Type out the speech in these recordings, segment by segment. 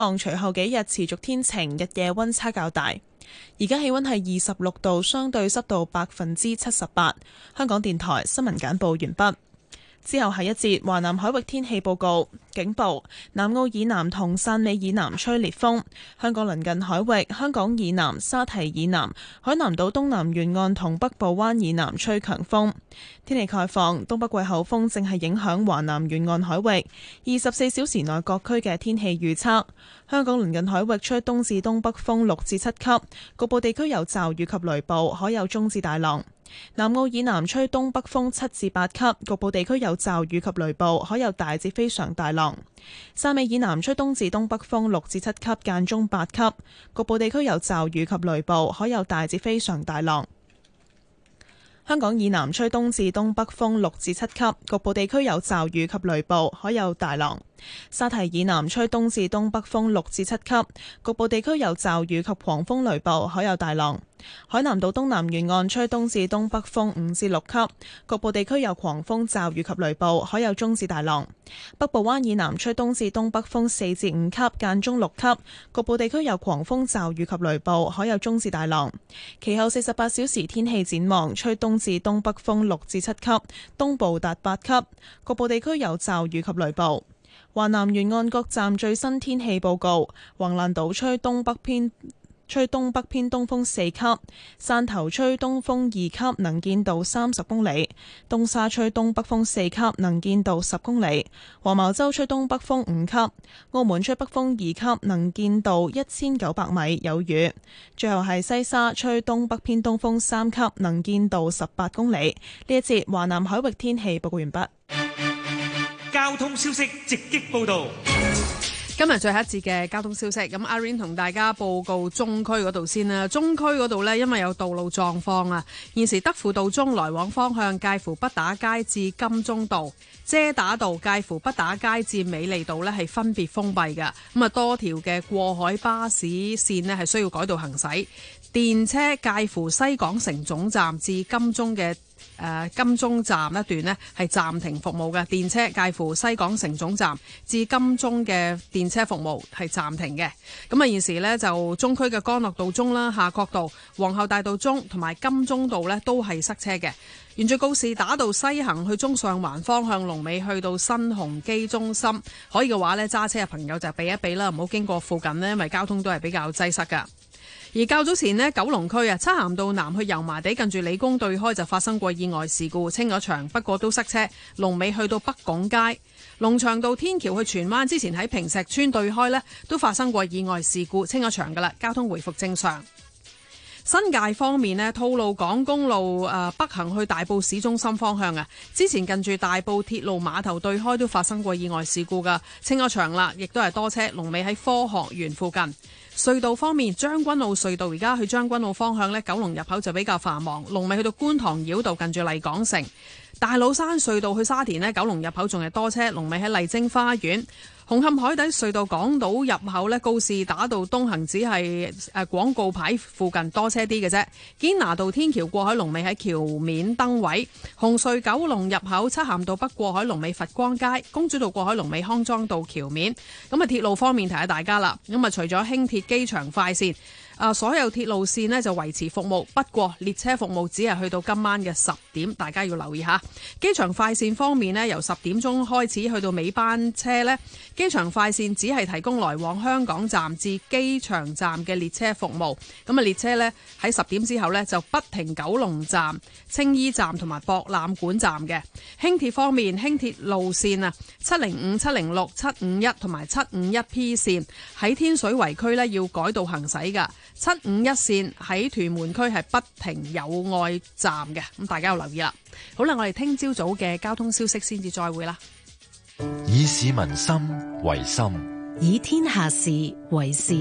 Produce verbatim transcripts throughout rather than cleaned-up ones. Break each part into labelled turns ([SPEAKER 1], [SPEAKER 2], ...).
[SPEAKER 1] 望隨後幾日持續天晴，日夜溫差較大。而家氣溫係二十六度，相對濕度百分之七十八。香港電台新聞簡報完畢。之後係一節華南海域天氣報告。警報：南澳以南同汕尾以南吹烈風，香港鄰近海域、香港以南、沙提以南、海南島東南沿岸同北部灣以南吹強風。天氣概況：東北季候風正係影響華南沿岸海域，二十四小時內各區嘅天氣預測：香港鄰近海域吹東至東北風六至七級，局部地區有驟雨及雷暴，海有中至大浪。南澳以南吹東北風七至八級，局部地區有驟雨及雷暴，海有大至非常大浪。汕尾以南吹東至東北風六至七級，間中八級，局部地區有驟雨及雷暴，海有大至非常大浪。香港以南吹東至東北風六至七級，局部地區有驟雨及雷暴，海有大浪。沙提以南吹東至東北風六至七級，局部地區有驟雨及狂風雷暴，海有大浪。海南島東南沿岸吹東至東北風五至六級，局部地區有狂風驟雨及雷暴，海有中至大浪。北部灣以南吹東至東北風四至五級，間中六級，局部地區有狂風驟雨及雷暴，海有中至大浪。其後四十八小時天氣展望：吹東至東北風六至七級，東部達八級，局部地區有驟雨及雷暴。華南沿岸各站最新天氣報告：橫瀾島吹東北偏吹東北偏東風四級，汕頭吹東風二級，能見度三十公里；東沙吹東北風四級，能見度十公里；黃茅洲吹東北風五級，澳門吹北風二級，能見度一千九百米，有雨。最後係西沙吹東北偏東風三級，能見度十八公里。呢一節華南海域天氣報告完畢。
[SPEAKER 2] 交通消息直擊報道。
[SPEAKER 3] 今日最後一節嘅交通消息，咁阿 Rain 同大家報告中區嗰度先啦。中區嗰度呢，因為有道路狀況啊，現時德輔道中來往方向介乎畢打街至金鐘道、遮打道介乎畢打街至美利道呢係分別封閉嘅。咁啊，多條嘅過海巴士線呢係需要改道行駛。電車介乎西港城總站至金鐘嘅誒、呃、金鐘站一段呢係暫停服務嘅，電車介乎西港城總站至金鐘嘅電車服務係暫停嘅。咁啊，現時呢，就中區嘅干諾道中啦、夏慤道、皇后大道中同埋金鐘道呢都係塞車嘅。沿住告士打道西行去中上環方向，龍尾去到新鴻基中心，可以嘅話呢，揸車嘅朋友就避一避啦，唔好經過附近呢，因為交通都係比較擠塞㗎。而較早前呢，九龍區啊，漆咸道南去油麻地近住理工對開就發生過意外事故，清咗場，不過都塞車，龍尾去到北拱街。龍翔道天橋去荃灣之前喺坪石邨對開呢都發生過意外事故，清咗場噶啦，交通回復正常。新界方面呢，吐露港公路誒、呃、北行去大埔市中心方向啊，之前近住大埔鐵路碼頭對開都發生過意外事故噶，清咗場啦，亦都係多車，龍尾喺科學園附近。隧道方面，將軍澳隧道而家去將軍澳方向呢，九龍入口就比較繁忙，龍尾去到觀塘繞道近住麗港城。大老山隧道去沙田呢，九龍入口仲係多車，龍尾喺麗晶花園。紅磡海底隧道港島入口呢，告士打道東行只係誒廣告牌附近多車啲嘅啫。堅拿道天橋過海龍尾喺橋面燈位。紅隧九龍入口漆咸道北過海龍尾佛光街，公主道過海龍尾康莊道橋面。咁啊，鐵路方面提下大家啦。咁啊，除咗輕鐵機場快線。啊！所有鐵路線呢就維持服務，不過列車服務只係去到今晚嘅十點，大家要留意下。機場快線方面呢，由十點鐘開始去到尾班車呢，機場快線只係提供來往香港站至機場站嘅列車服務。咁啊，列車呢喺十點之後呢就不停九龍站、青衣站同埋博覽館站嘅。輕鐵方面，輕鐵路線啊，七零五、七零六、七五一同埋七五一 P 線喺天水圍區呢要改道行駛㗎。七五一線喺屯門區係不停友愛站嘅，咁大家要留意啦。好啦，我哋聽朝早嘅交通消息先至再會啦。
[SPEAKER 4] 以市民心為心，
[SPEAKER 5] 以天下事為事。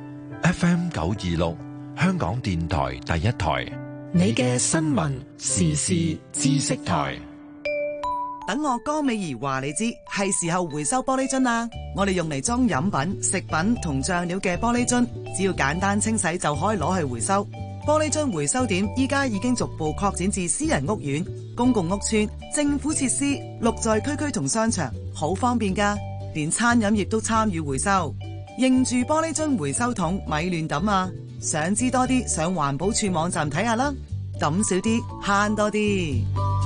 [SPEAKER 4] F M 九二六，香港電台第一台，
[SPEAKER 5] 你嘅新聞時事知識台。
[SPEAKER 6] 等我江美儀話你知，係時候回收玻璃樽啦。我哋用嚟裝飲品、食品同醬料嘅玻璃樽，只要簡單清洗就可以攞去回收。玻璃樽回收點依家已經逐步擴展至私人屋苑、公共屋邨、政府設施，綠在區區同商場，好方便㗎。連餐飲業都參與回收。 認住玻璃樽回收桶，咪亂抌啊！想知多啲，上環保署網站睇下啦。抌少啲，慳多啲。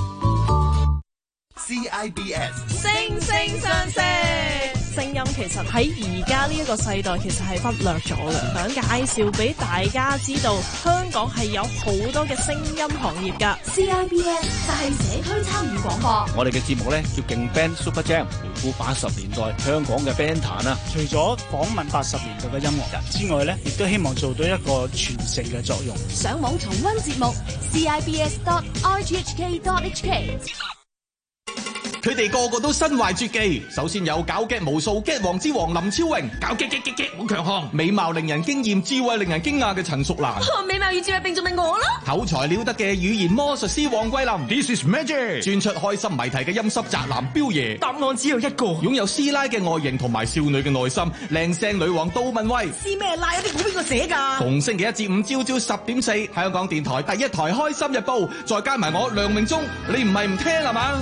[SPEAKER 5] C I B S
[SPEAKER 1] 星聲相識，聲音其實喺而家呢一個世代其實係忽略咗嘅。想介紹俾大家知道，香港係有好多嘅聲音行業㗎。
[SPEAKER 7] C I B S 就係社區參與廣播。
[SPEAKER 8] 我哋嘅節目咧叫勁 Band Super Jam，回顧八十年代香港嘅 band 壇啊。
[SPEAKER 9] 除咗訪問八十年代嘅音樂人之外咧，亦都希望做到一個傳承嘅作用。
[SPEAKER 7] 上網重溫節目 C I B S dot R T H K dot H K。
[SPEAKER 10] 佢哋個個都身懷絕技，首先有搞劇無數 get 王之王林超榮，搞激激激激好強項，美貌令人驚豔，智慧令人驚訝嘅陳淑蘭，
[SPEAKER 7] 美貌與智慧並重咪我咯，
[SPEAKER 10] 口才了得嘅語言魔術師黃桂林 ，This is magic， 專出開心謎題嘅陰濕宅男彪爺，
[SPEAKER 2] 答案只有一個，
[SPEAKER 10] 擁有師奶嘅外形同埋少女嘅內心，靚聲女王杜汶威，
[SPEAKER 6] 師咩奶啊？啲估邊個寫㗎？
[SPEAKER 10] 逢星期一至五朝朝十點四，香港電台第一台開心日報，再加埋我梁榮忠，你唔係唔聽係嘛？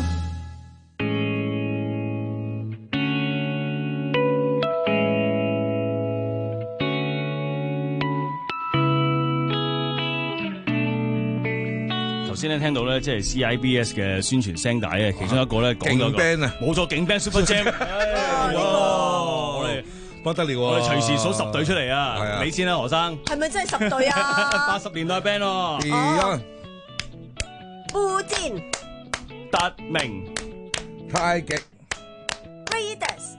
[SPEAKER 11] 先咧聽到咧，即係 C I B S 嘅宣傳聲帶啊，其中一個咧講咗個，冇錯，勁 band Super Jam，我哋
[SPEAKER 12] 不得了啊！
[SPEAKER 11] 我哋隨時數十隊出嚟啊！你先啦，何生，
[SPEAKER 13] 係咪真係十隊啊？
[SPEAKER 11] 八十年代 band 咯，
[SPEAKER 13] 布甸、
[SPEAKER 11] 達明、
[SPEAKER 12] 太極、
[SPEAKER 13] Raidas、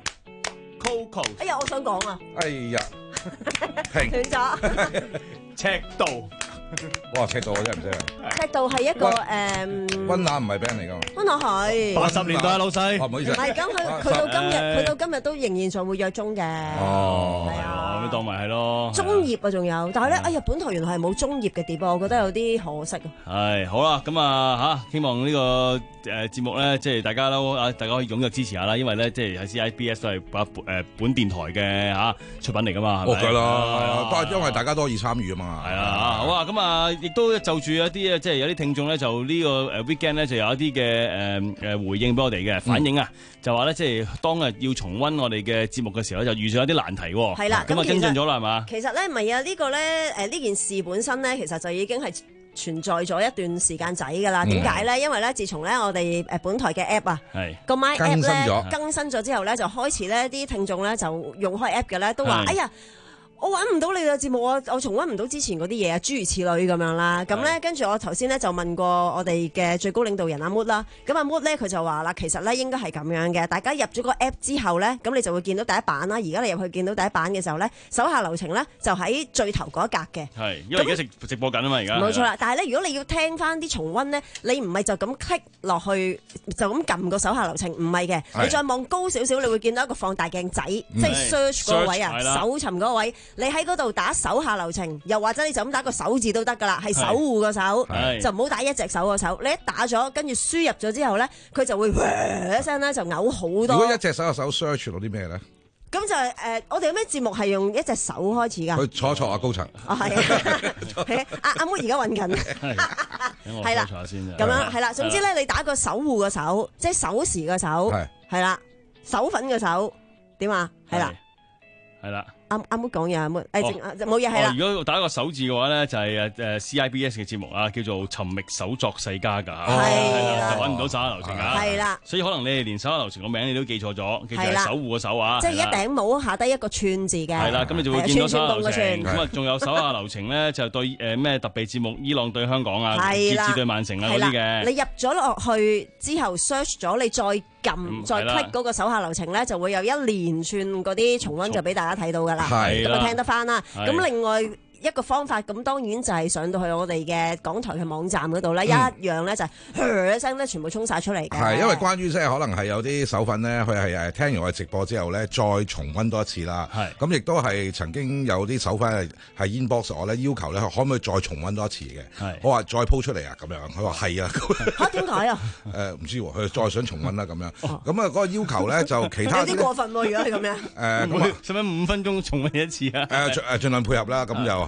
[SPEAKER 11] Coco，
[SPEAKER 13] 哎呀，我想講啊！
[SPEAKER 12] 哎呀，停
[SPEAKER 13] 斷咗，
[SPEAKER 11] 赤道。
[SPEAKER 12] 哇！赤道我真係唔識啊！
[SPEAKER 13] 赤道係一個誒，
[SPEAKER 12] 溫拿唔係 band 嚟㗎嘛？
[SPEAKER 13] 溫拿係
[SPEAKER 11] 八十年代啊，老細。
[SPEAKER 12] 唔好意思。
[SPEAKER 13] 唔係咁，佢佢到今日，佢到今日都仍然仲會約中嘅。
[SPEAKER 11] 哦，係啊，咁當埋係咯。
[SPEAKER 13] 中葉啊，仲有，但係咧，哎呀，本台原來係冇中葉嘅碟啊，我覺得有啲可惜啊。
[SPEAKER 11] 係好啦，咁啊嚇，希望呢個誒節目咧，即係大家都啊，大家可以踴躍支持下啦，因為咧，即係喺 C I B S 都係把誒本電台嘅嚇出品嚟㗎嘛，係咪？
[SPEAKER 12] 係啦，但係因為大家都可以參與啊嘛。
[SPEAKER 11] 係啊，好啊，咁啊，亦都就住一啲即係有啲聽眾咧，就呢個誒 weekend 咧，就有一啲嘅誒誒回應俾我哋嘅反應啊，就話咧，即係當日要重溫我哋嘅節目嘅時候咧，就遇上一啲難題喎。
[SPEAKER 13] 係啦，
[SPEAKER 11] 咁啊跟進咗啦，係嘛？
[SPEAKER 13] 其實咧，唔係啊，呢個咧誒呢件事本身咧，其實就已經係存在咗一段時間仔㗎啦。點解咧？因為咧，自從咧我哋誒本台嘅 app 啊，個 My App 咧更新咗之後咧，就開始咧啲聽眾咧就用開 app 嘅咧，都話哎呀，我揾唔到你嘅節目啊！我重溫唔到之前嗰啲嘢啊，諸如此類咁樣啦。咁咧，跟住我頭先咧就問過我哋嘅最高領導人阿 Mood 啦。咁阿 Mood 咧佢就話啦，其實咧應該係咁樣嘅。大家入咗個 app 之後咧，咁你就會見到第一版啦。而家你入去見到第一版嘅時候咧，手下留情咧就喺最頭嗰一格嘅。
[SPEAKER 11] 係，因為而家直直播緊啊嘛，而家。
[SPEAKER 13] 冇錯啦，但係咧，如果你要聽翻啲重溫咧，你唔係就咁 click 落去，就咁撳個手下留情，唔係嘅。你再望高少少，你會見到一個放大鏡仔，即係 search 嗰個位啊，搜尋嗰個位。你喺嗰度打手下留情，又或者你就咁打個手字都得噶啦，係守護個手，就唔好打一隻手個手。你一打咗，跟住輸入咗之後咧，佢就會一聲咧就嘔好多。
[SPEAKER 12] 如果一隻手個手 search 到啲咩咧？
[SPEAKER 13] 咁就係誒，我哋有咩節目係用一隻手開始㗎？
[SPEAKER 12] 佢坐一坐啊，高層。
[SPEAKER 13] 啊係啊，阿阿妹而家揾緊，係啦，咁樣係啦。總之咧，你打個守護個手，即係守時個手，係啦，手粉個手點啊？係啦，
[SPEAKER 11] 係啦。
[SPEAKER 13] 啱啱講嘢，冇誒冇嘢係啦。
[SPEAKER 11] 如果打個手字嘅話咧，就係誒誒 C I B S 嘅節目啊，叫做尋覓手作世家㗎，係啦，就揾唔到手下留情啊，係啦。所以可能你哋連手下留情個名你都記錯咗，記住係守護個手啊，
[SPEAKER 13] 即係一頂帽下低一個串字嘅。係
[SPEAKER 11] 啦，咁你就會見到手下留情。咁啊，仲有手下留情咧，就對誒咩特備節目，伊朗對香港啊，傑志對曼城啊嗰啲嘅。你
[SPEAKER 13] 入咗落去之後 search 咗，你再撳再 click 嗰個手下留情咧，就會有一連串嗰啲重溫就俾大家睇到㗎啦。係，咁啊聽得翻啦。咁另外一個方法，咁當然就係上到去我哋嘅港台嘅網站嗰度咧，一樣咧就係一聲咧，全部衝晒出嚟嘅。係，
[SPEAKER 12] 因為關於即係可能係有啲手粉咧，佢係誒聽完我哋直播之後咧，再重溫多一次啦。係，咁亦都係曾經有啲手粉係係 inbox 我咧，要求咧可唔可以再重溫多一次嘅？係，我話再鋪出嚟啊，咁樣，佢話係啊。
[SPEAKER 13] 嚇點解啊？誒
[SPEAKER 12] 唔知喎，佢再想重溫啦咁樣。咁啊嗰個要求咧就其他
[SPEAKER 13] 有啲過分喎，如果係咁樣。
[SPEAKER 12] 誒咁啊，
[SPEAKER 11] 使唔使五分鐘重溫一次啊？
[SPEAKER 12] 誒誒盡量配合啦，咁就。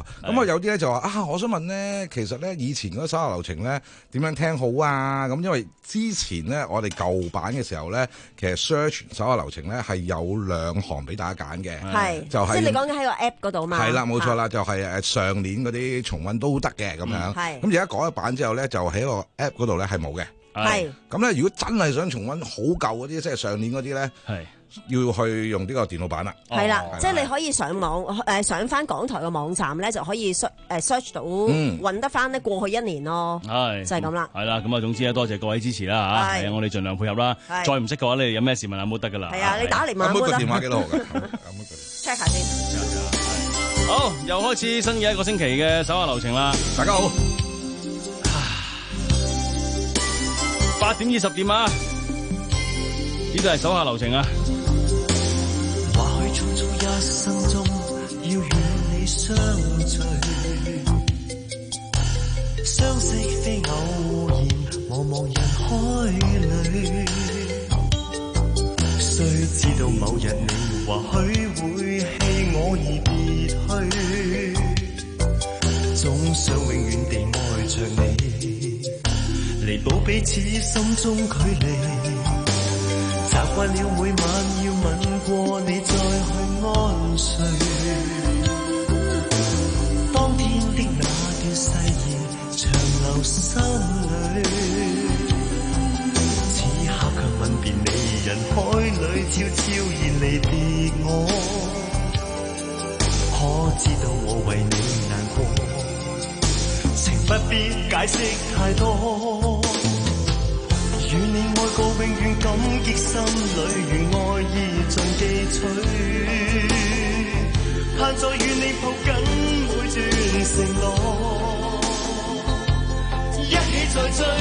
[SPEAKER 12] 咁啊有啲咧就話啊，我想問咧，其實咧以前嗰手下留情咧點樣聽好啊？咁因為之前咧我哋舊版嘅時候咧，其實 search 手下留情咧係有兩行俾大家揀嘅，
[SPEAKER 13] 係
[SPEAKER 12] 就係、
[SPEAKER 13] 即係你講緊喺個 app 嗰度嘛。係
[SPEAKER 12] 啦，冇錯啦，就係誒上年嗰啲重溫都得嘅咁樣。係咁而家改咗版之後咧，就喺個 app 嗰度咧係冇嘅。係咁咧，如果真係想重溫好舊嗰啲，即係上年嗰啲咧，係要去用呢個電腦版啦。係啦，即係你可以上網誒上翻港台嘅網站咧，就可以 search 誒 search 到揾得翻咧過去一年咯。係就係咁啦。係啦，咁啊總之咧，多謝各位支持啦嚇，係我哋盡量配合啦。再唔識嘅話，你哋有咩事問阿妹得㗎啦。係啊，你打嚟問阿妹啦。阿妹個電話幾多號㗎？check 下先。好，又開始新嘅一個星期嘅手下留情啦。大家好。八點二十點啊！呢度係手下留情啊！或許匆匆一生中要與你相聚，相識非偶然，茫茫人海裏，雖知道某日你或許會棄我而別去，總想永遠地愛着你。彌補彼此心中距離，習慣了每晚要吻過你再去安睡。當天的那段誓言長留心裏，此刻卻吻別你，人海裏悄悄然離別我。可知道我為你難過，情不必解釋太多。與你愛過永遠感激心裏，如愛意盡記取，盼再與你抱緊每段承諾，一起再追。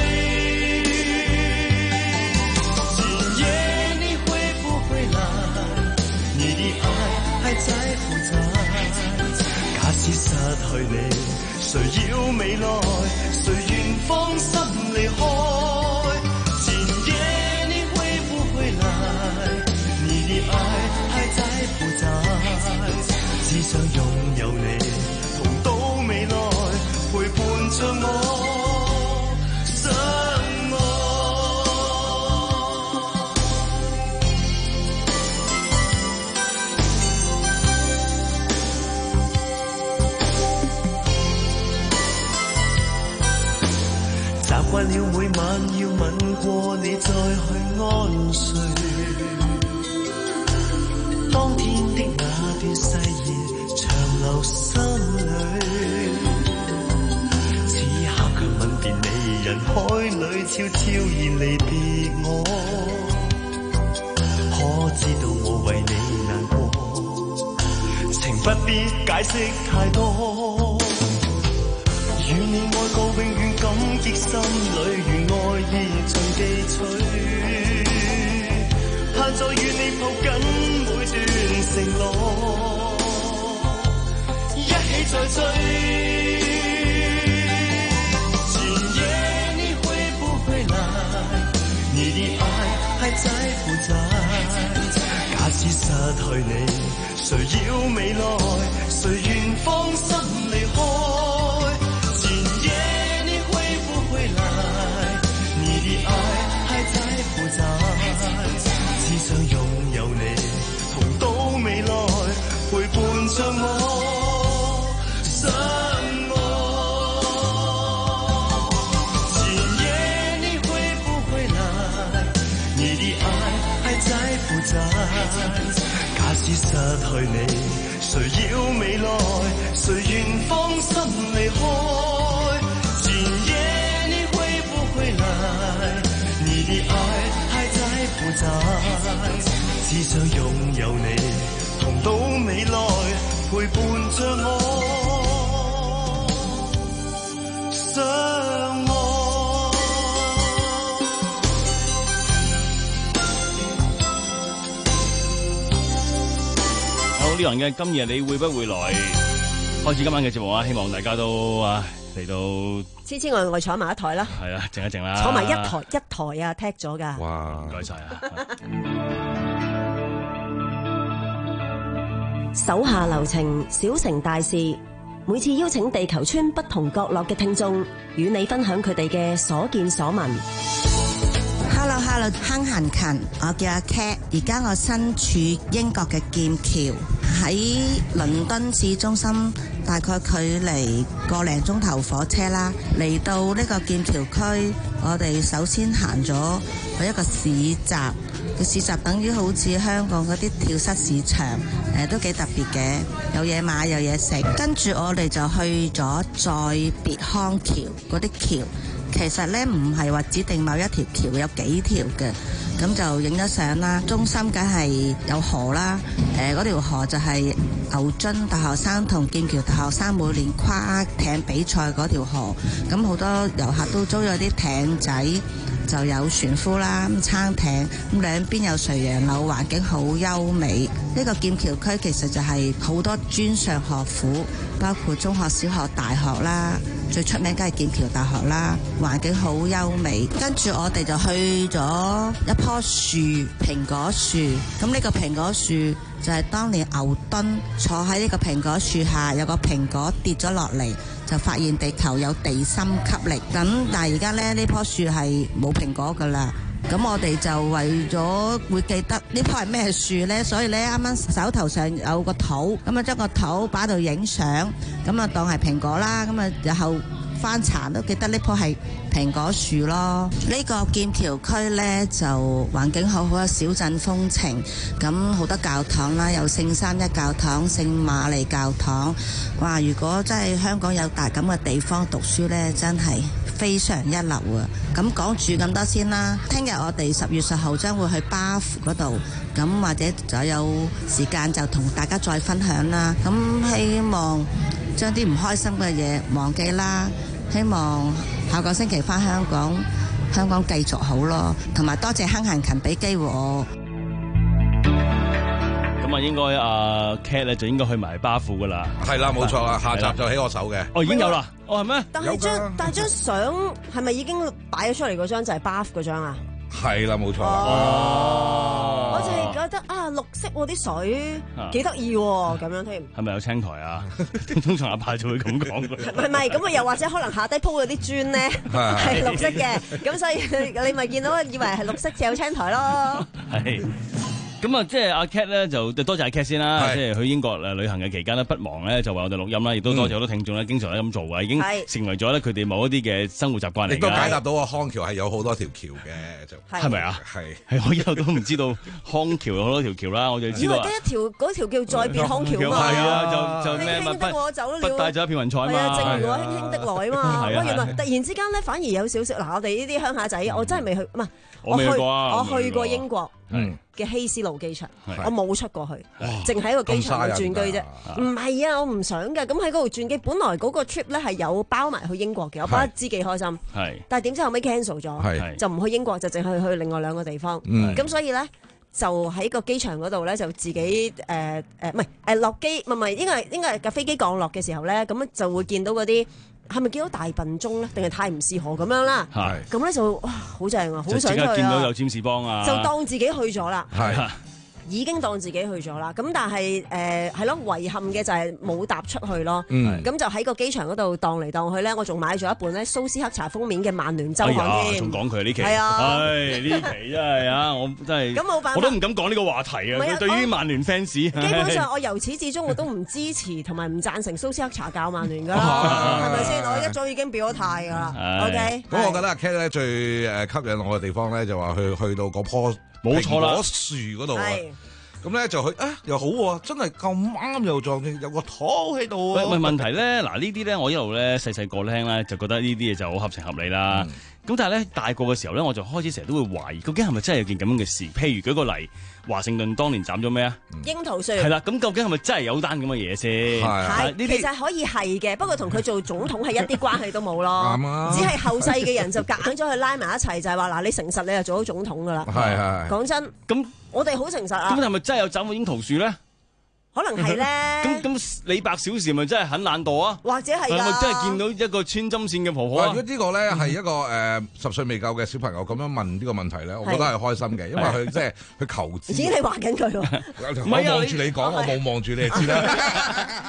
[SPEAKER 12] 今夜你會不會來？你的愛還在不在？假使失去你，誰要未來？誰願放心離開？只想擁有你，同到未來，陪伴着我，相愛。習慣了每晚要吻過你再去安睡，當天的那段誓言長留心裏，此刻卻吻別你，人海裏悄悄然離別我。可知道我為你難過，情不必解釋太多。與你愛過永遠感激心裏，如愛意盡記取，盼再與你抱緊每段承諾，一起再追。今夜你會不會來？你的愛還在不在？假使失去你，誰要未來？誰願放心離開？今夜你會不會來？你的愛還在不在？只想擁有你，同到未來，陪伴着我，相愛。今夜你會不會來？你的愛還在不在？假使失去你，誰要未來？誰願放心離開？今夜你會不會來？你的愛還在不在？只想擁有你，同到未來，陪伴着我，相愛。好，呢輪嘅今夜你會不會來？開始今晚嘅節目啊！希望大家都啊嚟到黐黐外外坐埋一台啦，係啊，靜一靜啦，坐埋一台一台啊，踢咗噶。哇，唔該晒啊！
[SPEAKER 13] 手下留情，小情大事， 每次邀請地球村不同角落嘅聽眾，與你分享佢哋嘅所見所聞。
[SPEAKER 14] Hello Hello， 坑行勤，我叫阿 Cat， 而家我身處英國嘅劍橋，喺倫敦市中心，大概距離個零鐘頭火車啦。嚟到呢個劍橋區，我哋首先行咗去一個市集，個市集等於好似香港嗰啲跳蚤市場，誒、呃、都幾特別嘅，有嘢買有嘢食。跟住我哋就去咗再別康橋嗰啲橋。其實咧唔係話指定某一條橋，有幾條嘅，咁就影咗相啦。中心梗係有河啦，誒嗰條河就係牛津大學生同劍橋大學生每年跨艇比賽嗰條河，咁好多遊客都租咗啲艇仔，就有船夫啦、撐艇，咁兩邊有垂楊柳，環境好優美。呢個劍橋區其實就係好多專上學府，包括中學、小學、大學啦。最出名梗係劍橋大學啦，環境好優美。跟住我哋就去咗一棵樹，蘋果樹。咁呢個蘋果樹就係當年牛頓坐喺呢個蘋果樹下，有個蘋果跌咗落嚟，就發現地球有地心吸力。咁但係而家咧呢棵樹係冇蘋果噶啦。咁我哋就為咗會記得呢棵係咩樹呢，所以呢啱啱手頭上有個土，咁啊將個土擺度影相，咁啊當係蘋果啦，咁啊日後翻查都記得呢棵係蘋果樹咯。呢個劍橋區呢就環境好好，有小鎮風情，咁好多教堂啦，有聖三一教堂、聖瑪利教堂。哇！如果真係香港有大咁嘅地方讀書呢，真係非常一流啊！咁講住咁多先啦，聽日我哋十月十號將會去巴夫嗰度，咁或者就有時間就同大家再分享啦。咁希望將啲唔開心嘅嘢忘記啦，希望下個星期返香港，香港繼續好咯。同埋多謝坑行勤俾機會我。
[SPEAKER 11] 咁啊，應該阿 Cat 咧就應該去埋巴庫噶啦。
[SPEAKER 12] 係啦，冇錯啦，下集就起我手嘅。
[SPEAKER 11] 哦，已經有啦。哦，係咩？
[SPEAKER 13] 但係張但係張相係咪已經擺咗出嚟嗰張就係巴夫嗰張啊？
[SPEAKER 12] 係啦，冇錯啦。
[SPEAKER 13] 哦，我就係覺得啊，綠色喎啲水幾得意喎，咁樣添。
[SPEAKER 11] 係咪有青苔啊？通常阿爸就會咁講嘅。
[SPEAKER 13] 唔係唔係，咁啊又或者可能下低鋪嗰啲磚咧係綠色嘅，咁所以你咪見到以為係綠色就有青苔咯。係。
[SPEAKER 11] 咁啊，即係阿 Cat 咧，就多謝阿 Cat 先啦。即係去英國誒旅行嘅期間咧，不忙咧就為我哋錄音啦，亦都多謝好多聽眾咧，經常咧咁做嘅，已經成為咗咧佢哋某一啲嘅生活習慣嚟。亦都
[SPEAKER 12] 解答到個康橋係有好多條橋嘅，就
[SPEAKER 11] 係咪啊？係係，我一路都唔知道康橋有好多條橋啦，我就知道。
[SPEAKER 13] 得一條嗰條叫再別康橋嘛。
[SPEAKER 11] 係啊，就就咩
[SPEAKER 13] 輕輕的我走了，
[SPEAKER 11] 不帶走一片雲彩嘛。
[SPEAKER 13] 係啊，正如我輕輕的來嘛。
[SPEAKER 11] 係啊，
[SPEAKER 13] 原來突然之間咧，反而有少少嗱，我哋呢啲鄉下仔，我真係未去，唔係
[SPEAKER 11] 我未去過啊，
[SPEAKER 13] 我去過英國。嗯。嘅希斯路機場，我冇出過去，淨喺個機場度轉機啫。唔係啊，我唔想㗎。咁喺嗰度轉機，本來嗰個 trip 咧係有包埋去英國嘅，我不知幾開心。但係點知後尾 cancel 咗，就唔去英國，就淨係去另外兩個地方。咁所以咧就喺個機場嗰度咧就自己誒誒唔係誒落機，唔係唔係應該係應該係架飛機降落嘅時候咧，咁就會見到嗰啲。係咪見到大笨鐘咧？定係泰晤士河咁樣啦？係咁咧就哇，好正啊！好想去啊！
[SPEAKER 11] 見到有占士邦啊！
[SPEAKER 13] 就當自己去咗啦。
[SPEAKER 11] 係。
[SPEAKER 13] 已經當自己去咗啦，咁但係誒係咯，遺憾嘅就係冇踏出去咯。咁就喺個機場嗰度蕩嚟蕩去咧，我仲買咗一本咧蘇斯克查封面嘅《曼聯周刊》添。
[SPEAKER 11] 仲講佢呢期
[SPEAKER 13] 係啊，
[SPEAKER 11] 係呢期真係啊，我真係咁冇辦法，我都唔敢講呢個話題啊。佢對於曼聯 fans，基
[SPEAKER 13] 本上我由始至終我都唔支持同埋唔贊成蘇斯克查教曼聯噶啦，係咪先？我一早已經表咗態噶啦。OK，
[SPEAKER 12] 咁我覺得阿 Cat 咧最誒吸引我嘅地方咧，就話去去到嗰棵
[SPEAKER 11] 冇錯啦
[SPEAKER 12] 樹嗰度啊。咁咧就去啊，又好喎、啊，真係咁啱又撞見有個土喺度喎。
[SPEAKER 11] 喂，問題咧，嗱呢啲咧，我一路咧細細個聽咧，就覺得呢啲嘢就好合情合理啦。咁、嗯、但係咧大個嘅時候咧，我就開始成日都會懷疑，究竟係咪真係有件咁樣嘅事？譬如舉個例，華盛頓當年斬咗咩啊？
[SPEAKER 13] 櫻桃樹。
[SPEAKER 11] 係啦，咁究竟係咪真係有單咁嘅嘢先？
[SPEAKER 13] 係，其實可以係嘅，不過同佢做總統係一啲關係都冇咯。只係後世嘅人就夾硬咗去拉埋一齊，就係話嗱，你誠實你就做到總統噶啦。
[SPEAKER 12] 係係。
[SPEAKER 13] 講真，咁我哋好誠實啊。
[SPEAKER 11] 咁係咪真係有斬過櫻桃樹咧？
[SPEAKER 13] 可能係咧。
[SPEAKER 11] 咁咁李白小時咪真係很懶惰啊？
[SPEAKER 13] 或者係
[SPEAKER 11] 係咪真係見到一個穿針線嘅婆婆啊？
[SPEAKER 12] 如果呢個咧係一個誒十歲未夠嘅小朋友咁樣問呢個問題咧，我覺得係開心嘅，因為佢即係佢求知。
[SPEAKER 13] 已經你話緊佢喎。
[SPEAKER 12] 我望住你講，我冇望住你就知啦。
[SPEAKER 11] 因為我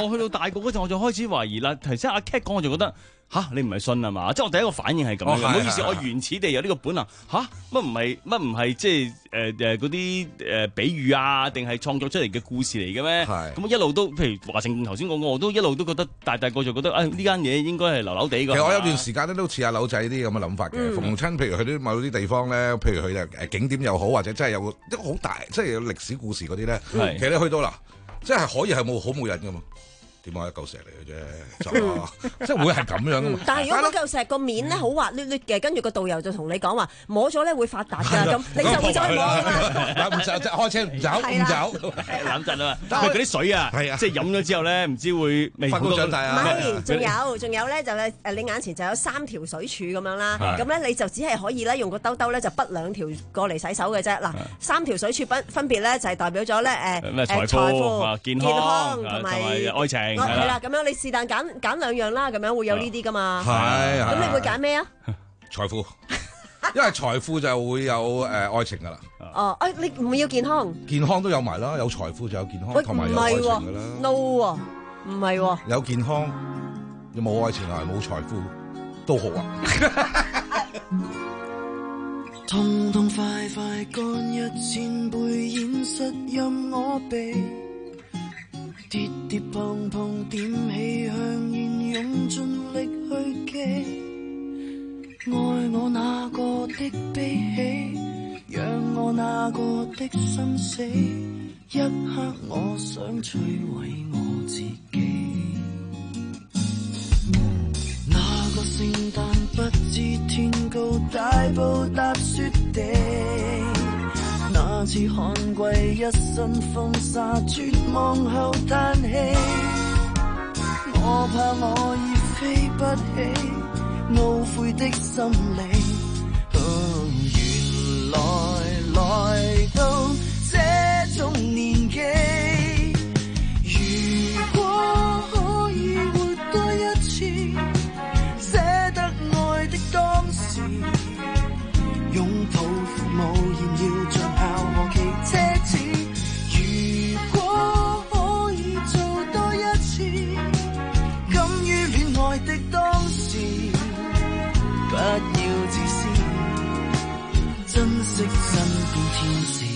[SPEAKER 11] 我去到大個嗰陣，我就開始懷疑啦。頭先阿 Cat 講，我就覺得吓，你唔係信啊嘛？即係我第一個反應係咁樣嘅。唔好意思，我原始地有呢個本能吓，乜唔係乜唔係即係誒誒嗰啲誒比喻啊，定係創作出嚟嘅故事嚟嘅咩？咁我一路都譬如華盛頓頭先講過，我都一路都覺得大大個就覺得誒呢間嘢應該係流流地㗎。
[SPEAKER 12] 其實我有段時間咧都似阿柳仔啲咁嘅諗法嘅。逢親譬如去啲某啲地方咧，譬如佢誒景點又好，或者真係有個一個好大，即係有歷史故事嗰啲咧，其實你去到啦，即係可以係冇好冇癮㗎嘛。點解一嚿石嚟嘅啫，就即係會係咁樣噶嘛。
[SPEAKER 13] 但係如果嗰嚿石個面咧好滑捋捋嘅，跟住個導遊就同你講話摸咗咧會發達㗎，咁你就會再摸㗎嘛。
[SPEAKER 12] 唔走，即係開車唔走，唔走，
[SPEAKER 11] 諗陣啊嘛。佢嗰啲水啊，即係飲咗之後咧，唔知會未
[SPEAKER 12] 發高長大啊。
[SPEAKER 13] 唔係，仲有仲有咧就誒你眼前就有三條水柱咁樣啦。咁咧你就只係可以咧用個兜兜咧就滗兩條過嚟洗手嘅啫。嗱，三條水柱分分別咧就係代表咗咧誒誒財富、健康同埋
[SPEAKER 11] 愛情。
[SPEAKER 13] 係啦，咁樣你是但揀揀兩樣啦，咁樣會有呢啲噶嘛？
[SPEAKER 12] 係，
[SPEAKER 13] 咁你會揀咩啊？
[SPEAKER 12] 財富，因為財富就會有誒愛情噶啦。
[SPEAKER 13] 哦，誒你唔會要健康？
[SPEAKER 12] 健康都有埋啦，有財富就有健康，同埋有愛情噶啦。
[SPEAKER 13] No 喎，唔係喎。
[SPEAKER 12] 有健康，有冇愛情啊？冇財富都好啊。
[SPEAKER 15] 痛痛快快乾一千杯現實任我避。跌跌碰碰點起香煙，用盡力去記，愛我那個的悲喜，讓我那個的心死，一刻我想摧毀我自己。那個聖誕不知天高，大步踏雪地，那次旱季一身風沙，絕望後嘆氣，我怕我已飛不起，懊悔的心理，哦，原來來到這種年紀，如果可以活多一次，捨得愛的當時，擁抱父母現要像校何其奢侈，如果可以做多一次，敢於戀愛的當時，不要自私，珍惜身邊天使。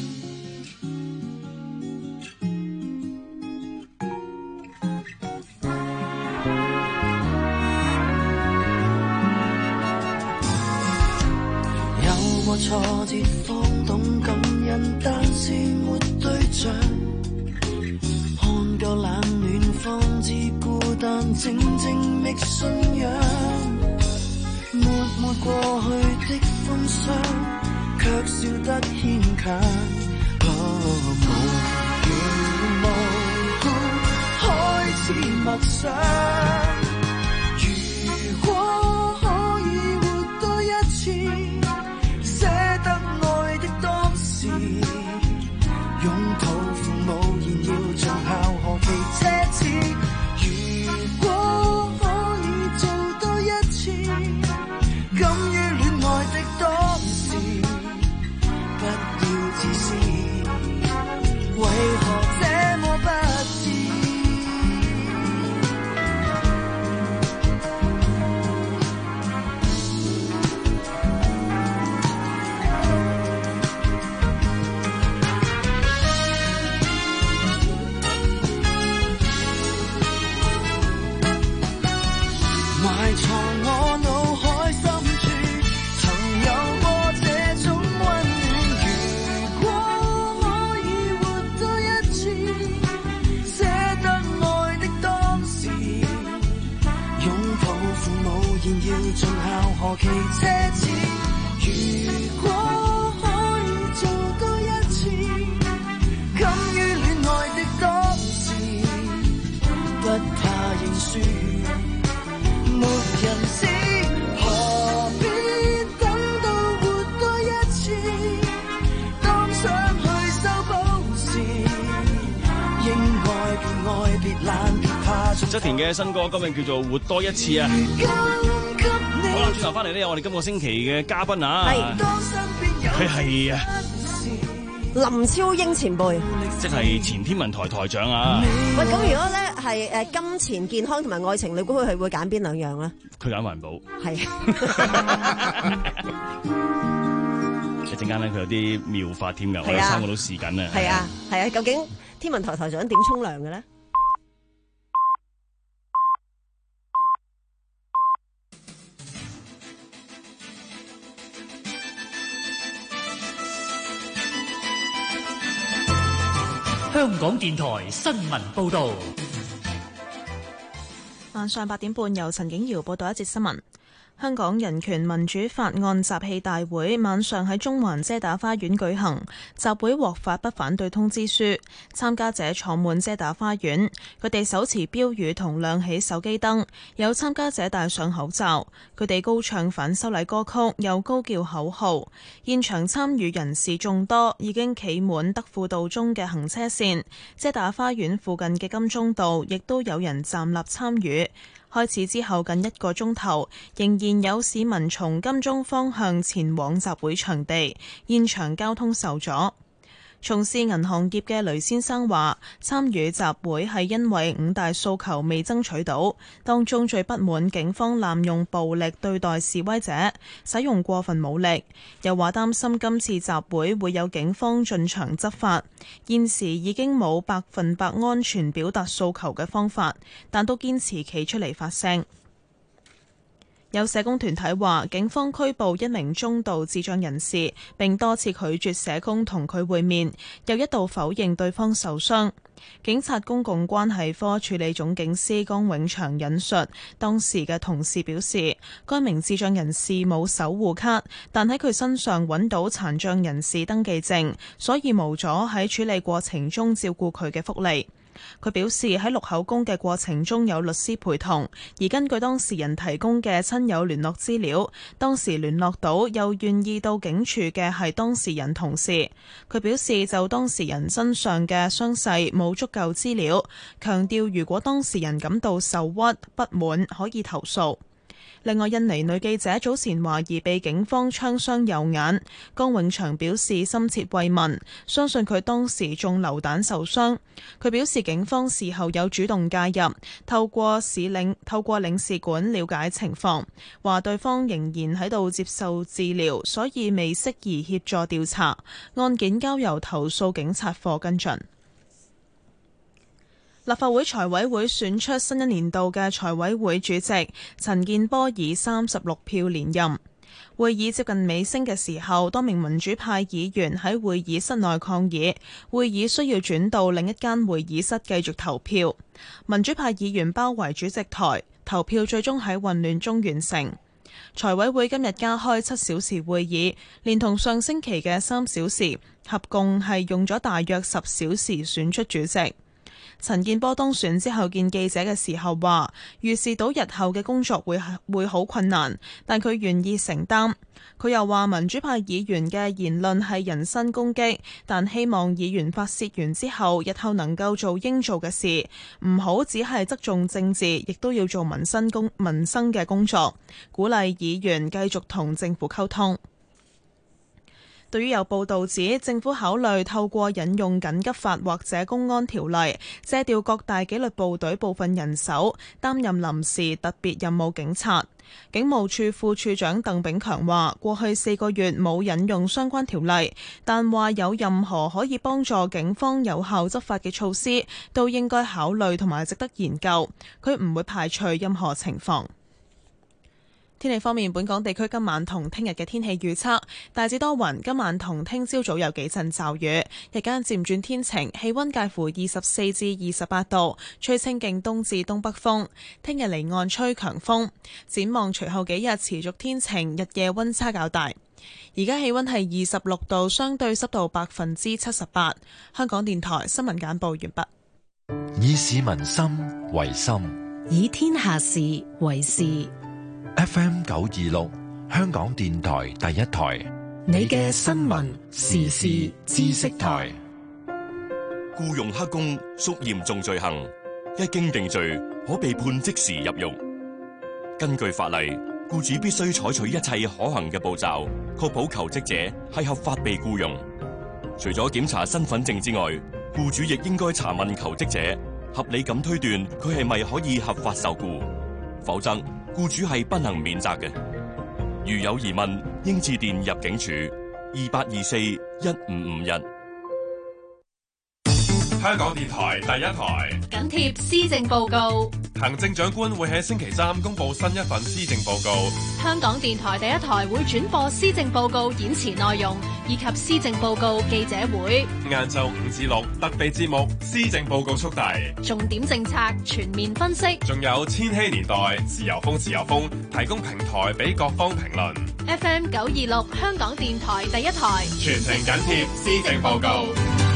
[SPEAKER 15] 挫折方懂感恩，但是沒對象，看夠冷暖方知孤單，靜靜覓信仰，抹抹過去的風霜，卻笑得牽強，哦，無緣無故開始默想，如果可以活多一次，捨得愛的當時，擁抱父母現要像校何其奢侈，如果可以做多一次，敢於戀愛的當時，不要自私，為何這麼不智？埋藏我腦海深處，曾有過這種溫暖。如果可以活多一次，捨得愛的當時，擁抱父母現要盡孝何其奢侈。如果可以做多一次，敢於戀愛的當時，不怕認輸。沒人知，何必等到活多一次？當想去修補時，應愛別愛別懶別怕。
[SPEAKER 11] 側田嘅新歌歌名叫做《活多一次》啊！好啦，轉頭翻嚟呢，有我哋今個星期嘅嘉賓啊，佢係啊
[SPEAKER 13] 林超英前輩，
[SPEAKER 11] 即係前天文台台長啊！
[SPEAKER 13] 喂，咁如果咧係誒金錢、健康同埋愛情，你估佢係會揀邊兩樣咧？
[SPEAKER 11] 佢揀環保。
[SPEAKER 13] 係。
[SPEAKER 11] 一陣間咧，佢有啲妙法添㗎，我哋三個都試緊啊！
[SPEAKER 13] 係啊，係啊，究竟天文台台長點沖涼嘅咧？
[SPEAKER 2] 香港電台新聞報導，
[SPEAKER 1] 晚上八點半由陳景瑤報道一節新聞。香港人權民主法案集氣大會晚上喺中環遮打花園舉行，集會獲發不反對通知書，參加者坐滿遮打花園，佢哋手持標語同亮起手機燈，有參加者戴上口罩，佢哋高唱反修例歌曲，又高叫口號。現場參與人士眾多，已經企滿德輔道中嘅行車線，遮打花園附近嘅金鐘道亦都有人站立參與。開始之後近一個鐘頭，仍然有市民從金鐘方向前往集會場地，現場交通受阻。從事銀行業嘅雷先生話：參與集會係因為五大訴求未爭取到，當中最不滿警方濫用暴力對待示威者，使用過分武力。又話擔心今次集會會有警方進場執法。現時已經冇百分百安全表達訴求嘅方法，但都堅持企出嚟發聲。有社工團體話，警方拘捕一名中度智障人士，並多次拒絕社工同佢會面，又一度否認對方受傷。警察公共關係科處理總警司江永祥引述當時嘅同事表示，該名智障人士冇守護卡，但喺佢身上揾到殘障人士登記證，所以無阻喺處理過程中照顧佢嘅福利。佢表示喺錄口供嘅過程中有律師陪同，而根據當事人提供嘅親友聯絡資料，當時聯絡到又願意到警署嘅係當事人同事。佢表示就當事人身上嘅傷勢冇足夠資料，強調如果當事人感到受屈不滿可以投訴。另外，印尼女記者早前懷疑被警方槍傷右眼，江永祥表示深切慰問，相信佢當時中流彈受傷。佢表示警方事後有主動介入，透過使領透過領事館了解情況，話對方仍然喺度接受治療，所以未適宜協助調查。案件交由投訴警察課跟進。立法會財委會選出新一年度嘅財委會主席，陳健波以三十六票連任。會議接近尾聲嘅時候，多名民主派議員喺會議室內抗議，會議需要轉到另一間會議室繼續投票。民主派議員包圍主席台，投票最終喺混亂中完成。財委會今日加開七小時會議，連同上星期嘅三小時，合共係用咗大約十小時選出主席。陳健波當選之後見記者嘅時候話，預示到日後嘅工作會會好困難，但佢願意承擔。佢又話民主派議員嘅言論係人身攻擊，但希望議員發洩完之後，日後能夠做應做嘅事，唔好只係側重政治，亦都要做民生工民生嘅工作，鼓勵議員繼續同政府溝通。對於有報道指政府考慮透過引用緊急法或者公安條例，借調各大紀律部隊部分人手擔任臨時特別任務警察，警務處副處長鄧炳強話：過去四個月冇引用相關條例，但話有任何可以幫助警方有效執法嘅措施，都應該考慮同埋值得研究。佢唔會排除任何情況。天氣方面，本港地區今晚同聽日嘅天氣預測大致多雲，今晚同聽朝早有幾陣驟雨，日間漸轉天晴，氣溫介乎二十四至二十八度，吹清勁東至東北風。聽日離岸吹強風，展望隨後幾日持續天晴，日夜溫差較大。而家氣溫係二十六度，相對濕度百分之七十八。香港電台新聞簡報完畢。
[SPEAKER 4] 以市民心為心，
[SPEAKER 5] 以天下事為事。
[SPEAKER 4] F M 九二六，香港電台第一台，
[SPEAKER 5] 你嘅新聞時事知識台。
[SPEAKER 16] 僱傭黑工屬嚴重罪行，一經定罪，可被判即時入獄。根據法例，僱主必須採取一切可行嘅步驟，確保求職者係合法被僱傭。 除咗檢查身份證之外，僱主亦應該查問求職者，合理咁推斷佢係咪可以合法受僱，否則僱主係不能免責嘅。如有疑問，應致電入境處二八二四一五五一。
[SPEAKER 17] 香港電台第一台
[SPEAKER 18] 緊貼施政報告。
[SPEAKER 17] 行政長官會喺星期三公布新一份施政報告。
[SPEAKER 18] 香港電台第一台會轉播施政報告演辭內容，以及施政報告記者會。
[SPEAKER 17] 晏晝五至六特備節目《施政報告速遞》，
[SPEAKER 18] 重點政策全面分析。
[SPEAKER 17] 仲有千禧年代自由風自由風提供平台俾各方評論。
[SPEAKER 18] F M 九二六香港電台第一台，
[SPEAKER 17] 全程緊貼施政報告。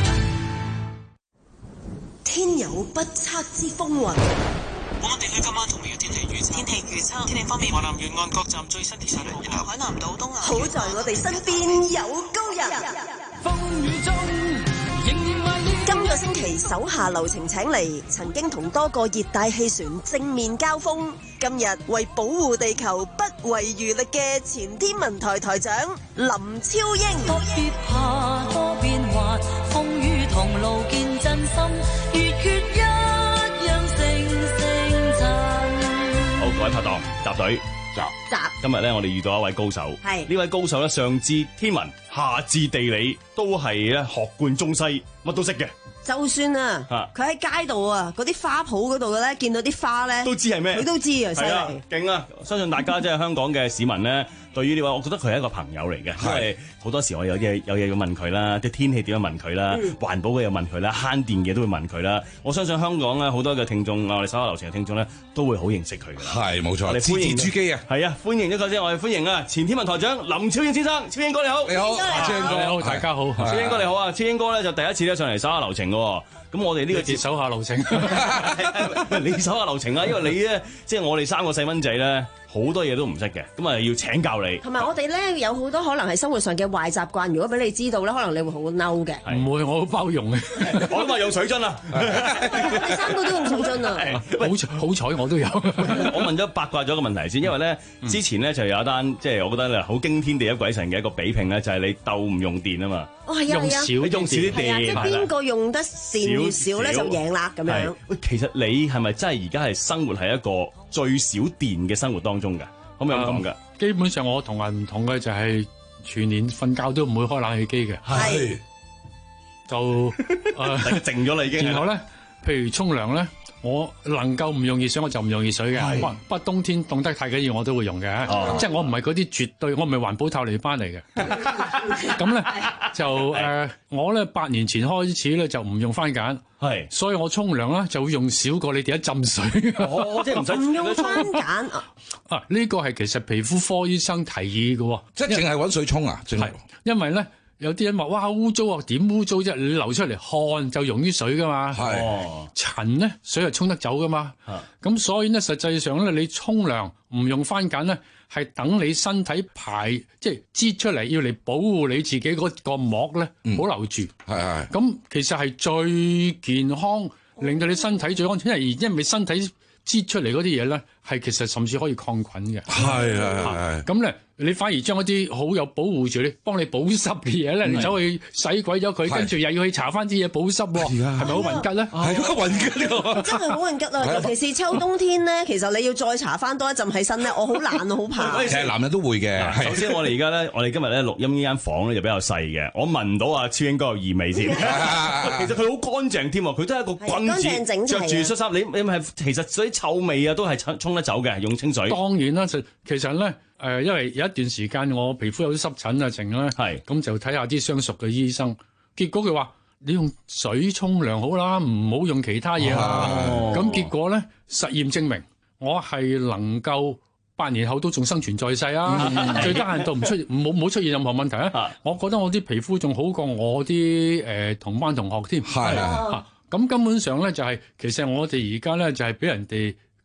[SPEAKER 19] 天有不測之風雲。
[SPEAKER 20] 本港地區今晚同明日天氣預測。天氣預測。天氣方面，華南沿岸各站最新天氣預測。海南島東南。
[SPEAKER 19] 好在我哋身邊有高人。風雨中仍然今個星期手下留情請嚟，曾經同多個熱帶氣旋正面交鋒，今日為保護地球不遺餘力嘅前天文台台長林超英。
[SPEAKER 21] 多別怕，多變幻，風雨同路見真心，月缺一樣成成塵。
[SPEAKER 11] 好，各位拍檔，集隊集
[SPEAKER 13] 集。
[SPEAKER 11] 今日咧，我哋遇到一位高手。
[SPEAKER 13] 係
[SPEAKER 11] 呢位高手咧，上至天文，下至地理，都係咧學貫中西，乜都識嘅。
[SPEAKER 13] 就算啊，佢喺街度啊，嗰啲花圃嗰度咧，見到啲花咧，
[SPEAKER 11] 都知係咩？
[SPEAKER 13] 佢都知啊，犀利，
[SPEAKER 11] 勁啊！相信大家即係香港嘅市民咧，對於呢位，我覺得佢係一個朋友嚟嘅，因為好多時我有嘢有嘢要問佢啦，即係天氣點樣問佢啦，嗯、環保嘅又問佢啦，慳電嘅都會問佢啦。我相信香港咧好多嘅聽眾，我哋手下留情嘅聽眾咧，都會好認識佢嘅。
[SPEAKER 12] 係冇錯，
[SPEAKER 11] 我哋歡迎
[SPEAKER 12] 朱基啊，
[SPEAKER 11] 係啊，歡迎一個先，我哋歡迎啊前天文台長林超英先生，超英哥你好，
[SPEAKER 12] 你好，超英哥
[SPEAKER 9] 你好，大家好，
[SPEAKER 11] 超英哥你好啊，超英哥咧就第一次咧上嚟手下留情嘅。咁我哋呢個節
[SPEAKER 9] 手下留情，
[SPEAKER 11] 你手下留情啊！因為你咧，即係我哋三個細蚊仔咧，好多嘢都唔識嘅，咁啊要請教你。
[SPEAKER 13] 同埋我哋咧有好多可能係生活上嘅壞習慣，如果俾你知道咧，可能你會好嬲嘅。
[SPEAKER 9] 唔會，我好包容嘅。
[SPEAKER 11] 我諗係用水樽啊！
[SPEAKER 13] 第三個都用水樽啊！
[SPEAKER 9] 好好彩我都有。
[SPEAKER 11] 我問咗八卦咗個問題先，因為咧之前咧就有一單，即係我覺得咧好驚天地泣鬼神嘅一個比拼咧，就係你鬥唔用電啊嘛。
[SPEAKER 13] 哦，係啊，
[SPEAKER 11] 用少用少啲電，
[SPEAKER 13] 即係邊個用得電越少咧就贏啦咁樣。
[SPEAKER 11] 喂，其實你係咪真係而家係生活喺一個最少電嘅生活當中㗎？可唔可以咁講㗎？
[SPEAKER 9] 基本上我同人唔同嘅就係全年瞓覺都唔會開冷氣機嘅。
[SPEAKER 11] 係。
[SPEAKER 9] 就誒
[SPEAKER 11] 靜咗啦已經。
[SPEAKER 9] 然後咧，譬如沖涼咧。我能夠唔用熱水我就唔用熱水嘅，不不冬天凍得太緊要我都會用嘅，哦、即係我唔係嗰啲絕對，我唔係環保透嚟翻嚟嘅。咁咧就誒、呃，我咧八年前開始咧就唔用番梘，係，所以我沖涼咧就會用少過你哋一浸水。
[SPEAKER 11] 哦，即係唔使
[SPEAKER 13] 唔用番梘啊？
[SPEAKER 9] 啊，呢、這個係其實皮膚科醫生提議嘅，
[SPEAKER 12] 即係淨係揾水沖啊？係，
[SPEAKER 9] 因為咧。有啲人話哇污糟啊，點污糟啫？你流出嚟汗就溶於水噶嘛，係塵咧水係沖得走噶嘛，咁所以咧實際上咧你沖涼唔用番梘咧，係等你身體排即係擠出嚟，要嚟保護你自己嗰個膜咧保留住，係係。咁其實係最健康，令到你身體最安全，因為因為身體擠出嚟嗰啲嘢咧，係其實甚至可以抗菌嘅，
[SPEAKER 12] 係係係。
[SPEAKER 9] 咁咧。你反而將一啲好有保護住你，幫你保濕嘅嘢咧，你走去洗鬼咗佢，跟住又要去搽翻啲嘢保濕，係咪好混吉咧？
[SPEAKER 12] 係好混吉呢個，
[SPEAKER 13] 真係好混吉啊！尤其是秋冬天咧，其實你要再搽翻多一陣起身咧，我好懶啊，好怕。
[SPEAKER 12] 其實男人都會嘅。
[SPEAKER 11] 首先我哋而家咧，我哋今日咧錄音呢間房咧就比較細嘅，我聞到阿超英哥有異味先。其實佢好乾淨添，佢都係一個君子，着住恤衫，你你係其實所啲臭味啊都係沖沖得走嘅，用清水。
[SPEAKER 9] 當然啦，其實咧。誒、呃，因為有一段時間我皮膚有啲濕疹啊，成啦，係咁就睇下啲相熟嘅醫生，結果佢話你用水沖涼好啦，唔好用其他嘢啦。咁、哦、結果咧，實驗證明我係能夠八年後都仲生存在世啊，嗯、最低限度唔出唔好唔好出現任何問題啊。我覺得我啲皮膚仲好過我啲誒、呃、同班同學添。係啊，咁根本上咧就係、是、其實我哋而家咧就係俾人哋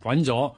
[SPEAKER 9] 滾咗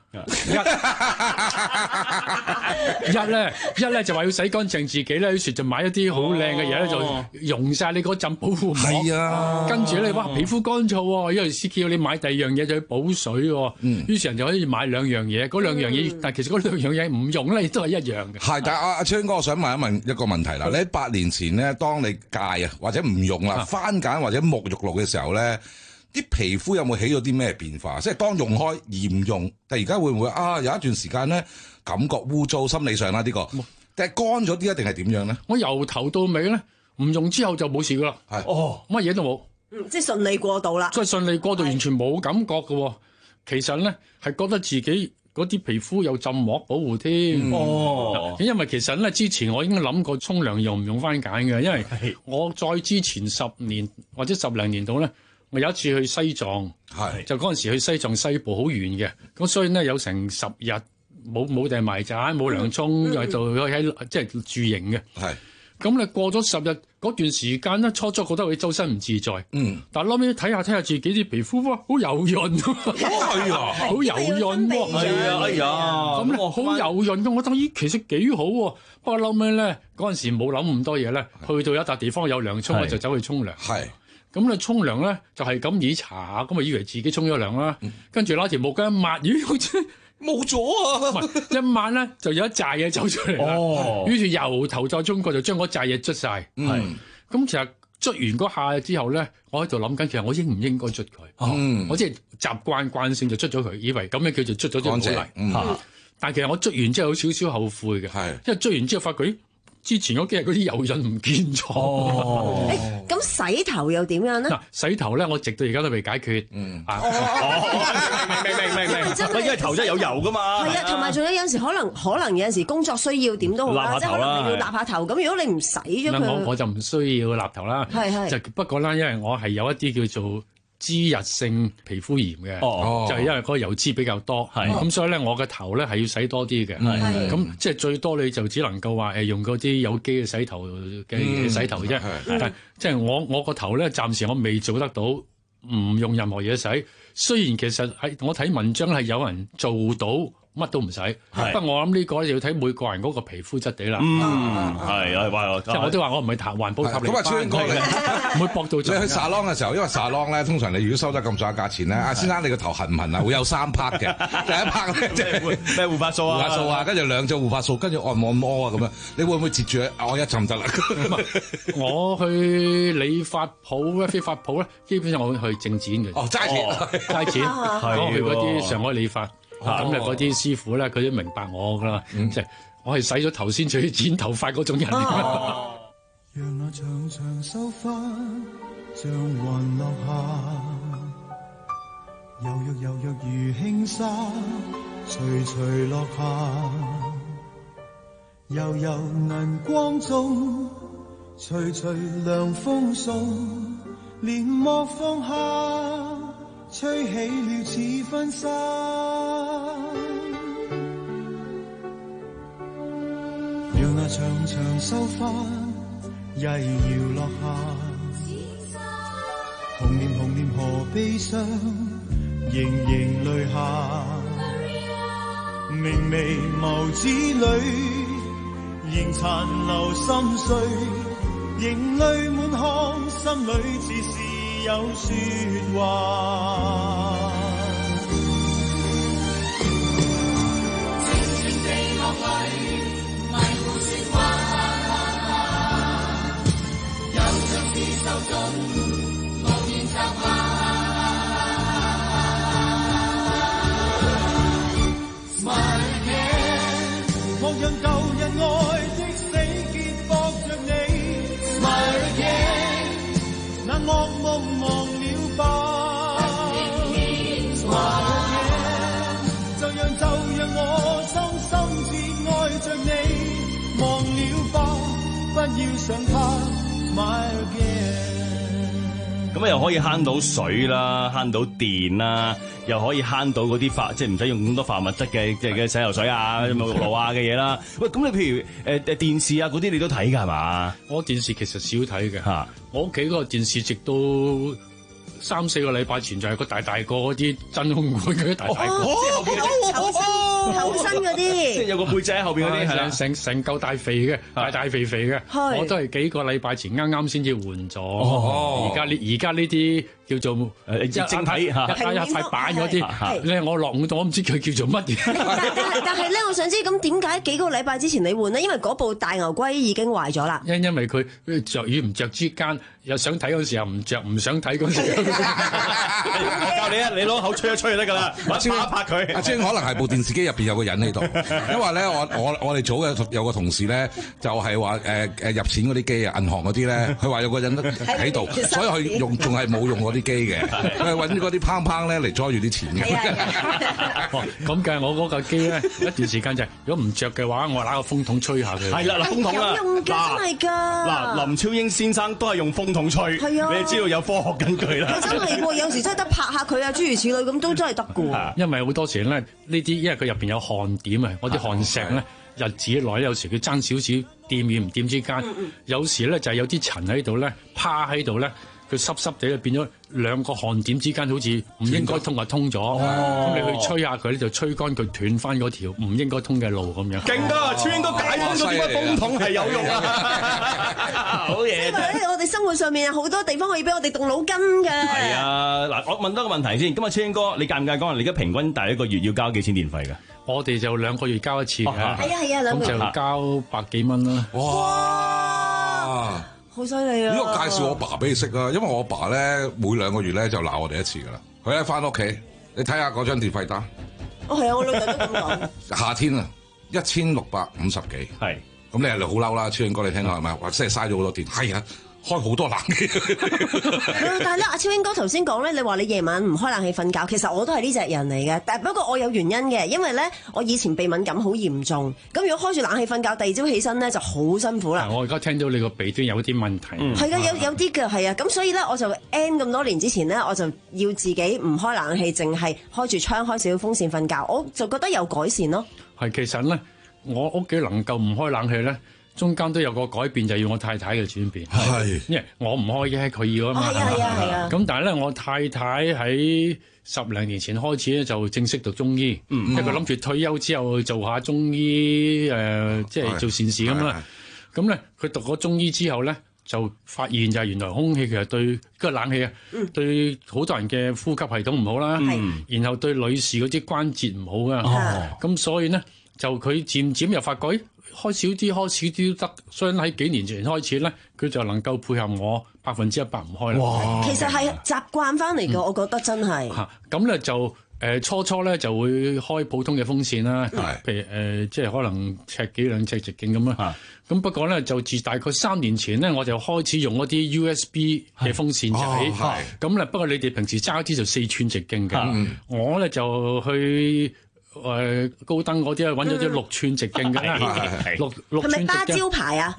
[SPEAKER 9] 一一咧一咧就話要洗乾淨自己咧，於是就買一啲好靚嘅嘢咧，就溶晒你嗰陣保護膜。
[SPEAKER 12] 係啊，
[SPEAKER 9] 跟住咧哇皮膚乾燥喎，因為 C Q 你買第二樣嘢就要補水喎。嗯，於是人就可以買兩樣嘢，嗰兩樣嘢，嗯、但係其實嗰兩樣嘢唔用咧都係一樣嘅。
[SPEAKER 12] 係，但係阿阿霑哥，我想問一問一個問題啦。你喺八年前咧，當你戒啊或者唔用啦番梘或者沐浴露嘅時候咧，啲皮膚有冇起咗啲咩變化？即係當用開而唔用，但而家會唔會啊有一段時間咧感覺污糟，心理上啦呢、呢個，但係乾咗啲一定係點樣咧？
[SPEAKER 9] 我由頭到尾咧唔用之後就冇事噶啦，係哦，乜嘢都冇，
[SPEAKER 13] 嗯，即係順利過渡啦，
[SPEAKER 9] 即係順利過渡，完全冇感覺嘅。其實咧係覺得自己嗰啲皮膚有浸膜保護添，嗯、哦，因為其實咧之前我已經諗過沖涼用唔用番梘嘅，因為我再之前十年或者十零年度咧。我有一次去西藏，就嗰陣時去西藏西部好遠嘅，咁所以咧有成十日冇冇訂埋棧冇涼沖，又就喺即係住營嘅。咁你過咗十日嗰段時間咧，初初覺得佢周身唔自在，嗯，但係後尾睇下睇下自己啲皮膚哇，好柔潤，
[SPEAKER 12] 係啊，
[SPEAKER 9] 好柔潤喎，
[SPEAKER 11] 係啊，哎呀，
[SPEAKER 9] 咁咧好柔潤嘅，我覺得咦其實幾好喎。不過後尾咧嗰陣時冇諗咁多嘢咧，去到一笪地方有涼沖咧就走去沖涼。係。咁你沖涼咧就係咁以茶，咁啊以為自己沖咗涼啦，嗯、跟住攞條毛巾一抹，咦好似冇咗啊！一抹咧就有一紮嘢走出嚟啦。哦，於是由頭再沖過就將嗰紮嘢捽晒。係、嗯，咁其實捽完嗰下之後咧，我喺度諗緊，其實我應唔應該捽佢？嗯，我即係習慣慣性就捽咗佢，以為咁樣叫做捽咗啲好嚟。嗯，嗯但係其實我捽完之後有少少後悔嘅，係，因為捽完之後發覺。之前嗰幾日嗰啲油印唔見咗。
[SPEAKER 13] 哦，咁洗頭又點樣咧？
[SPEAKER 9] 嗱，洗頭咧，我直到而家都未解決。嗯，啊，
[SPEAKER 11] 明明明明明，因為頭真係有油噶嘛。
[SPEAKER 13] 係啊，同埋仲有有陣時可能可能有陣時工作需要點都好啦，即係可能你要立下頭。咁如果你唔洗咗佢，
[SPEAKER 9] 我我就唔需要立頭啦。係係。就不過啦，因為我係有一啲叫做脂溢性皮膚炎嘅，哦、就係因為嗰個油脂比較多，咁所以咧我嘅頭咧係要洗多啲嘅，咁即係最多你就只能夠話誒用嗰啲有機嘅洗頭嘅洗頭啫，嗯、但係即係我我個頭咧暫時我未做得到唔用任何嘢洗，雖然其實喺我睇文章係有人做到。乜都唔使，不過我諗呢個就要睇每個人嗰個皮膚質地啦。
[SPEAKER 11] 嗯，係啊，哇！即
[SPEAKER 9] 係我都話我唔係談環保級嚟。
[SPEAKER 12] 咁啊，霑哥
[SPEAKER 9] 你唔會搏到。
[SPEAKER 12] 你去沙龍嘅時候，因為沙龍咧，通常你如果收得咁上下價錢咧，阿先生你個頭痕唔痕啊？會有三 part 嘅，第一 part 咧即係
[SPEAKER 11] 咩護髮素啊，
[SPEAKER 12] 護髮素啊，跟住兩隻護髮素，跟住按摩按摩啊咁樣。你會唔會截住按一浸得啦？
[SPEAKER 9] 我去理髮鋪咧，飛髮鋪咧，基本上我會去正剪嘅。
[SPEAKER 12] 哦，齋錢，
[SPEAKER 9] 齋錢，我去嗰啲上海理髮。咁咧嗰啲師傅咧，佢都明白我噶啦，即係我係洗咗頭先至去剪頭髮嗰種人。
[SPEAKER 15] 讓那長長秀髮像雲落下，柔弱柔弱如輕紗，徐徐落下，悠悠銀光中，徐徐涼風送，簾幕放下。吹起了似婚紗，讓那長長秀髮曳搖落下，紅臉紅臉何悲傷，盈盈淚下，明眉眸子裏仍殘留心碎，仍淚滿腔，心裏似是有說話，靜靜地落淚，迷糊說話，又像是受盡無言責罵。Smile again， 莫讓舊日愛的死結縛着你。Smile again， 那惡夢忘了吧，就讓就讓我衷心至愛着你，忘了吧，不要想他 smile again。
[SPEAKER 11] 咁又可以慳到水啦，慳到電啦，又可以慳到嗰啲化，即係唔使用咁多化物質嘅即係嘅洗頭水啊、沐浴露啊嘅嘢啦。喂，咁你譬如誒誒、呃、電視啊嗰啲你都睇㗎係嘛？
[SPEAKER 9] 我電視其實少睇嘅嚇，我屋企嗰個電視直到三四個禮拜前就係個大大個嗰啲真空管嗰啲大大個，
[SPEAKER 13] 厚身嗰啲，
[SPEAKER 11] 即係有個背脊喺後邊嗰啲係啦，
[SPEAKER 9] 成成嚿大肥嘅，大大肥肥嘅，我都係幾個禮拜前啱啱先至換咗。而家呢而家呢啲叫做誒晶體嚇，一一塊板嗰啲咧，我落咗，我唔知佢叫做乜嘢。
[SPEAKER 13] 但係但係咧，我想知咁點解幾個禮拜之前你換呢？因為嗰部大牛龜已經壞咗啦。
[SPEAKER 9] 因因為佢着與唔着之間，又想睇嗰時候唔着，唔想睇嗰時候。
[SPEAKER 11] 教你啊，你攞口吹一吹就得㗎啦，拍一拍佢。
[SPEAKER 12] 阿晶可能係部電視機入邊有個人喺度，因為咧我我我哋組嘅有個同事咧就係話誒誒入錢嗰啲機啊，銀行嗰啲咧，佢話有個人喺度，所以佢用仲係冇用嗰啲機嘅，佢係揾嗰啲砰砰咧嚟裝住啲錢嘅。
[SPEAKER 9] 咁嘅我嗰架機咧一段時間就係，如果唔着嘅話，我拿個風筒吹下佢。
[SPEAKER 11] 係啦，嗱風筒啦，
[SPEAKER 13] 有用㗎，真係㗎。
[SPEAKER 11] 嗱，林超英先生都係用風筒吹，
[SPEAKER 13] 係啊，
[SPEAKER 11] 你知道有科學根據啦。
[SPEAKER 13] 真係喎，有時真係得拍下佢啊，諸如此類咁都真係得㗎。
[SPEAKER 9] 因為好多時咧呢啲，因為佢入邊有汗點啊，嗰啲汗石咧日子耐，有時佢爭少少掂與唔掂之間，有時咧就係有啲塵喺度咧，趴喺度咧。佢濕濕地變咗兩個汗點之間好似唔應該通就通咗，咁、哦、你去吹下佢咧就吹乾佢斷翻嗰條唔應該通嘅路咁樣。勁啊！超英都解封咗點解風筒係有用啊！好嘢！
[SPEAKER 13] 因為我哋生活上面有好多地方可以俾我哋動腦筋嘅。
[SPEAKER 11] 係啊，嗱，我問多個問題先。咁啊，超英哥，你介唔介講啊？你而家平均第一個月要交幾錢電費㗎？
[SPEAKER 9] 我哋就兩個月交一次嘅。係
[SPEAKER 13] 啊係啊，兩個月。
[SPEAKER 9] 咁就交百幾蚊啦。
[SPEAKER 12] 哇！
[SPEAKER 13] 好犀利啊！
[SPEAKER 12] 呢個介紹我爸俾你識啊，因為我爸咧每兩個月咧就鬧我哋一次噶啦。佢一翻屋企，你睇下嗰張電費單。
[SPEAKER 13] 哦，係啊，我老豆都咁講。
[SPEAKER 12] 夏天啊，一千六百五十幾。係。咁你係好嬲啦，超英哥，你聽到係咪？話真係嘥咗好多電。係啊。開好多冷氣，
[SPEAKER 13] 但係咧，阿超英哥頭先講咧，你話你夜晚唔開冷氣瞓覺，其實我都係呢隻人嚟嘅。但係不過我有原因嘅，因為咧我以前鼻敏感好嚴重，咁如果開住冷氣瞓覺，第二朝起身咧就好辛苦啦。
[SPEAKER 9] 我而家聽到你個鼻端有啲問題，
[SPEAKER 13] 係㗎、嗯，有有啲嘅係啊，咁所以咧我就 N 咁多年之前咧，我就要自己唔開冷氣，淨係開住窗開少少風扇瞓覺，我就覺得有改善咯。
[SPEAKER 9] 係其實咧，我屋企能夠唔開冷氣咧。中間都有個改變，就係、要我太太嘅轉變。係，因為我唔開嘅，佢要啊嘛。係啊係啊係啊。咁但係咧，我太太喺十零年前開始咧，就正式讀中醫。嗯，因為佢諗住退休之後做下中醫，誒、呃，即係做善事咁啦。咁咧，佢讀咗中醫之後咧，就發現就係原來空氣其實對個冷氣啊，嗯、對好多人嘅呼吸系統唔好啦。嗯。然後對女士嗰啲關節唔好啊。哦。咁所以咧，就佢漸漸又發覺。開少啲，開少啲都得。所以喺幾年前開始咧，佢就能夠配合我百分之一百唔開啦。
[SPEAKER 13] 哇！其實係習慣翻嚟嘅，嗯、我覺得真係。嚇
[SPEAKER 9] 咁咧就誒、呃、初初咧就會開普通嘅風扇啦，譬如誒、呃、即係可能尺幾兩尺直徑咁啦。咁不過咧就自大概三年前咧，我就開始用嗰啲 U S B 嘅風扇仔。咁咧不過你哋平時揸啲就四寸直徑嘅，嗯、我咧就去。誒高登嗰啲咧揾咗啲六寸直徑嘅啦，六六寸直徑。係咪芭蕉牌啊？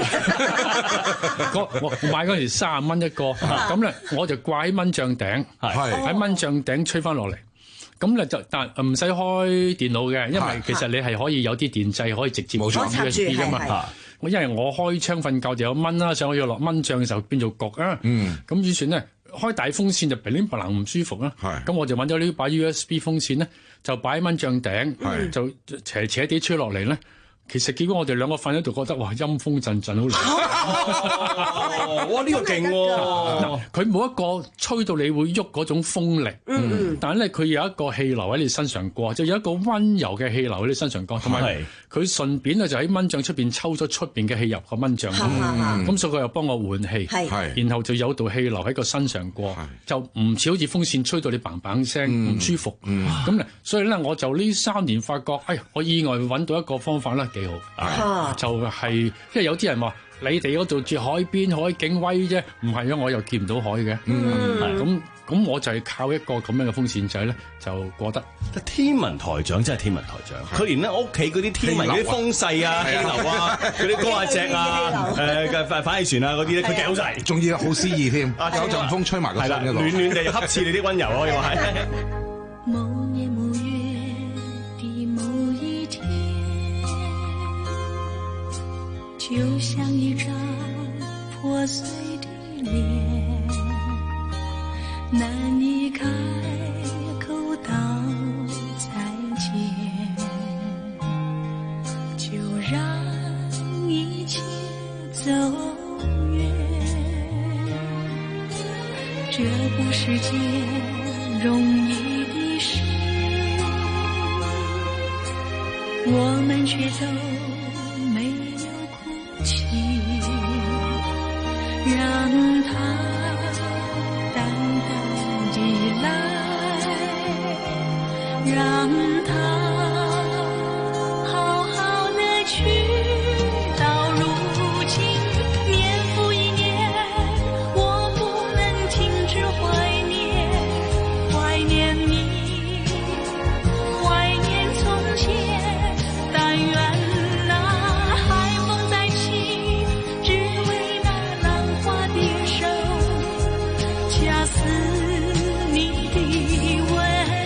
[SPEAKER 9] 我我買嗰時三十蚊一個，咁咧我就掛喺蚊帳頂，喺蚊帳頂吹翻落嚟。咁咧就但唔使開電腦嘅，因為其實你係可以有啲電掣可以直接冇錯 U S B 㗎嘛。我因為我開窗瞓覺就有蚊啦，上去要落蚊帳嘅時候變做焗啊。嗯，咁於是咧開大風扇就乒乓唔舒服啦。係，咁我就揾咗呢把 U S B 風扇咧。就擺喺蚊帳頂，就斜斜地吹落嚟咧。其實結果我哋兩個瞓喺度，覺得哇陰風陣陣好涼。
[SPEAKER 11] 哇！呢、呢個勁喎，
[SPEAKER 9] 佢冇一個吹到你會喐嗰種風力，嗯、但係咧佢有一個氣流喺你身上過，就有一個溫柔嘅氣流喺你身上過，同埋佢順便咧就喺蚊帳出邊抽咗出邊嘅氣入個蚊帳，咁、嗯、所以佢又幫我換氣，然後就有道氣流喺個身上過，就唔似好似風扇吹到你嘭嘭聲唔、嗯、舒服。咁咧、嗯，所以咧我就呢三年發覺，哎，我意外揾到一個方法啦。幾好啊！就係、是，因為有啲人話你哋嗰度住海邊海景威啫，唔係啊，我又見唔到海嘅。嗯，咁咁我就係靠一個咁樣嘅風扇仔咧，就過得。
[SPEAKER 11] 天文台長真係天文台長，佢連咧屋企嗰啲天文嗰啲風勢啊、氣流啊、嗰啲高壓脊啊、誒嘅反氣旋啊嗰啲咧，佢記好晒，
[SPEAKER 12] 仲要好詩意添。有陣風吹埋個身嗰度，
[SPEAKER 11] 暖暖地恰似你啲溫柔咯，又係。
[SPEAKER 21] 就像一張破碎的臉，那世界容易的事，我们却都没有哭泣，让它淡淡地来，让它好好的去，到如今年复一年，我不能停止怀念，怀念你，怀念从前，但愿那海风再起，只为那浪花的手，恰似你的温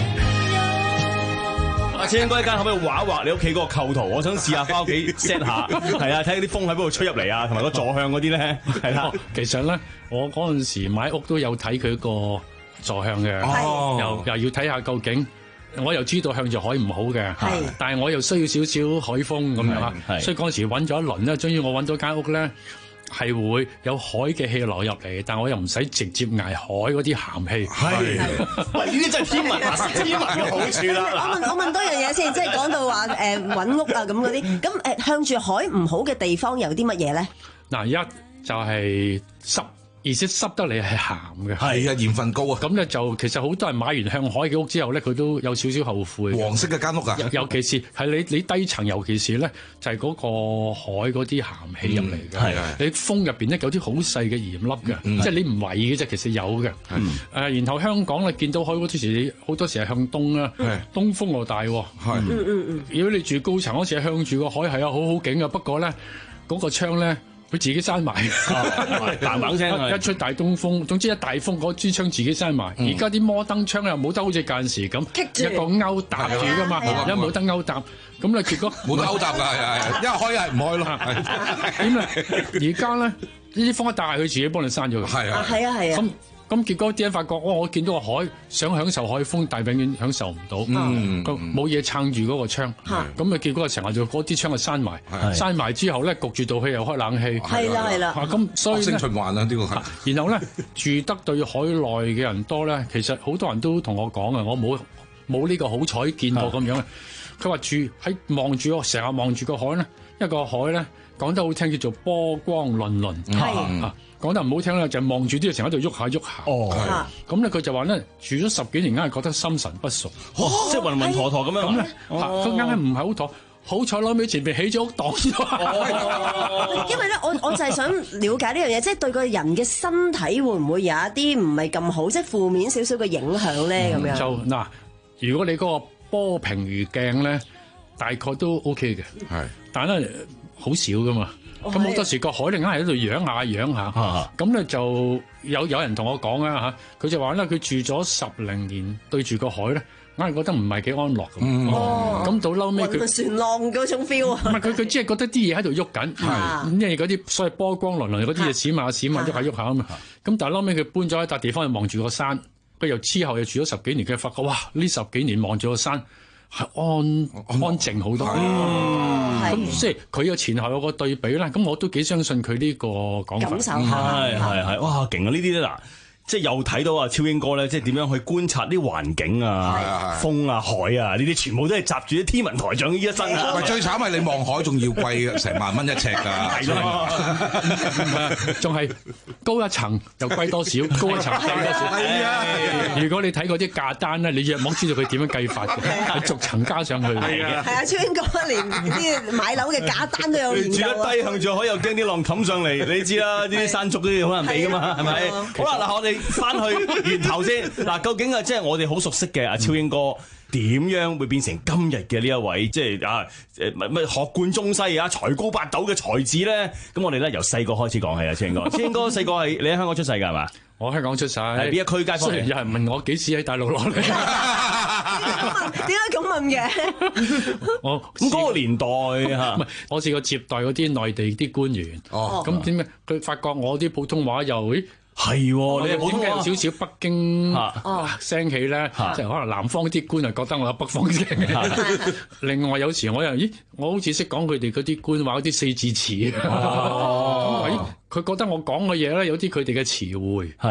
[SPEAKER 21] 柔。
[SPEAKER 11] 阿青哥，一間可唔可以畫一畫你屋企嗰個構圖？我想試下翻屋企 set 下，係啊，睇下啲風喺邊度吹入嚟啊，同埋個坐向嗰啲咧，係啦。
[SPEAKER 9] 其實咧，我嗰陣時買屋都有睇佢個坐向嘅，又又要睇下究竟。我又知道向住海唔好嘅，但係我又需要少少海風咁樣啊，所以嗰陣時揾咗一輪咧，終於我揾到間屋咧係會有海嘅氣流入嚟，但我又唔使直接捱海嗰啲鹹氣。係，
[SPEAKER 11] 喂，呢啲真係天文天文嘅好處啦。
[SPEAKER 13] 我問我問多樣嘢先，即係講到話誒揾屋啊咁嗰啲，咁誒向住海唔好嘅地方有啲乜嘢咧？
[SPEAKER 9] 嗱，一就係濕。而且濕得嚟係鹹嘅，
[SPEAKER 12] 係啊，鹽分高啊。
[SPEAKER 9] 咁咧就其實好多人買完向海嘅屋之後咧，佢都有少少後悔。
[SPEAKER 12] 黃色嘅間屋啊，
[SPEAKER 9] 尤其是係你你低層，尤其是咧就係嗰個海嗰啲鹹氣入嚟嘅。係、嗯、你風入邊咧有啲好細嘅鹽粒嘅，嗯、即係你唔為嘅啫，其實有嘅。誒、嗯呃，然後香港咧見到海嗰啲時，好多時係向東啦，東風又大。係，嗯嗯嗯。如果你住高層嗰時係向住個海，係啊，好好景啊。不過咧嗰、嗰個窗咧。佢自己閂埋，
[SPEAKER 11] 嘭嘭聲，
[SPEAKER 9] 一出大東風，總之一大風嗰支窗自己閂埋。而家啲摩登窗又冇得好似間時咁，一個勾搭住噶嘛，而家冇得勾搭，咁咧結果
[SPEAKER 12] 冇得勾搭㗎，係係，一開係唔開咯。
[SPEAKER 9] 點咧？而家咧呢啲風一大，佢自己幫你閂咗。
[SPEAKER 12] 係啊，
[SPEAKER 13] 係啊，係啊。
[SPEAKER 9] 咁結果啲人發覺，我我見到個海，想享受海風，但係永遠享受唔到。嗯，冇嘢撐住嗰個窗。咁啊結果成日就嗰啲窗就閂埋，閂埋之後咧焗住道氣又開冷氣。
[SPEAKER 13] 係啦係啦。
[SPEAKER 9] 咁所以
[SPEAKER 12] 惡性循環啊呢個。
[SPEAKER 9] 然後咧住得對海內嘅人多咧，其實好多人都同我講啊，我冇冇呢個好彩見過咁樣。佢話住喺望住個成日望住個海咧，一個海咧講得好聽叫做波光粼粼。係。講得唔好聽咧，就係望住啲嘢成日喺度喐下喐下。哦，咁咧佢就話咧住咗十幾年，硬係覺得心神不屬，
[SPEAKER 11] 即係暈暈陀陀咁樣。
[SPEAKER 9] 咁咧，佢硬係唔係好妥。好彩攞尾前邊起咗屋擋咗。
[SPEAKER 13] 因為咧，我我就係想了解呢樣嘢，即係對個人嘅身體會唔會有一啲唔係咁好，即係負面少少嘅影響咧？咁樣
[SPEAKER 9] 就嗱，如果你嗰個波平如鏡咧，大概都 OK 嘅。係，但係咧好少噶嘛。咁好多時個海咧硬係喺度仰下仰下，咁咧就有有人同我講啊嚇，佢就話咧佢住咗十零年對住個海咧，硬係覺得唔係幾安樂咁。哦，咁到嬲尾佢
[SPEAKER 13] 船浪嗰種 feel 啊！
[SPEAKER 9] 唔係佢佢只係覺得啲嘢喺度喐緊，係因為嗰啲所謂波光粼粼嗰啲嘢閃下閃下喐下喐下啊嘛。咁但係嬲尾佢搬咗一笪地方去望住個山，佢又之後又住咗十幾年，佢發覺哇呢十幾年望住個山。係安安靜好多，咁即係佢有前後有個對比啦。咁我都幾相信佢呢個講法。
[SPEAKER 11] 感受下，係係係，哇勁啊！呢啲咧嗱。即係又睇到啊，超英哥咧，即係點樣去觀察啲環境啊、風啊、海啊，呢啲全部都係集住啲天文台長呢一身啊！
[SPEAKER 12] 喂，最慘係你望海仲要貴成萬蚊一尺㗎，
[SPEAKER 9] 係咯，仲係高一層又貴多少，高一層貴多少。係啊！如果你睇嗰啲價單咧，你若望知道佢點樣計法嘅，係逐層加上去。係
[SPEAKER 13] 啊！係啊！超英哥連啲買樓嘅價單都有研究。
[SPEAKER 11] 住得低向住海又驚啲浪冚上嚟，你知啦，呢啲山竹都要好難比㗎嘛，係咪？好啦，嗱我哋。翻去源頭先，嗱，究竟啊，即係我哋好熟悉嘅阿超英哥，點樣會變成今日嘅呢一位，即係啊，誒，乜乜學貫中西啊，才高八斗嘅才子咧？咁我哋咧由細個開始講起啊，超英哥，超英哥細個係你喺香港出世㗎係嘛？
[SPEAKER 9] 我香港出世，
[SPEAKER 11] 係邊一區街坊？
[SPEAKER 9] 雖然有人問我幾時喺大陸落嚟，
[SPEAKER 13] 點解咁問嘅？
[SPEAKER 9] 我
[SPEAKER 11] 咁嗰個年代嚇，
[SPEAKER 9] 唔係我試過接待嗰啲內地啲官員，哦，咁點解佢發覺我啲普通話又誒？
[SPEAKER 11] 係喎，你
[SPEAKER 9] 點解有少少北京聲氣咧？即係可能南方啲官啊覺得我有北方聲氣。另外有時我又咦，我好似識講佢哋嗰啲官話嗰啲四字詞。哦，佢覺得我講嘅嘢咧有啲佢哋嘅詞彙。係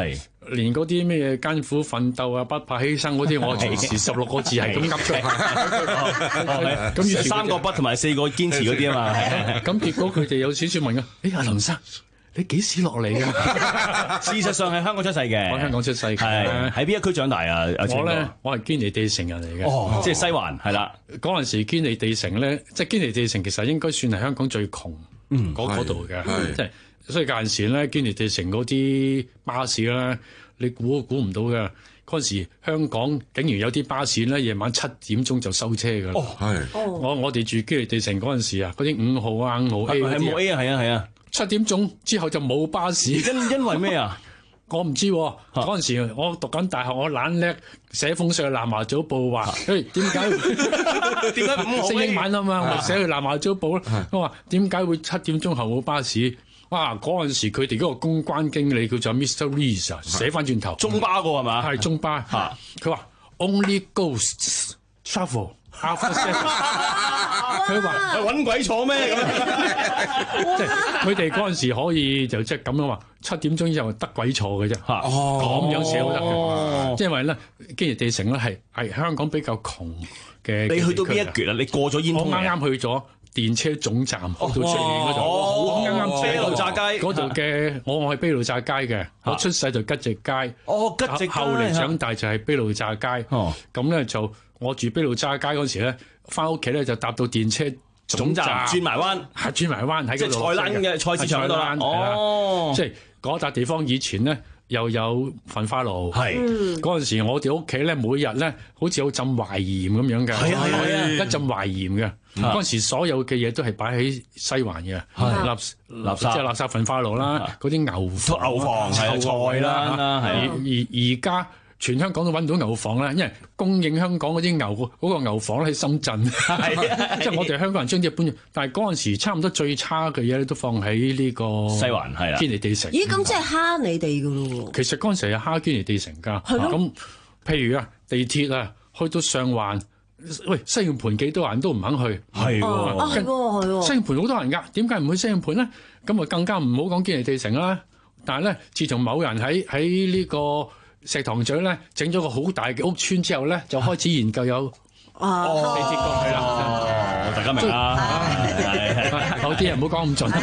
[SPEAKER 9] 連嗰啲咩艱苦奮鬥啊、不怕犧牲嗰啲，我隨時十六個字係咁噏出嚟。咁於是
[SPEAKER 11] 三個不同埋四個堅持嗰啲啊嘛。
[SPEAKER 9] 咁結果佢哋有少少問啊，誒阿林生，你幾時落嚟㗎？
[SPEAKER 11] 事實上係香港出世嘅，
[SPEAKER 9] 我香港出世嘅，
[SPEAKER 11] 係喺邊一區長大啊？
[SPEAKER 9] 我咧，我係堅尼地城人嚟嘅，
[SPEAKER 11] 哦，即係西環係啦。
[SPEAKER 9] 嗰陣時堅尼地城咧，即係堅尼地城其實應該算係香港最窮嗰度嘅，即係所以嗰陣時咧，堅尼地城嗰啲巴士咧，你估都估唔到嘅。嗰陣時香港竟然有啲巴士咧，夜晚七點鐘就收車㗎啦。
[SPEAKER 11] 哦，係。
[SPEAKER 9] 我我哋住堅尼地城嗰陣時啊，嗰啲五號啊、五號 A 嗰啲，
[SPEAKER 11] 係五 A 啊，係啊，係啊。七
[SPEAKER 9] 點鐘之後就冇巴士，
[SPEAKER 11] 因因為咩啊？
[SPEAKER 9] 我唔知嗰陣、啊、時我讀緊大學，我懶叻寫封信去南華早報話，誒點解點解五號識英文啊嘛？我寫去南華早報啦。我話點解會七點鐘後冇巴士？哇！嗰陣時佢哋嗰個公關經理叫做 Mister Rees 啊，寫翻轉頭
[SPEAKER 11] 中巴個係嘛？
[SPEAKER 9] 係中巴嚇。佢話 Only ghosts travel after seven。佢話
[SPEAKER 11] 揾鬼坐咩咁？
[SPEAKER 9] 即係佢哋嗰陣時可以就即係咁樣話，七點鐘之後得鬼坐嘅啫嚇。咁樣寫都得嘅。因為咧，堅尼地城咧係係香港比較窮嘅。
[SPEAKER 11] 你去到邊一橛啊？你過咗煙通
[SPEAKER 9] 我啱啱去咗電車總站，去到最遠嗰度。哦，啱啱
[SPEAKER 11] 卑路乍街
[SPEAKER 9] 嗰度嘅，我我係卑路乍街嘅。我出世就吉直街。
[SPEAKER 11] 哦，吉直街。
[SPEAKER 9] 後嚟長大就係卑路乍街。哦，咁咧就我住卑路乍街嗰時咧，翻屋企咧就搭到電車總站，
[SPEAKER 11] 轉埋彎，
[SPEAKER 9] 係轉埋彎喺嗰度。
[SPEAKER 11] 即係菜欄嘅菜市場嗰度啦。哦，
[SPEAKER 9] 即係嗰笪地方以前咧又有焚化爐。係嗰陣時，我哋屋企咧每日咧好似有浸淮鹽咁樣嘅。係啊係啊，一浸淮鹽嘅。嗰陣時所有嘅嘢都係擺喺西環嘅，垃垃圾即係垃圾焚化爐啦，嗰啲牛
[SPEAKER 11] 牛房係菜啦，
[SPEAKER 9] 而而而家全香港都揾到牛房啦，因為供應香港嗰啲牛嗰個牛房喺深圳，即係我哋香港人將啲搬，但係嗰陣時差唔多最差嘅嘢咧都放喺呢個
[SPEAKER 11] 西環係啦，
[SPEAKER 9] 堅尼地城。
[SPEAKER 13] 咦，咁即係蝦你哋噶咯？
[SPEAKER 9] 其實嗰陣時係蝦堅尼地城㗎，咁譬如啊地鐵啊去到上環。喂，西營盤幾多人都唔肯去，
[SPEAKER 11] 係喎，
[SPEAKER 13] 係喎，係喎。
[SPEAKER 9] 西營盤好多人㗎，點解唔去西營盤咧？咁啊更加唔好講堅尼地城啦。但係咧，自從某人喺喺呢個石塘咀咧整咗個好大嘅屋村之後咧，就開始研究有
[SPEAKER 13] 啊
[SPEAKER 9] 地鐵過去啦。
[SPEAKER 11] 哦，大家明啦，
[SPEAKER 9] 係有啲人唔好講咁盡。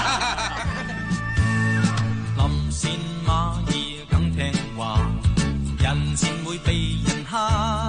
[SPEAKER 3] 林善馬兒更聽話，人善會被人蝦。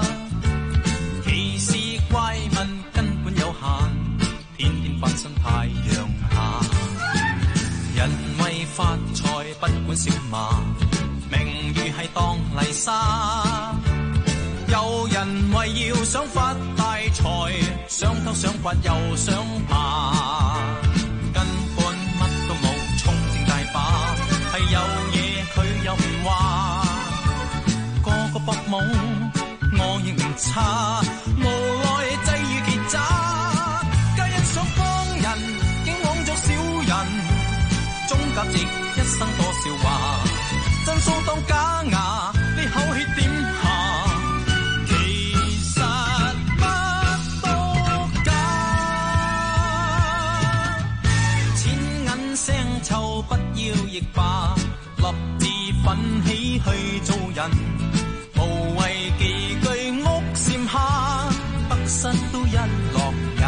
[SPEAKER 3] 怪問根本有限，天天翻身太陽下。人為發財不管小馬，名譽係當泥沙。有人為要想發大財，想偷想刮又想爬，根本乜都冇，衝勁大把，係有嘢佢又唔話，個個博懵我亦唔差。價值一生多笑話，真數當假牙，呢口氣點下？其實乜都假，錢銀聲臭不要亦罷，立志奮起去做人，無謂寄居屋檐下，得失都一落也。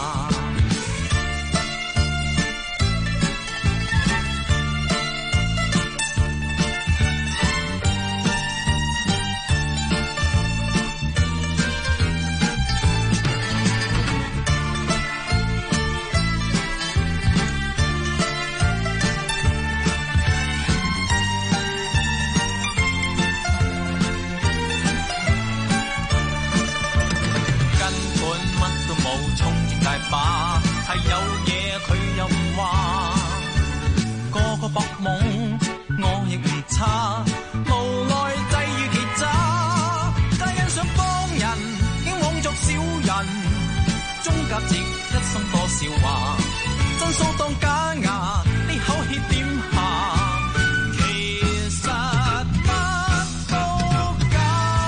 [SPEAKER 3] 係有嘢佢又唔話，個個博懵我亦唔差，無奈際遇其渣，皆因想幫人，竟枉作小人，終價值一生多笑話，真數當假牙，呢口氣點下？其實乜都假，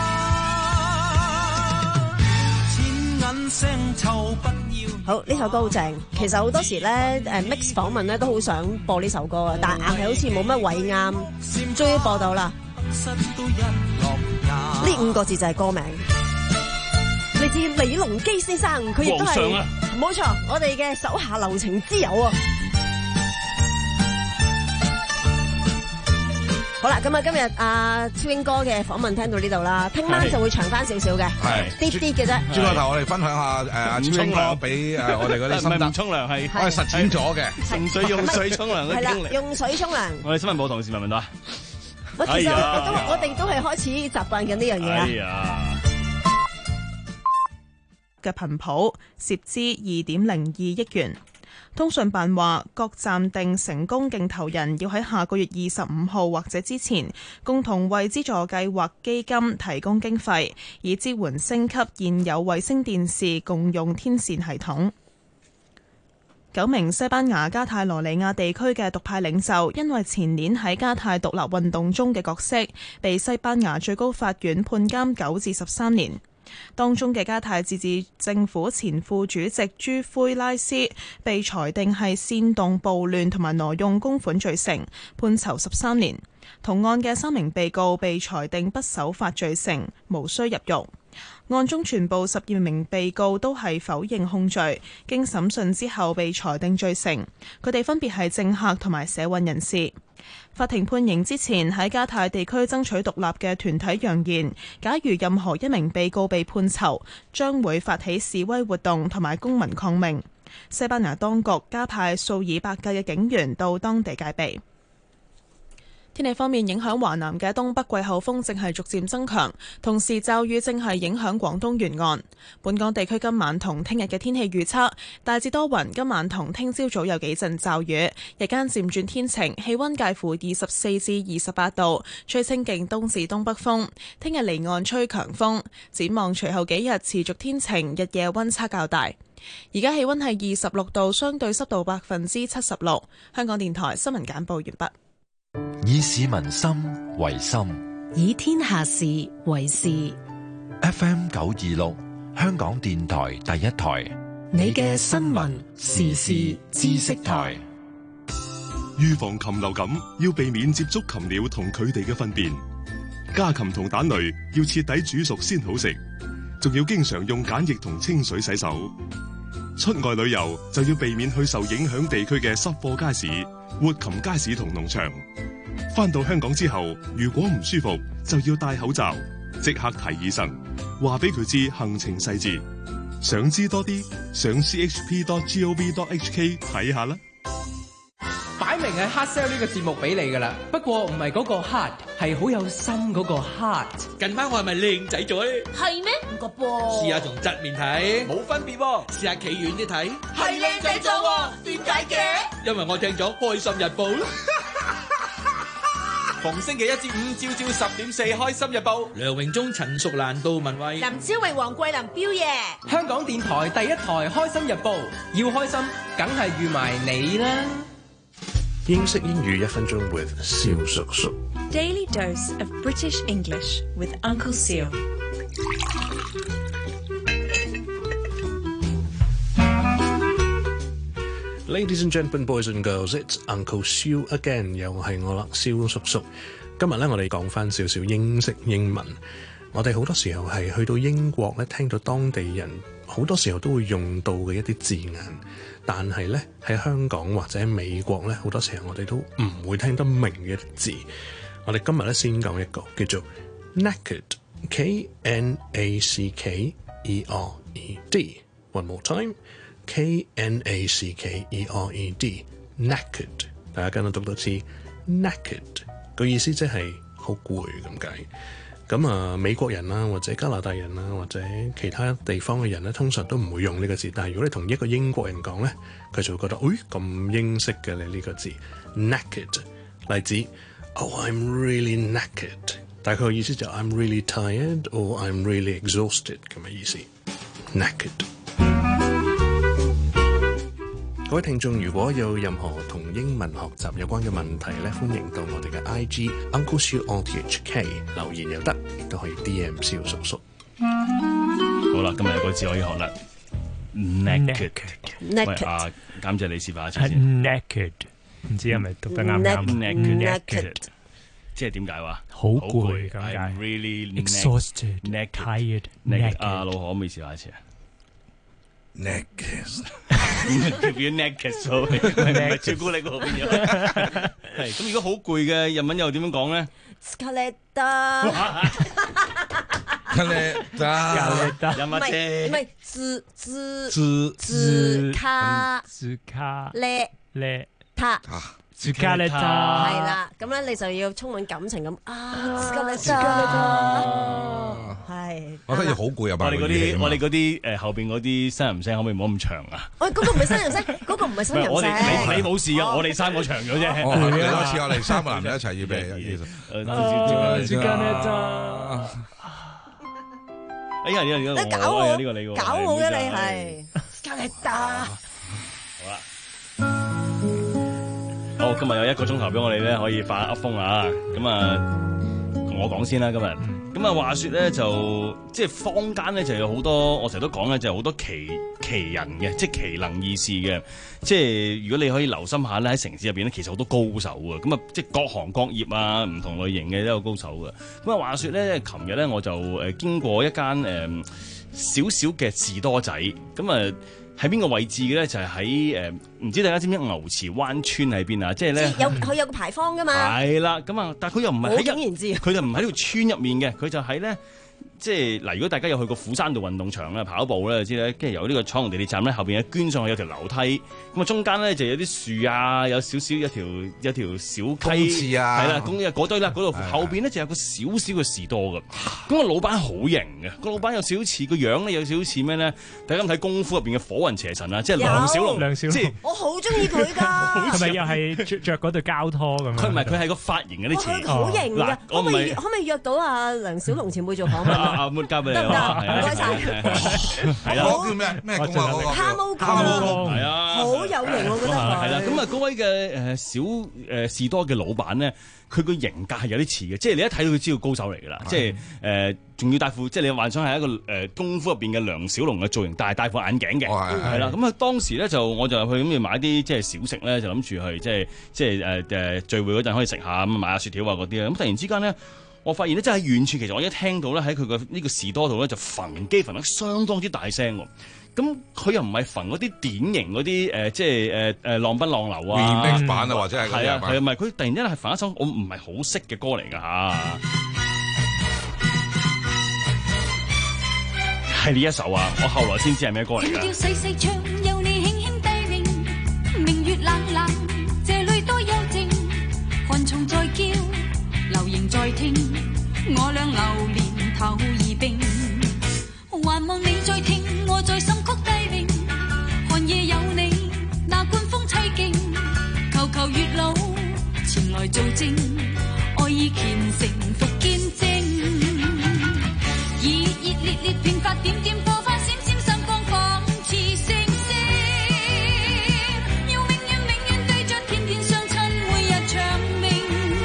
[SPEAKER 3] 錢銀聲臭不。
[SPEAKER 13] 好，呢首歌好正，其實好多時咧誒 mix 訪問咧都好想播呢首歌啊，但係硬係好似冇乜位啱，終於播到啦。 呢五個字就係歌名，嚟自李龍基先生，佢亦都係冇錯，我哋嘅手下留情之友啊！好啦，咁啊，今日阿超英哥嘅訪問聽到呢度啦，聽晚就會長翻少少嘅，啲啲嘅啫。
[SPEAKER 12] 轉個頭，我哋分享下誒阿超英哥俾誒我哋嗰啲心得。
[SPEAKER 11] 唔沖涼係
[SPEAKER 12] 我係實踐咗嘅，
[SPEAKER 11] 純粹用水沖涼嘅經歷。
[SPEAKER 13] 用水沖涼。
[SPEAKER 11] 我哋新聞部同事問唔問到啊？
[SPEAKER 13] 我其實都我哋都係開始習慣緊呢樣嘢啊。
[SPEAKER 1] 嘅頻譜涉資二點零二億元。通訊辦話，各暫定成功競投人要喺下個月二十五號或者之前，共同為資助計劃基金提供經費，以支援升級現有衛星電視共用天線系統。九名西班牙加泰羅尼亞地區嘅獨派領袖，因為前年喺加泰獨立運動中嘅角色，被西班牙最高法院判監九至十三年。當中嘅加泰自治政府前副主席朱灰拉斯被裁定係煽動暴亂同埋挪用公款罪成，判囚十三年。同案嘅三名被告被裁定不守法罪成，無需入獄。案中全部十二名被告都係否認控罪，經審訊之後被裁定罪成。佢哋分別係政客同埋社運人士。法庭判刑之前，喺加泰地區爭取獨立嘅團體揚言，假如任何一名被告被判囚，將會發起示威活動同埋公民抗命。西班牙當局加派數以百計嘅警員到當地戒備。天氣方面，影響華南嘅東北季候風正係逐漸增強，同時驟雨正係影響廣東沿岸。本港地區今晚同聽日嘅天氣預測大致多雲，今晚同聽朝早有幾陣驟雨，日間漸轉天晴，氣溫介乎二十四至二十八度，吹清勁東至東北風。聽日離岸吹強風，展望隨後幾日持續天晴，日夜溫差較大。而家氣溫係二十六度，相對濕度百分之七十六。香港電台新聞簡報完畢。
[SPEAKER 4] 以市民心為心，
[SPEAKER 8] 以天下事為事。
[SPEAKER 4] F M 九二六，香港電台第一台，
[SPEAKER 8] 你嘅新聞時事知識台。
[SPEAKER 22] 預防禽流感，要避免接觸禽鳥同佢哋嘅糞便。家禽同蛋類要徹底煮熟先好食，仲要經常用梘液同清水洗手。出外旅遊就要避免去受影響地區嘅濕貨街市、活禽街市同農場。返到香港之後，如果唔舒服，就要戴口罩，即刻睇醫生，話俾佢知行程細節。想知多啲，上 c h p dot gov dot h k 睇下啦。
[SPEAKER 23] 擺明係 hard sell 呢個節目俾你噶啦，不過唔係嗰個 hard，係好有心嗰個 heart。
[SPEAKER 2] 近排我係咪靚仔咗咧？
[SPEAKER 23] 係咩？唔覺噃。
[SPEAKER 2] 試下從側面睇，冇分別喎。試下企遠啲睇，
[SPEAKER 23] 係靚仔咗喎。點解嘅？
[SPEAKER 2] 因為我聽咗《開心日報》。逢星期一至五朝朝十點四，《開心日報》。梁榮忠、陳淑蘭、杜文慧、
[SPEAKER 23] 林超榮、黃桂林、彪爺。香港電台第一台《開心日報》，要開心，梗係預埋你啦。
[SPEAKER 5] 英式英語一分鐘 with 蕭叔叔。
[SPEAKER 24] Daily dose of British English with Uncle Seal。
[SPEAKER 5] Ladies and gentlemen, boys and girls, it's Uncle Seal again， 又係我啦，蕭叔叔。今日咧，我哋講翻少少英式英文。我哋好多時候係去到英國咧，聽到當地人好多時候都會用到嘅一啲字眼，但係咧喺香港或者喺美國咧，好多時候我哋都唔會聽得明嘅字。我哋今日咧先講一個叫做 naked，K N A C K E R E D。One more time。K N A C K E R E D，naked， 大家跟我讀多次 naked， 個意思即係好攰咁解。咁啊，美國人啦，或者加拿大人啦，或者其他地方嘅人咧，通常都唔會用呢個字。但係如果你同一個英國人講咧，佢就會覺得，誒咁英式嘅你呢個字 naked。例子 ，Oh I'm really naked， 大概嘅意思就 I'm really tired or I'm really exhausted 咁嘅意思 ，naked。各位聽眾，如果有任何同英文學習有關嘅問題咧，歡迎到我哋嘅 I G Uncle Siu R T H K 留言又得，亦都可以 D M 蕭叔叔。
[SPEAKER 11] 好啦，今日有個字可以學啦 ，naked。
[SPEAKER 13] naked。
[SPEAKER 11] 喂，啊，監製你示範一次先。
[SPEAKER 25] naked， 唔知係咪讀得啱啱
[SPEAKER 11] ？naked。 即係點解話？
[SPEAKER 6] 好攰咁解
[SPEAKER 11] I'm really
[SPEAKER 6] exhausted,
[SPEAKER 11] naked,
[SPEAKER 6] tired,
[SPEAKER 11] naked。
[SPEAKER 6] naked。
[SPEAKER 11] 啊，老何可唔可以試下一次啊
[SPEAKER 12] ？naked，
[SPEAKER 11] 叫變 naked， 唔係朱古力嗰邊咗。係咁，如果好攰嘅日文又點樣講咧
[SPEAKER 13] ？Scarletta。
[SPEAKER 11] Scarletta。
[SPEAKER 13] 唔係唔係，字字
[SPEAKER 12] 字
[SPEAKER 13] 字卡
[SPEAKER 6] 字卡
[SPEAKER 13] 咧
[SPEAKER 6] 咧
[SPEAKER 13] 塔。
[SPEAKER 6] Scarletta
[SPEAKER 13] 係啦，咁咧你就要充滿感情咁啊 Scarletta 係。
[SPEAKER 12] 我覺得要好攰啊！
[SPEAKER 11] 我哋嗰啲我哋嗰啲誒後邊嗰啲呻吟聲可唔可以唔好咁長啊？
[SPEAKER 13] 喂，嗰個唔係呻吟聲，嗰個唔係呻吟聲。
[SPEAKER 11] 我哋你你冇事啊，我哋三個長咗啫。
[SPEAKER 12] 哦，你開始我哋三個男人一齊預備。
[SPEAKER 11] Scarletta。哎呀，呢個呢個
[SPEAKER 13] 搞我，
[SPEAKER 11] 呢個你
[SPEAKER 13] 搞我嘅你係 Scarletta。
[SPEAKER 11] 好啦。好，今日有一個鐘頭俾我哋咧，可以發噏風啊！咁啊，我講先啦，今日。咁啊，話說咧就即係坊間咧就有好多，我成日都講咧就有好多奇奇人嘅，即係奇能異士嘅。即係如果你可以留心下咧，喺城市入邊咧，其實好多高手啊！咁啊，即係各行各業啊，唔同類型嘅都有高手嘅。咁啊，話說咧，琴日咧我就誒經過一間誒少少嘅士多仔，咁啊。喺邊個位置嘅咧？就係喺誒，唔知大家知唔知牛池灣村喺邊啊？即係咧，
[SPEAKER 13] 有佢有個牌坊噶嘛。
[SPEAKER 11] 係啦，咁啊，但係佢又唔係喺，
[SPEAKER 13] 我竟然知，
[SPEAKER 11] 佢就唔喺呢個村入面嘅，佢就喺咧。即係嗱，如果大家有去過虎山道運動場咧跑步咧，就知咧，跟住由呢個彩虹地鐵站咧後邊咧捐上去有條樓梯，咁啊中間咧就有啲樹啊，有少少有條有條小溪，
[SPEAKER 12] 公廁啊，
[SPEAKER 11] 係啦，公廁嗰堆啦，嗰度後邊咧就有個少少嘅士多㗎。咁個老闆好型嘅，個老闆有少少似個樣咧，有少少似咩咧？大家睇功夫入邊嘅火雲邪神啊，即係梁小龍，
[SPEAKER 6] 梁小龍，
[SPEAKER 13] 我好中意佢㗎。
[SPEAKER 6] 係咪又係着着嗰對膠拖咁樣？
[SPEAKER 11] 佢唔係，佢係個髮型嗰啲似。
[SPEAKER 13] 佢好型㗎，可唔可以可唔可以約到阿梁小龍前輩做訪問啊？
[SPEAKER 11] 阿交俾你
[SPEAKER 13] 得唔得？唔該晒。
[SPEAKER 11] 係啦，
[SPEAKER 12] 叫咩咩工啊？
[SPEAKER 13] 蛤蟆哥
[SPEAKER 11] 係啊，
[SPEAKER 13] 好有型我覺得。
[SPEAKER 11] 係啦，咁啊嗰位嘅誒小誒士多嘅老闆咧，佢個型格係有啲似嘅，即係你一睇到佢知道高手嚟㗎啦，即係誒仲要戴副，即係你幻想係一個誒功夫入邊嘅梁小龍嘅造型，但係戴副眼鏡嘅，係啦。咁啊當時咧就我就入去咁要買啲即係小食咧，就諗住去即係即係誒誒聚會嗰陣可以食下咁買下雪條啊嗰啲啊，咁突然之間咧。我發現咧，真係喺遠處，其實我一聽到咧，喺佢個呢個士多度咧，就焚機焚得相當之大聲喎。咁佢又唔係焚嗰啲典型嗰啲誒，即係誒誒浪奔浪流啊
[SPEAKER 12] remix 版啊，或者係
[SPEAKER 11] 係啊係啊，唔係佢突然間係焚一首我唔係好識嘅歌嚟㗎嚇，係呢一首啊！我後來先知係咩歌嚟㗎。
[SPEAKER 21] 情調細細唱，有你輕輕低詠，明月冷冷，這裏多幽靜，寒蟲在叫。流螢在聽，我倆流連頭而並，還望你在聽，我在心曲低詠。寒夜有你，那觀風凄勁，求求月老前來做證，愛意虔誠復見證。熱熱烈烈迸發，點點火花閃閃閃光仿似星星，要永遠永遠對着天天相親，每日長明。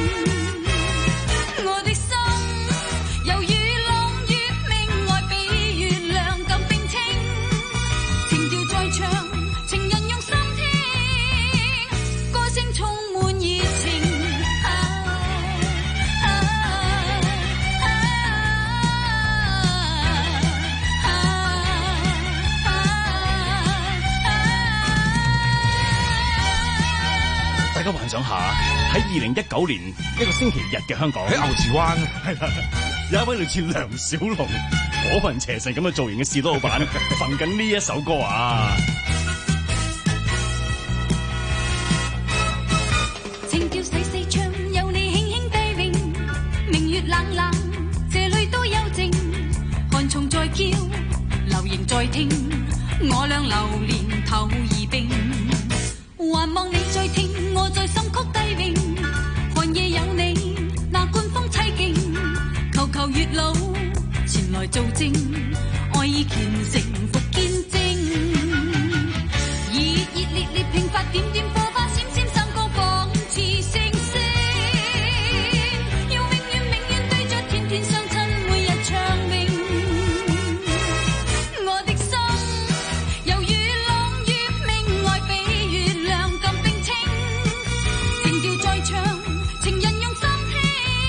[SPEAKER 11] 大家幻想下喺二零一九年一個星期日嘅香港，
[SPEAKER 12] 喺牛池灣，
[SPEAKER 11] 係啦，有一位類似梁小龍、火雲邪神咁嘅造型嘅士多老闆，焚緊呢一首歌啊！
[SPEAKER 21] 情調細細唱，有你輕輕低詠，明月冷冷，這裏都幽靜，寒蟲在叫，流螢在聽，我倆流連頭而並。還望你在聽，我在心曲低詠。寒夜有你，那觀風凄勁，求求月老前來做證，愛意虔誠復見證。熱熱烈烈迸發，點點火花閃閃閃光仿似星星，要永遠永遠對着天天相親，每日長明。我的心猶如朗月明，愛比月亮更冰清，情調在唱，情人用心聽，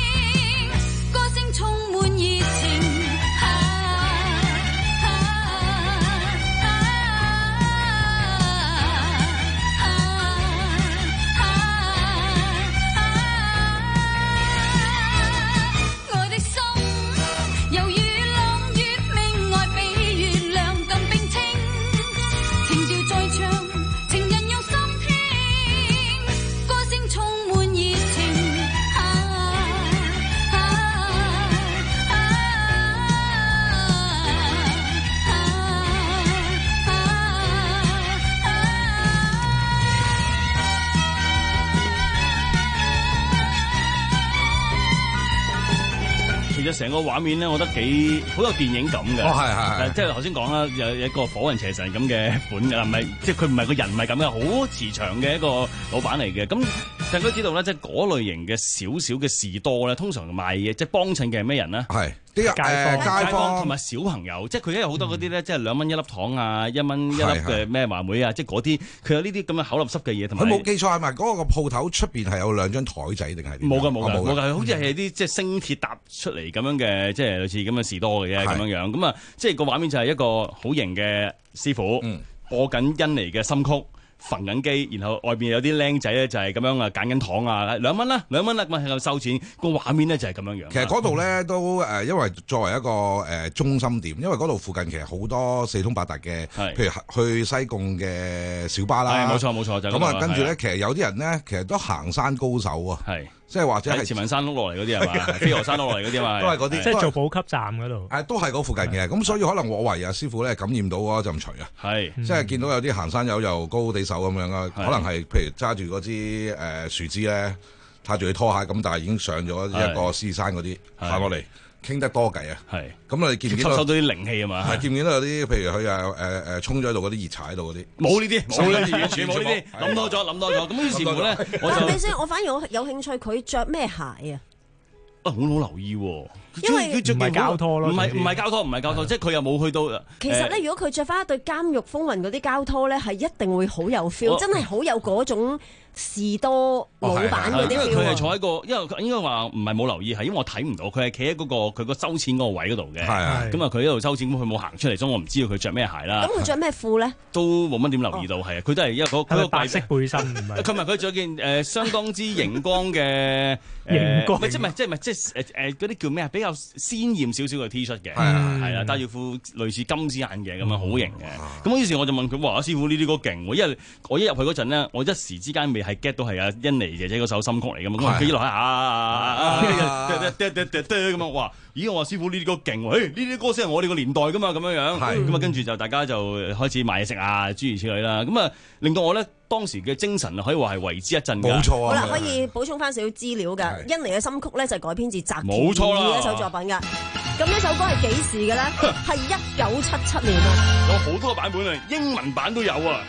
[SPEAKER 11] 實成個畫面咧，我覺得幾好有電影感嘅。
[SPEAKER 12] 哦，係係係，
[SPEAKER 11] 即係頭先講啦，有一個火雲邪神咁嘅款啊，唔係即係佢唔係個人唔係咁嘅，好慈祥嘅一個老闆嚟嘅。咁大家都知道咧，即係嗰類型嘅少少嘅士多咧，通常賣嘢即係幫襯嘅係咩人咧？
[SPEAKER 12] 係啲街坊、
[SPEAKER 11] 街坊同埋小朋友，即係佢因為好多嗰啲咧，即係兩蚊一粒糖啊，一蚊一粒嘅咩話梅啊，即係嗰啲佢有呢啲咁嘅口立濕嘅嘢，同埋
[SPEAKER 12] 佢冇記錯係咪嗰個鋪頭出邊係有兩張台仔定係點？
[SPEAKER 11] 冇㗎冇㗎冇㗎，好似係啲即係星鐵搭出嚟咁樣嘅，即係類似咁嘅士多嘅啫咁樣樣。咁啊，即係個畫面就係一個好型嘅師傅播緊甄妮嘅心曲。焚緊機，然後外邊有啲僆仔咧就係咁樣啊揀緊糖啊，兩蚊啦，兩蚊啦，咁喺度收錢，個畫面咧就係咁樣樣。
[SPEAKER 12] 其實嗰度咧都誒，因為作為一個誒中心點，因為嗰度附近其實好多四通八達嘅，譬如去西貢嘅小巴啦，
[SPEAKER 11] 冇錯冇錯，就
[SPEAKER 12] 咁啊。跟住咧，其實有啲人咧，其實都行山高手啊，係即係或者係
[SPEAKER 11] 慈雲山碌落嚟嗰啲係嘛，飛鵝山碌落嚟嗰啲嘛，
[SPEAKER 12] 都係嗰啲，
[SPEAKER 6] 即係做補給站嗰度，
[SPEAKER 12] 誒都係嗰附近嘅。咁所以可能我懷疑阿師傅咧感染到嗰陣除啊，
[SPEAKER 11] 係
[SPEAKER 12] 即係見到有啲行山友又高高地手咁樣啊，可能係譬如揸住嗰支誒樹枝咧，踏住佢拖鞋咁，但係已經上咗一個獅山嗰啲行落嚟。傾得多偈啊，係咁你見唔見到
[SPEAKER 11] 吸收到啲靈氣啊嘛？
[SPEAKER 12] 係見唔見到有啲譬如佢啊誒誒衝咗喺度嗰啲熱茶喺度嗰啲？
[SPEAKER 11] 冇呢啲，冇呢啲，完全冇呢啲，諗多咗，諗多咗。咁於是乎咧，我就
[SPEAKER 13] 你先，我反而我有興趣，佢着咩鞋啊？
[SPEAKER 11] 啊，我冇留意喎。
[SPEAKER 13] 因為
[SPEAKER 6] 唔係膠拖咯，
[SPEAKER 11] 唔係唔係膠拖，唔係膠拖，即係佢又冇去到。
[SPEAKER 13] 其實咧，如果佢着翻一對監獄風雲嗰啲膠拖咧，係一定會好有 feel，真係好有嗰種士多老闆嗰啲 feel。因為
[SPEAKER 11] 佢係坐喺個，因為應該話唔係冇留意，係因為我睇唔到，佢係企喺嗰個佢個收錢嗰個位嗰度嘅。咁啊，佢喺度收錢，咁佢冇行出嚟，所以我唔知道佢着咩鞋啦。
[SPEAKER 13] 咁佢着咩褲咧？
[SPEAKER 11] 都冇乜點留意到，係啊，佢都係一個佢個
[SPEAKER 6] 白色背心，唔係。
[SPEAKER 11] 佢唔係佢着件誒相當之熒光嘅
[SPEAKER 6] 熒光，
[SPEAKER 11] 即係唔係即係唔係即係誒誒嗰啲叫咩啊？比較鮮豔少少嘅 T 恤嘅，係啦，戴住副類似金絲眼鏡咁樣，好型嘅。咁於是我就問佢：哇，師傅呢啲歌勁喎！因為我一入去嗰陣咧，我一時之間未係 get 到係阿甄妮姐姐嗰首心曲嚟㗎嘛。佢一路喺啊咁樣，哇！咦，我話師傅呢啲歌勁喎，呢啲歌先係我哋個年代㗎嘛，咁樣樣。咁啊，跟住就大家就開始買嘢食啊，諸如此類啦。咁啊，令到我咧當時嘅精神可以話係為之一振㗎。
[SPEAKER 12] 冇錯啊！
[SPEAKER 13] 好啦，可以補充翻少少資料㗎。甄妮嘅心曲咧就改編自澤田
[SPEAKER 11] 冇錯啦
[SPEAKER 13] 嘅一首作品㗎。咁呢首歌係幾時嘅咧？係一九七七年啊！
[SPEAKER 11] 有好多版本啊，英文版都有啊。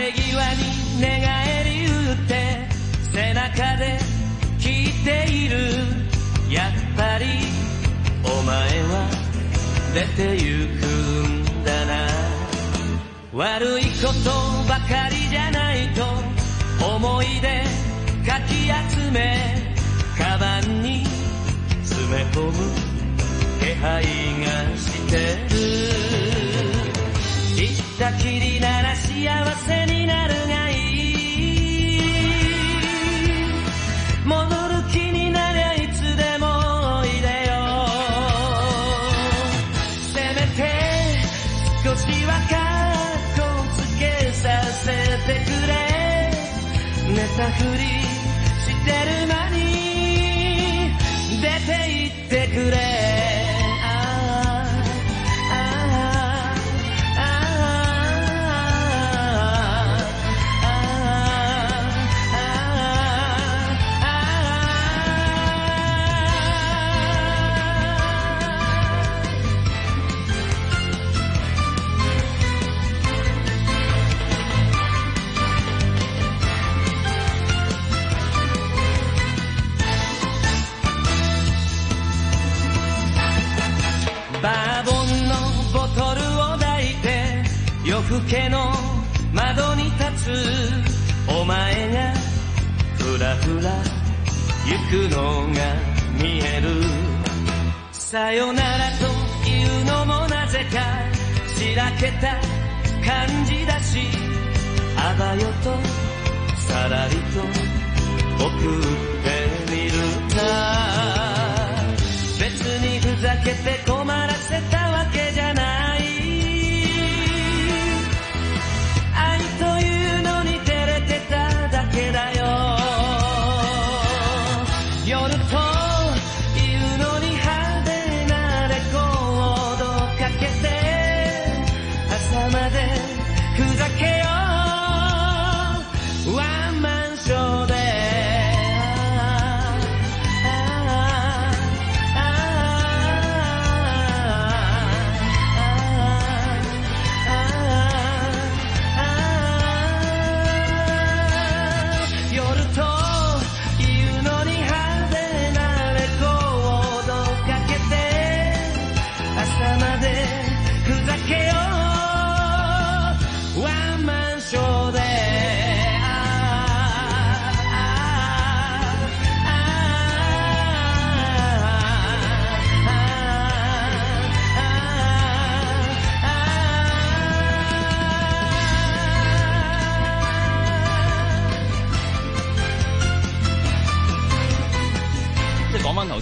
[SPEAKER 3] 気配がしてる行ったきりなら幸せになるがいい戻る気になりゃいつでもおいでよせめて少しはカッコつけさせてくれ寝たふりしてる間に出て行ってくれバーボンのボトルを抱いて夜更けの窓に立つお前がふらふら行くのが見えるさよならというのもなぜかしらけた感じだしあばよとさらりと送ってみるんだ別にふざけて困らせたわけじゃない愛というのに照れてただけだよ夜というのに派手なレコードかけて朝までふざけようワンマンショーで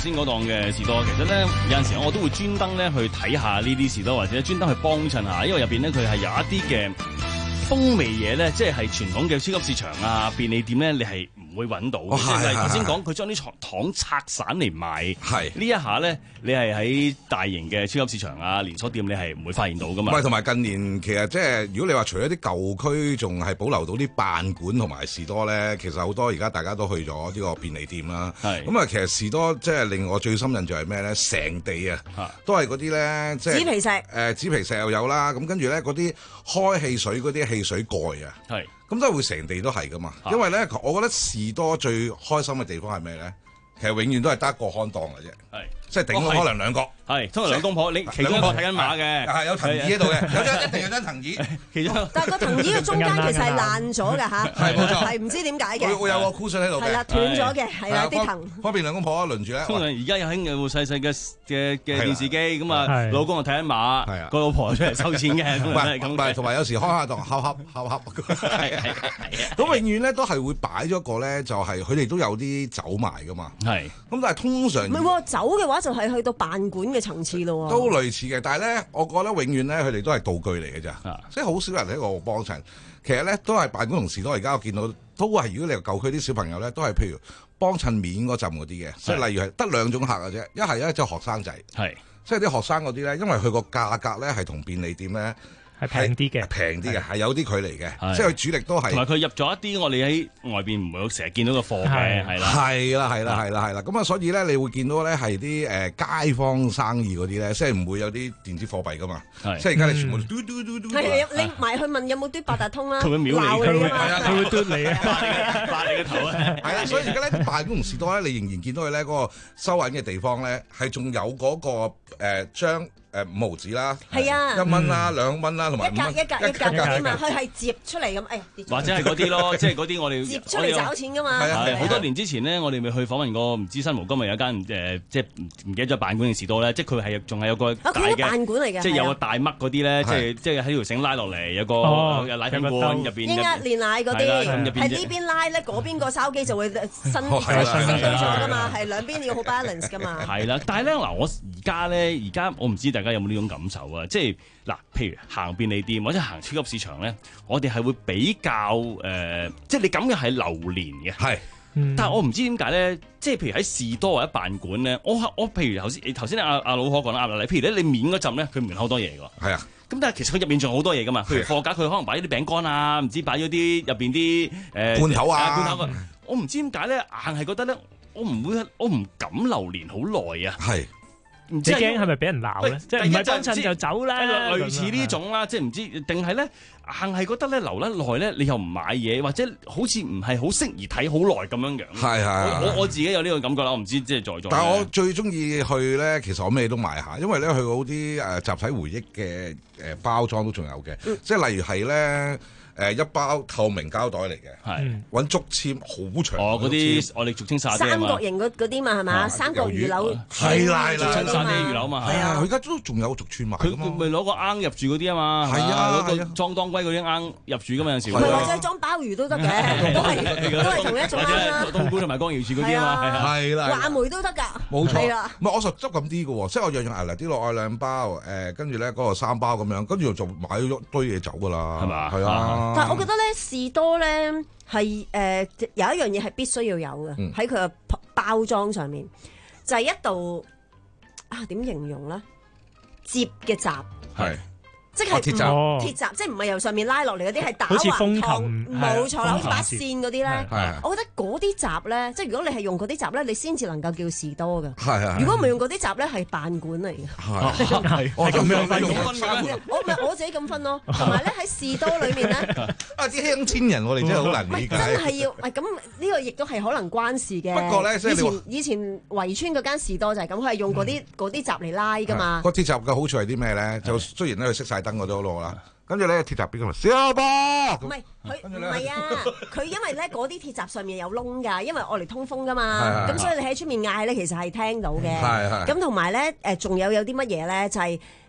[SPEAKER 11] 先嗰檔嘅士多，其實咧有陣時我都會專登咧去睇下呢啲士多，或者專登去幫襯下，因為入邊咧佢係有一啲嘅風味嘢咧，即係係傳統嘅超級市場啊、便利店咧，你係唔會揾到。即係頭先講佢將啲糖拆散嚟賣，係呢一下咧，你係喺大型嘅超級市場啊、連鎖店，你係唔會發現到噶嘛。
[SPEAKER 12] 唔係，同埋近年其實即係如果你話除咗啲舊區仲係保留到啲辦館同埋士多咧，其實好多而家大家都去咗呢個便利店啦。係咁啊，其實士多即係令我最深印象係咩咧？成地啊，都係嗰啲咧，即係
[SPEAKER 13] 紙皮石。誒、
[SPEAKER 12] 呃、紙皮石又有啦，咁跟住咧嗰啲開汽水嗰啲汽水蓋啊，係咁都係會成地都係噶嘛。因為咧，我覺得士多最開心嘅地方係咩咧？其實永遠都係得一個看檔嘅啫，係即係頂多可能兩個，係
[SPEAKER 11] 通常兩公婆，你其中一個睇緊馬嘅，
[SPEAKER 12] 係有藤椅喺度嘅，有張一定有張藤椅，
[SPEAKER 11] 其中
[SPEAKER 13] 但係個藤椅嘅中間其實係爛咗㗎嚇，係冇錯，係唔知點解嘅，
[SPEAKER 12] 會有個 cushion 喺度嘅，
[SPEAKER 13] 係啦，斷咗嘅，係啦啲藤，
[SPEAKER 12] 方便兩公婆輪住咧。
[SPEAKER 11] 通常而家有興有細細嘅嘅嘅電視機，咁啊老公就睇緊馬，個老婆出嚟收錢嘅，
[SPEAKER 12] 唔係咁，唔係同埋有時開下檔敲恰敲恰，係係係，咁永遠咧都係會擺咗個咧，就係佢哋都有啲酒賣㗎嘛，係，咁但係通常
[SPEAKER 13] 唔係喎，酒嘅話就係去到辦館嘅層次咯喎，
[SPEAKER 12] 都類似嘅，但係咧，我覺得永遠咧佢哋都係道具嚟嘅咋，即係好少人喺度幫襯。其實咧都係辦館同士多，而家我見到都係如果你舊區啲小朋友咧，都係譬如幫襯面嗰陣嗰啲嘅，即係例如係得兩種客嘅啫，一係咧就學生仔，係即係啲學生嗰啲咧，因為佢個價格咧係同便利店咧。
[SPEAKER 6] 係平啲嘅，
[SPEAKER 12] 平啲嘅，係有啲距離嘅，即係佢主力都係。
[SPEAKER 11] 同埋佢入咗一啲我哋喺外邊唔會成日見到嘅貨嘅，係啦，
[SPEAKER 12] 係啦，係啦，係啦，係啦。咁啊，所以咧，你會見到咧係啲誒街坊生意嗰啲咧，即係唔會有啲電子貨幣噶嘛。即係而家你全部嘟嘟嘟嘟。
[SPEAKER 13] 係你埋去問有冇嘟八達通啦？
[SPEAKER 11] 佢會秒你，
[SPEAKER 6] 佢會佢會嘟你啊！
[SPEAKER 11] 發你個頭啊！
[SPEAKER 12] 係啦，所以而家咧辦館同士多咧，你仍然見到佢咧嗰個收銀嘅地方咧，係仲有嗰個誒張。誒五毫紙啦，
[SPEAKER 13] 係啊，
[SPEAKER 12] 一蚊啦，兩蚊啦，同埋
[SPEAKER 13] 一格一格一格嘅嘛，佢係摺出嚟咁，哎呀，
[SPEAKER 11] 或者係嗰啲咯，即係嗰啲我哋
[SPEAKER 13] 摺出嚟找錢噶嘛。
[SPEAKER 11] 係好多年之前呢，我哋咪去訪問過唔知新蒲今日有間誒，即係唔記得咗辦館定士多咧，即係佢係仲係有個大嘅
[SPEAKER 13] 辦館嚟嘅，
[SPEAKER 11] 即係有個大嘜嗰啲咧，即係即係喺條繩拉落嚟，有個奶粉罐入邊，
[SPEAKER 13] 一呃煉奶嗰啲，係呢邊拉咧，嗰邊個筲箕就會伸伸對咗噶嘛，係兩邊要好 balance 噶嘛。
[SPEAKER 11] 係啦，但係咧嗱，我而家咧，而家我唔知大家有冇呢種感受。即係嗱，譬如行便利店或者行超級市場咧，我哋係會比較誒、呃，即係你咁嘅係流連嘅，係。嗯、但係我唔知點解咧，即係譬如喺士多或者辦館咧，我我譬如頭先，頭先阿阿老可講得啱啦，譬如咧你面嗰陣咧，佢門口好多嘢㗎，係啊。咁但係其實佢入邊仲有好多嘢㗎嘛，譬如貨架佢可能擺咗啲餅乾啊，唔知擺咗啲入邊啲誒
[SPEAKER 12] 罐頭啊，
[SPEAKER 11] 罐頭啊，我唔知點解咧，硬係覺得咧，我唔會，我唔敢流連好耐啊，係。
[SPEAKER 6] 唔知驚係咪俾人鬧咧？即係唔係幫襯就走啦？
[SPEAKER 11] 類似呢種啦，即係唔知定係咧，硬係覺得咧留得耐咧，你又唔買嘢，或者好似唔係好適宜睇好耐咁樣樣。係係，我我自己有呢個感覺啦，我唔知即係在座。
[SPEAKER 12] 但係我最中意去咧，其實我咩都買下，因為咧去嗰啲誒集體回憶嘅誒包裝都仲有嘅，嗯、即係例如係咧。誒一包透明膠袋嚟嘅，係揾竹籤好長。
[SPEAKER 11] 哦，嗰啲我哋俗稱沙爹
[SPEAKER 13] 三角形嗰嗰啲嘛係嘛？三角魚柳
[SPEAKER 12] 係啦，
[SPEAKER 11] 俗稱沙爹魚柳嘛。
[SPEAKER 12] 係啊，佢而家都仲有逐串賣。
[SPEAKER 11] 佢咪攞個罌入住嗰啲啊嘛。係啊，攞個裝當歸嗰啲罌入住噶嘛有陣時。
[SPEAKER 13] 唔係或者裝鮑魚都得嘅，都係都係同一種罌啦。
[SPEAKER 11] 冬菇同埋江瑤柱嗰啲啊嘛，
[SPEAKER 12] 係啦。
[SPEAKER 13] 話梅都得㗎，
[SPEAKER 12] 冇錯。唔係我實執咁啲嘅喎，即係我樣樣捱嚟啲落愛兩包，誒跟住咧嗰個三包咁樣，跟住就買咗堆嘢走㗎啦，係嘛？係啊。
[SPEAKER 13] 但係我覺得咧。士多咧係誒有一樣嘢係必須要有嘅，喺佢嘅包裝上面，就係、是、一道啊點形容咧？摺嘅閘係。即係鐵閘，鐵閘即係唔係由上面拉落嚟嗰啲，係打橫趟，冇錯啦，好似把線嗰啲咧。我覺得嗰啲閘咧，即係如果你係用嗰啲閘咧，你先至能夠叫士多嘅。係係。如果唔係用嗰啲閘咧，係辦館嚟嘅。係係。我咁樣分嘅。我唔係我自己咁分咯。同埋咧喺士多裏面咧，
[SPEAKER 12] 啊啲鄉村人我哋真係好難理解。
[SPEAKER 13] 真係要，係咁呢個亦都係可能關事嘅。
[SPEAKER 12] 不過咧，以
[SPEAKER 13] 前以前圍村嗰間士多就係咁，佢係用嗰啲嗰啲閘嚟拉㗎嘛。
[SPEAKER 12] 個鐵閘嘅好處係啲咩咧？就雖然咧佢熄晒燈嗰度咯啦，跟住咧鐵閘邊咁啊，小波
[SPEAKER 13] 唔係佢唔係啊，佢因為咧嗰啲鐵閘上面有窿㗎，因為我嚟通風㗎嘛，咁所以你喺出面嗌咧，其實係聽到嘅。係係。咁同埋咧誒，仲有有啲乜嘢咧？就係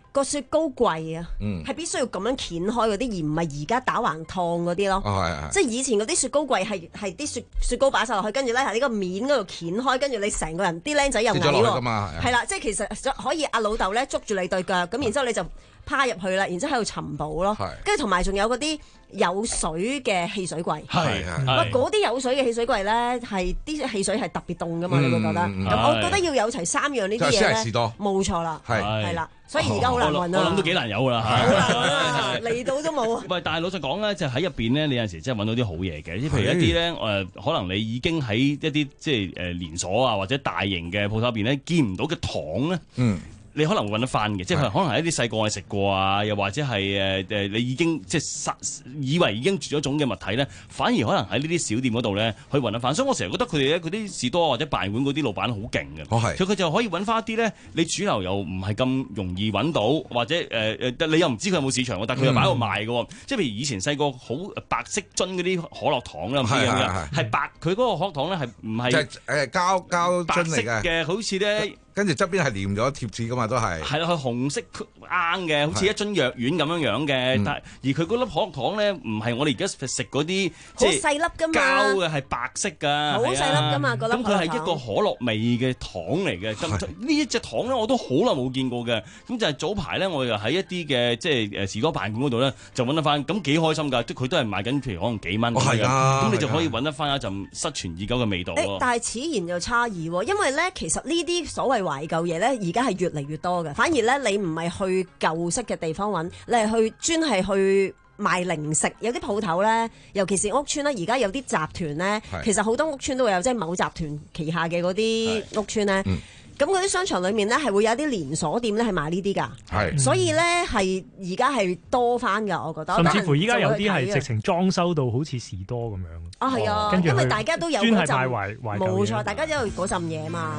[SPEAKER 13] 個雪糕櫃啊，
[SPEAKER 12] 嗯
[SPEAKER 13] 係必須要咁樣掀開嗰啲，而唔係而家打橫燙嗰啲咯。
[SPEAKER 12] 哦係係
[SPEAKER 13] 即係以前嗰啲雪糕櫃係係啲雪雪糕擺晒落去，跟住咧喺呢個面嗰度掀開，跟住你成個人啲僆仔又矮
[SPEAKER 12] 跌咗落去㗎
[SPEAKER 13] 喎。
[SPEAKER 12] 嘛係
[SPEAKER 13] 係啦，即係其實可以阿老豆咧捉住你對腳，咁然之後你就趴入去啦，然之後喺度尋寶咯。跟住同埋仲有嗰啲有水嘅汽水櫃。
[SPEAKER 12] 係係
[SPEAKER 13] 哇！嗰啲有水嘅汽水櫃咧，係啲汽水係特別凍噶嘛？你會覺得？咁我覺得要有齊三樣呢啲嘢咧，冇錯啦，
[SPEAKER 11] 係
[SPEAKER 13] 係啦。所以而家好難揾啊！
[SPEAKER 11] 我諗都幾難有㗎啦，
[SPEAKER 13] 係嚟到都冇。
[SPEAKER 11] 喂，但係老實講咧，就喺入邊咧，你有陣時真係揾到啲好嘢嘅，即係譬如一啲咧誒，可能你已經喺一啲即係誒連鎖啊或者大型嘅鋪頭入邊咧見唔到嘅糖咧。嗯。你可能會揾得翻嘅，即係可能係一啲細個我哋食過啊，又或者係誒誒，你已經即係以為已經絕咗種嘅物體咧，反而可能喺呢啲小店嗰度咧，可以揾得翻。所以我成日覺得佢哋咧，嗰啲士多或者辦館嗰啲老闆好勁嘅。哦係，所以佢就可以揾翻一啲咧，你主流又唔係咁容易揾到，或者誒誒、呃，你又唔知佢有冇市場，但係佢又擺喺度賣嘅。嗯、即係譬如以前細個好白色樽嗰啲可樂糖啦，唔知咁樣，係白，佢嗰個可樂糖咧係唔係？
[SPEAKER 12] 誒誒膠膠樽嚟嘅，
[SPEAKER 11] 嘅，好似咧。
[SPEAKER 12] 跟住側邊係黏咗貼紙噶嘛，都係
[SPEAKER 11] 係啦，佢紅色啱嘅，好似一樽藥丸咁樣樣嘅。嗯、但係而佢嗰粒可樂糖咧，唔係我哋而家食嗰啲
[SPEAKER 13] 好細粒噶嘛，
[SPEAKER 11] 膠嘅係白色㗎，
[SPEAKER 13] 好細粒㗎嘛，嗰粒
[SPEAKER 11] 咁佢係一個可樂味嘅糖嚟嘅。咁呢一隻糖咧，我都好耐冇見過嘅。咁就係早排咧，我又喺一啲嘅即係誒士多辦館嗰度咧，就揾得翻。咁幾開心㗎，即佢都係賣緊，譬如可能幾蚊咁樣。咁你就可以揾得翻一陣失傳已久嘅味道咯。
[SPEAKER 13] 但係此言又差異喎，因為咧其實呢啲所謂懷舊嘢咧，而家係越嚟越多嘅。反而咧，你唔係去舊式嘅地方揾，你係去專係去賣零食。有啲鋪頭咧，尤其是屋邨咧，而家有啲集團咧，其實好多屋邨都會有，即係某集團旗下嘅嗰啲屋邨咧。咁嗰啲商場裏面咧，係會有啲連鎖店咧，係賣呢啲㗎。係，所以咧係而家係多翻㗎，我覺得。
[SPEAKER 6] 甚至乎依家有啲係直情裝修到好似士多咁樣。
[SPEAKER 13] 啊，係啊，因為大家都有嗰陣，冇錯，大家都有嗰陣嘢嘛。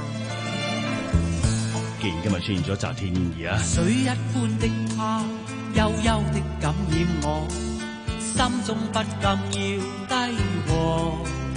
[SPEAKER 11] 既然今日出現咗澤田研二啊，
[SPEAKER 3] 水一般的他，悠悠的感染我，心中不禁要低和，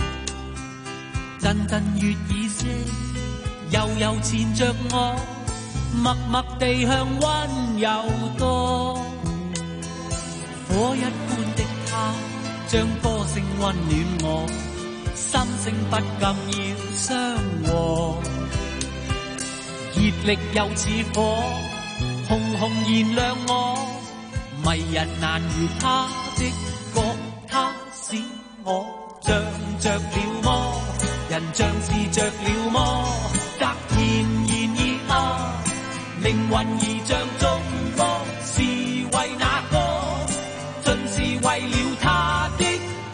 [SPEAKER 3] 陣陣月已息，悠悠纏着我，默默地向溫柔多。火一般的他，將歌聲溫暖我，心聲不禁要相和。熱力又似火，熊熊燃亮我，迷人難如他的歌，他使我像着了魔，人像是着了魔，突然然而啊，靈魂而像中魔，是為那個，盡是為了他的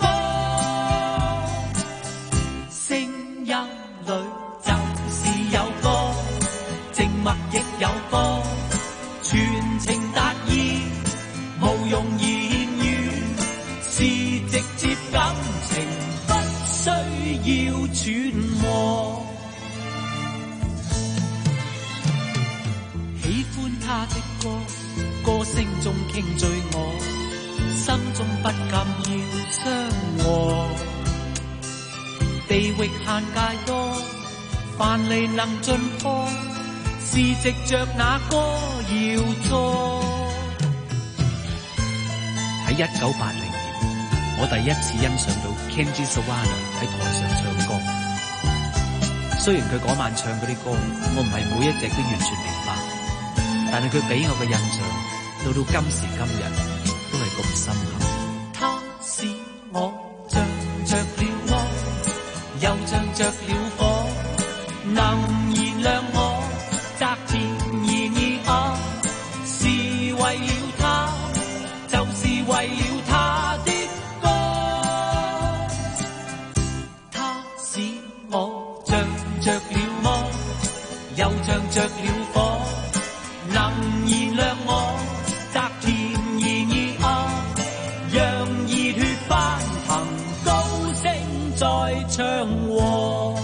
[SPEAKER 3] 歌，聲音裏就是有歌。靜默亦有歌，全情達意，無用言語，是直接感情，不需要揣摩。喜歡他的歌，歌聲中傾醉我，心中不禁要相和。地域限界多，凡離能盡破。是藉着那歌要做。喺一九八零年，我第一次欣賞到 Kenji Sawada 喺台上唱歌。雖然佢嗰晚唱嗰啲歌，我唔係每一隻都完全明白，但係佢俾我嘅印象，到到今時今日都係咁深刻。他使我像着了魔，又像着了火，能燃亮我。澤田研二啊，是為了他，就是為了他的歌。他使我像着了魔，又像着了火，能燃亮我。澤田研二啊，讓熱血翻騰，高聲再唱和。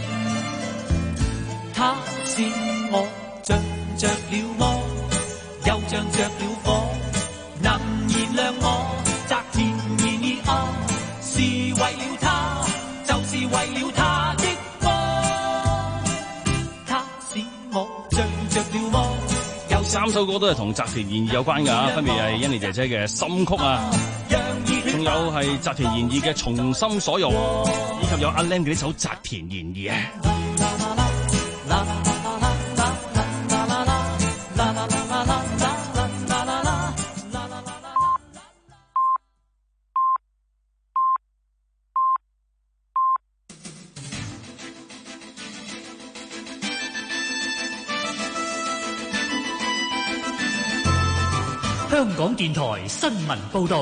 [SPEAKER 3] 他使我像着了魔，又像着了火，能燃亮我。澤田研二啊，是為了他，就是為了他的歌。他使我像着了魔，又像
[SPEAKER 11] 三首歌都係同澤田研二有關㗎，分別係欣妮姐姐嘅《心曲》啊，仲有係澤田研二嘅《從心所欲》，以及有阿 Lam 嘅呢首《澤田研二》啊。
[SPEAKER 23] 香港電台新聞報導。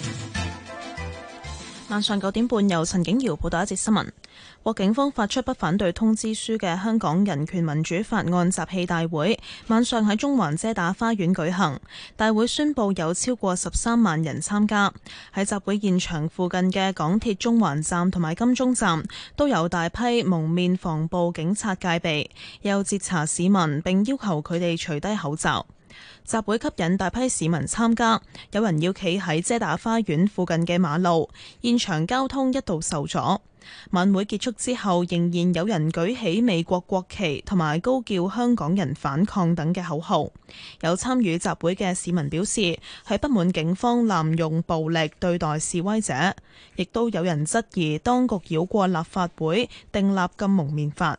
[SPEAKER 1] 晚上九點半，由陳景瑤報道一節新聞。獲警方發出不反對通知書嘅香港人權民主法案集氣大會，晚上喺中環遮打花園舉行。大會宣布有超過十三萬人參加。喺集會現場附近嘅港鐵中環站同埋金鐘站都有大批蒙面防暴警察戒備，又截查市民並要求佢哋除低口罩。集會吸引大批市民參加，有人要企喺遮打花園附近嘅馬路，現場交通一度受阻。晚會結束之後，仍然有人舉起美國國旗同埋高叫香港人反抗等嘅口號。有參與集會嘅市民表示，係不滿警方濫用暴力對待示威者，亦都有人質疑當局繞過立法會訂立禁蒙面法。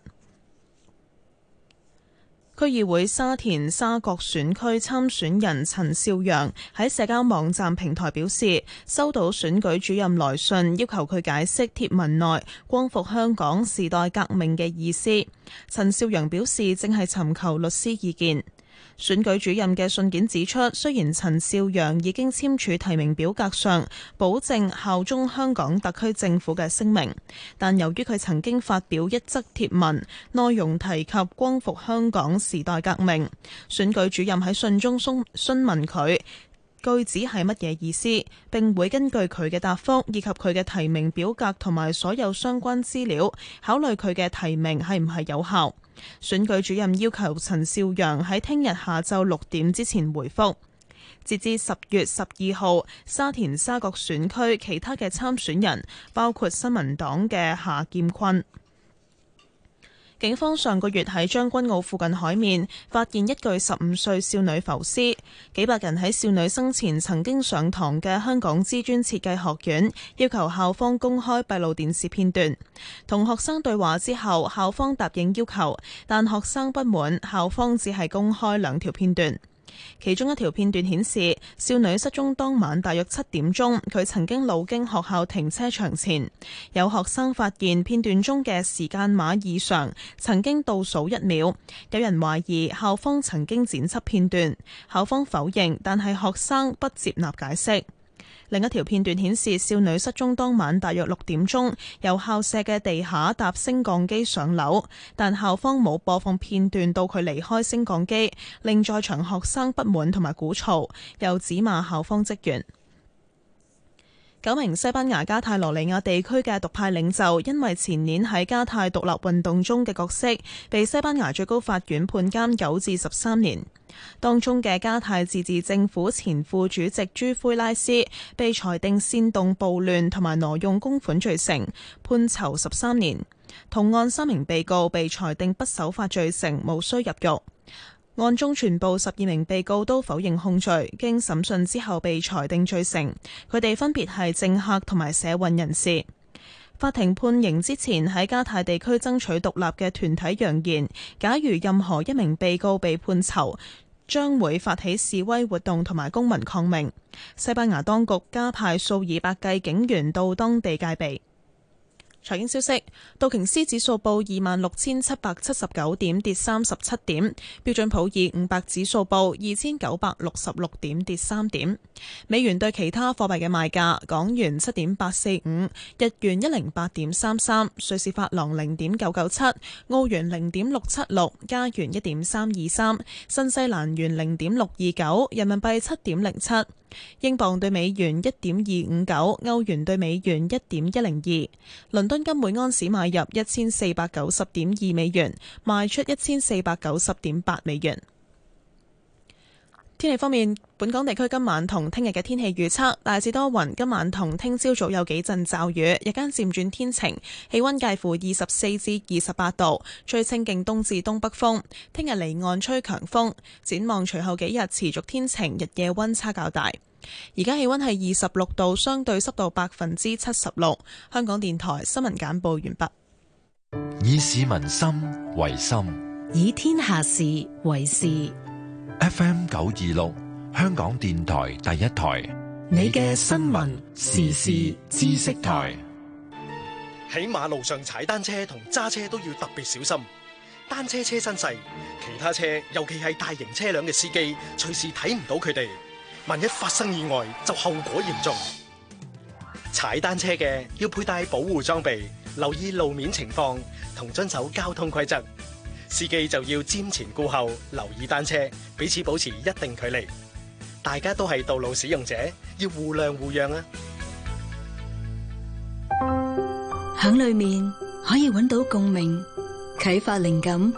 [SPEAKER 1] 區議會沙田沙角選區參選人陳兆陽喺社交網站平台表示，收到選舉主任來信，要求佢解釋貼文內光復香港時代革命嘅意思。陳兆陽表示，正係尋求律師意見。選舉主任嘅信件指出，雖然陳兆陽已經簽署提名表格上保證效忠香港特區政府嘅聲明，但由於佢曾經發表一則貼文，內容提及光復香港時代革命，選舉主任喺信中詢問佢句子係乜嘢意思，並會根據佢嘅答覆以及佢嘅提名表格同埋所有相關資料，考慮佢嘅提名係唔係有效。選舉主任要求陳兆陽喺聽日下晝六點之前回覆。截至十月十二號，沙田沙角選區其他嘅參選人包括新民黨嘅夏劍坤。警方上個月喺將軍澳附近海面發現一具十五歲少女浮屍，幾百人喺少女生前曾經上堂嘅香港知專設計學院要求校方公開閉路電視片段。同學生對話之後，校方答應要求，但學生不滿，校方只係公開兩條片段。其中一條片段顯示，少女失蹤當晚大約七點鐘，佢曾經路經學校停車場前，有學生發現片段中嘅時間碼異常，曾經倒數一秒。有人懷疑校方曾經剪輯片段，校方否認，但係學生不接納解釋。另一條片段顯示，少女失蹤當晚大約六點鐘，由校舍嘅地下搭升降機上樓，但校方冇播放片段到佢離開升降機，令在場學生不滿同埋鼓噪，又指罵校方職員。九名西班牙加泰羅尼亞地區嘅獨派領袖，因為前年喺加泰獨立運動中嘅角色，被西班牙最高法院判監九至十三年。當中嘅加泰自治政府前副主席朱灰拉斯被裁定煽動暴亂同埋挪用公款罪成，判囚十三年。同案三名被告被裁定不守法罪成，無需入獄。案中全部十二名被告都否認控罪，經審訊之後被裁定罪成。佢哋分別係政客同埋社運人士。法庭判刑之前，喺加泰地區爭取獨立嘅團體揚言，假如任何一名被告被判囚，將會發起示威活動同埋公民抗命。西班牙當局加派數以百計警員到當地戒備。財經消息，道瓊斯指數報二萬六千七百七十九點，跌三十七點；標準普爾五百指數報二千九百六十六點，跌三點。美元對其他貨幣嘅賣價：港元七點八四五，日元一零八點三三，瑞士法郎零點九九七，澳元零點六七六，加元一點三二三，新西蘭元零點六二九，人民幣七點零七。英鎊對美元一點二五九，歐元對美元一點一零二，倫敦金每安士買入一千四百九十點二美元，賣出一千四百九十點八美元。 天氣方面，本港地區今晚同聽日嘅天氣預測大致多雲，今晚同聽朝早有幾陣驟雨，日間漸轉天晴，氣溫介乎二十四至二十八度，吹清勁東至東北風。聽日離岸吹強風，展望隨後幾日持續天晴，日夜溫差較大。而家氣溫係二十六度，相對濕度百分之七十六。香港電台新聞簡報完畢。
[SPEAKER 4] 以市民心為心，
[SPEAKER 7] 以天下事為事。
[SPEAKER 4] F M 九二六，香港電台第一台，
[SPEAKER 8] 你嘅新聞時事知識台。
[SPEAKER 10] 喺馬路上踩單車同揸車都要特別小心。單車車身細，其他車尤其係大型車輛嘅司機隨時睇唔到佢哋，萬一發生意外就後果嚴重。踩單車嘅要佩戴保護裝備，留意路面情況同遵守交通規則。司機就要瞻前顧後，留意單車，彼此保持一定距離。大家都係道路使用者，要互諒互讓啊！
[SPEAKER 7] 響裏面可以揾到共鳴，啟發靈感，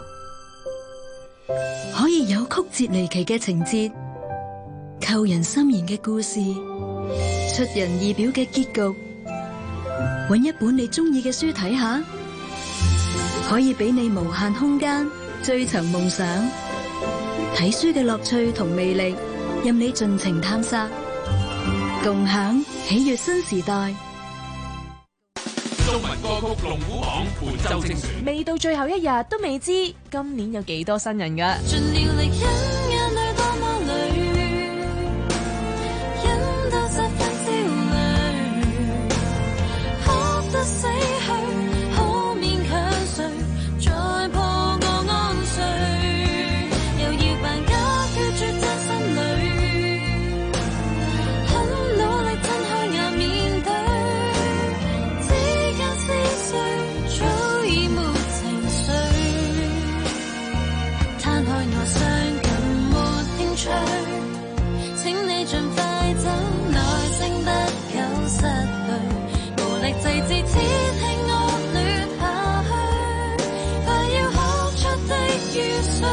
[SPEAKER 7] 可以有曲折離奇嘅情節，扣人心弦嘅故事，出人意表嘅結局。揾一本你中意嘅書睇下，可以俾你無限空間追尋夢想。睇書嘅樂趣同魅力，任你盡情探索，共享喜悅新時代。
[SPEAKER 2] 中文歌曲龍虎榜本周精選，
[SPEAKER 14] 未到最後一日都未知今年有幾多新人㗎。
[SPEAKER 21] 盡了力，因眼淚多麼淚，因到十分焦慮，哭得死去，好勉強誰再破我安睡，又要扮假決絕真心裏，很努力睜開眼面對，之間思緒早已沒情緒，攤開我傷感沒興趣，請你盡快走，耐性不久失去，無力制止此情惡劣下去，快要哭出的雨水。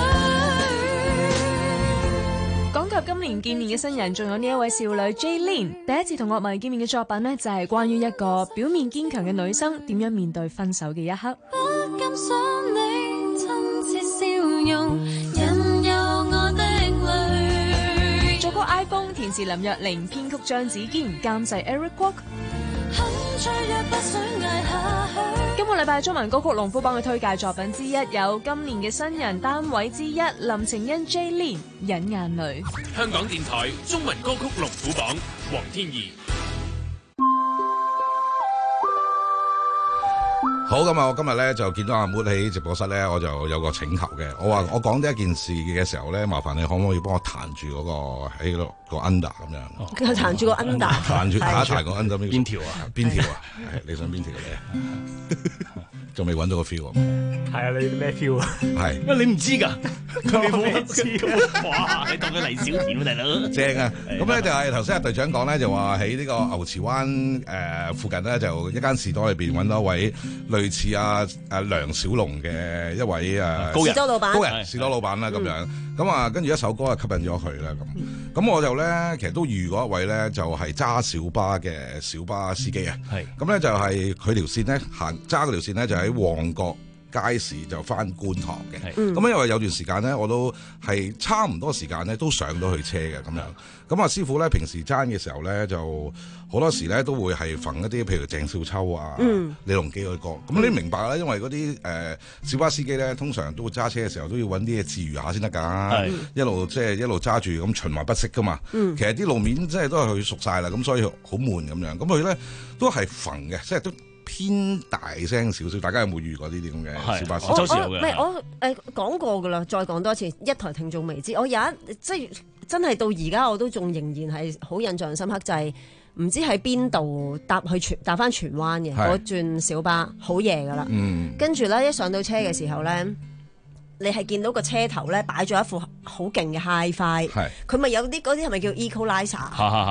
[SPEAKER 14] 講及今年見面嘅新人，仲有呢一位少女 Jaylin， 第一次同樂迷見面嘅作品呢，就係關於一個表面堅強嘅女生點樣面對分手嘅一刻。
[SPEAKER 21] 不敢想你親切笑容，引誘我的淚。
[SPEAKER 14] 作曲 iPhone， 填詞林若寧，編曲張子堅，監製 Eric Kwok。
[SPEAKER 21] 很脆弱，不想捱下去。
[SPEAKER 14] 今個禮拜中文歌曲龍虎榜嘅推介作品之一有今年嘅新人單位之一林晴欣 Jaylin 忍眼淚。
[SPEAKER 2] 香港電台中文歌曲龍虎榜，黃天怡。
[SPEAKER 12] 好，咁啊！我今日咧就見到阿 Mood 喺直播室咧，我就有個請求嘅。我話我講呢一件事嘅時候咧，麻煩你可唔可以幫我彈住嗰個喺個 under 咁樣？
[SPEAKER 13] 佢彈住個 under，
[SPEAKER 12] 彈住打一彈個 under
[SPEAKER 11] 邊條啊？
[SPEAKER 12] 邊條啊？係你想邊條咧？仲未揾到個 feel 啊？
[SPEAKER 6] 係啊，你咩 feel 啊？
[SPEAKER 12] 係，
[SPEAKER 11] 因為你唔知㗎，佢冇知。哇！你當佢黎小田啊，大佬。正啊！咁咧就係頭先阿隊長講咧，就話喺呢個牛池灣誒附近咧，就一間士多裏邊揾到一位類似阿阿梁小龍嘅一位誒
[SPEAKER 13] 高人士多老闆，
[SPEAKER 12] 高人士多老闆啦咁樣。咁啊，跟住一首歌啊吸引咗佢啦咁。咁我就咧其實都遇過一位咧，就係揸小巴嘅小巴司機啊。係。咁咧就係佢條線咧行揸嗰條線咧就喺旺角街市就翻觀塘嘅，咁、嗯、因為有段時間咧，我都係差唔多時間咧，都上到去車嘅咁樣。咁啊，師傅咧平時爭嘅時候咧，就好多時咧都會係揈一啲，譬如鄭少秋啊、嗯、李龍基嗰啲歌。咁、嗯、你明白啦，因為嗰啲誒小巴司機咧，通常都會揸車嘅時候都要揾啲嘢治愈下先得㗎，一路即係一路揸住咁循環不息㗎嘛。嗯、其實啲路面即係都係佢熟晒啦，咁所以好悶咁樣。咁佢咧都係揈嘅，即係都偏大聲少少。大家有冇遇過呢啲咁嘅小巴司機？
[SPEAKER 13] 我我唔係我誒講過㗎啦，再講多次，一台聽眾未知。我有一即係真係到而家我都仲仍然係好印象深刻，就係、是、唔知喺邊度搭去荃搭翻荃灣嘅嗰轉小巴，好夜㗎啦。嗯、跟住咧一上到車嘅時候咧，你係見到個車頭咧擺咗一副好勁嘅 Hi-Fi，佢咪有啲嗰啲係咪叫 Equalizer？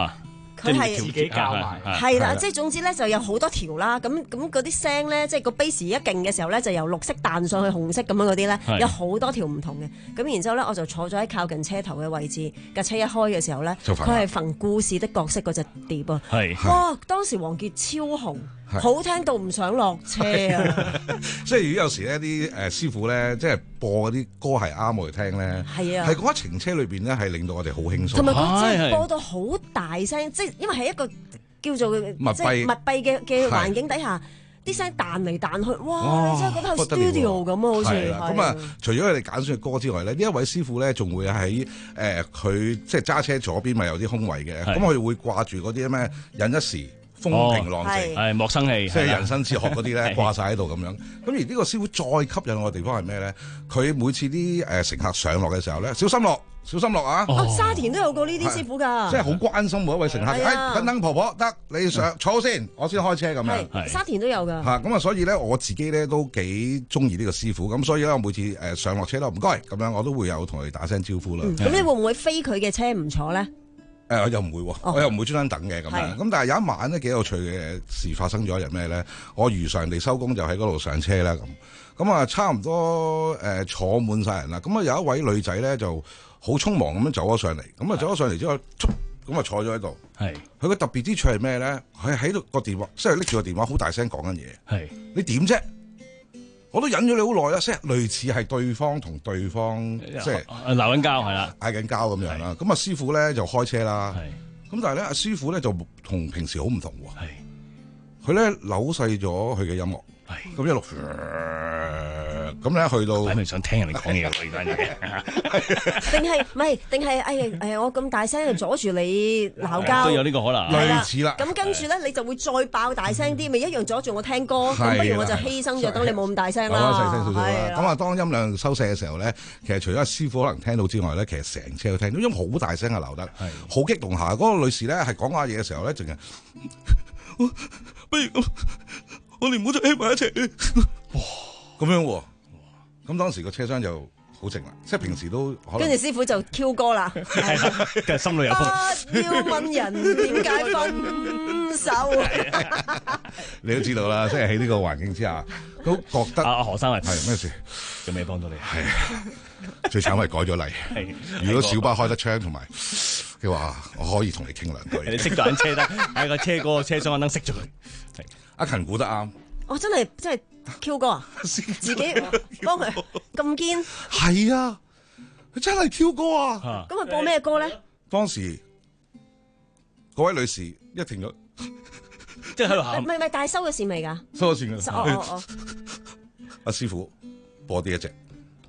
[SPEAKER 13] 佢係
[SPEAKER 6] 自己教埋，
[SPEAKER 13] 係啦，即係總之咧就有好多條啦。咁咁嗰啲聲咧，即係個 bass 一勁嘅時候咧，就由綠色彈上去紅色咁樣嗰啲咧，有好多條唔同嘅。咁然之後咧，我就坐咗喺靠近車頭嘅位置，架車一開嘅時候咧，佢係逢故事的角色嗰隻碟啊！哇！當時王傑超紅。好聽到唔想落車啊！
[SPEAKER 12] 即係如果有時咧啲誒師傅咧，即係播嗰啲歌係啱我哋聽咧，係啊，係嗰一程車裏邊咧係令到我哋好輕鬆，
[SPEAKER 13] 同埋佢真係播到好大聲，即係因為係一個叫做密
[SPEAKER 12] 閉
[SPEAKER 13] 密閉嘅嘅環境底下，啲聲彈嚟彈去，哇！你真係覺得係 studio 咁啊，好似
[SPEAKER 12] 咁啊！除咗佢哋揀選嘅歌之外咧，呢一位師傅咧仲會喺誒佢即係揸車左邊咪有啲空位嘅，咁佢會掛住嗰啲咩忍一時。風平浪靜，
[SPEAKER 11] 係莫生氣，
[SPEAKER 12] 即係人生哲學嗰啲咧掛晒喺度咁樣。咁而呢個師傅再吸引我嘅地方係咩咧？佢每次啲誒乘客上落嘅時候咧，小心落，小心落啊！
[SPEAKER 13] 哦，沙田都有個呢啲師傅㗎，
[SPEAKER 12] 即係好關心每一位乘客。誒，等等婆婆得你上坐先，我先開車咁樣。
[SPEAKER 13] 沙田都有㗎。
[SPEAKER 12] 嚇咁啊，所以咧我自己咧都幾中意呢個師傅。咁所以咧我每次誒上落車都唔該咁樣，我都會有同佢打聲招呼啦。
[SPEAKER 13] 咁你會唔會飛佢嘅車唔坐咧？
[SPEAKER 12] 誒、呃、我又唔會喎，哦、我又唔會專登等嘅咁樣。咁但係有一晚咧幾有趣嘅事發生咗，一日咩咧？我如常地收工就喺嗰度上車啦咁。咁啊差唔多誒、呃、坐滿晒人啦。咁啊有一位女仔咧就好匆忙咁樣走咗上嚟。咁啊走咗上嚟之後，咁啊坐咗喺度。係佢個特別之處係咩咧？佢喺度個電話，即係拎住個電話好大聲講緊嘢。係你點啫？我都忍咗你好耐啦，即係類似係對方同對方即係
[SPEAKER 11] 鬧緊交係啦，
[SPEAKER 12] 嗌緊交咁樣啦。咁啊師傅咧就開車啦，咁但係咧阿師傅咧就同平時好唔同喎。佢咧扭細咗佢嘅音樂，咁一路咁咧去到，
[SPEAKER 11] 係咪想聽人哋講嘢喎？呢單嘢
[SPEAKER 13] 定係唔係？定係誒誒？我咁大聲就阻住你鬧交，
[SPEAKER 11] 都有呢個可能，
[SPEAKER 12] 類似啦。
[SPEAKER 13] 咁跟住咧，你就會再爆大聲啲，咪一樣阻住我聽歌。咁不如我就犧牲咗，等你冇咁大聲啦。
[SPEAKER 12] 細聲少少啦。咁啊，當音量收細嘅時候咧，其實除咗阿師傅可能聽到之外咧，其實成車都聽到，因為好大聲啊，鬧得好激動下。嗰個女士咧係講下嘢嘅時候咧，淨係不如咁，我哋唔好再喺埋一齊。哇！咁樣喎。咁當時個車廂就好靜啦，即係平時都可能。
[SPEAKER 13] 跟住師傅就 Q 歌啦，
[SPEAKER 11] 跟住心裏有風。
[SPEAKER 13] 不要問人點解分手。
[SPEAKER 12] 你都知道啦，即係喺呢個環境之下，都覺得
[SPEAKER 11] 阿何生係
[SPEAKER 12] 係咩事？
[SPEAKER 11] 有咩幫到你？
[SPEAKER 12] 係最慘係改咗例。如果小巴開得窗同埋嘅話，我可以同你傾兩句。
[SPEAKER 11] 你熄咗盞車燈，喺個車嗰個車廂燈熄咗佢。
[SPEAKER 12] 阿勤估得啱。
[SPEAKER 13] 我真係真係 Q 歌啊！自己幫佢咁堅。
[SPEAKER 12] 係啊，佢真係 Q 歌啊！
[SPEAKER 13] 咁佢播咩歌咧？
[SPEAKER 12] 當時嗰位女士一停咗，
[SPEAKER 11] 即係喺度喊。
[SPEAKER 13] 唔係唔係，但係收咗線未㗎？
[SPEAKER 12] 收咗線㗎。
[SPEAKER 13] 哦哦哦。
[SPEAKER 12] 阿師傅播啲一隻。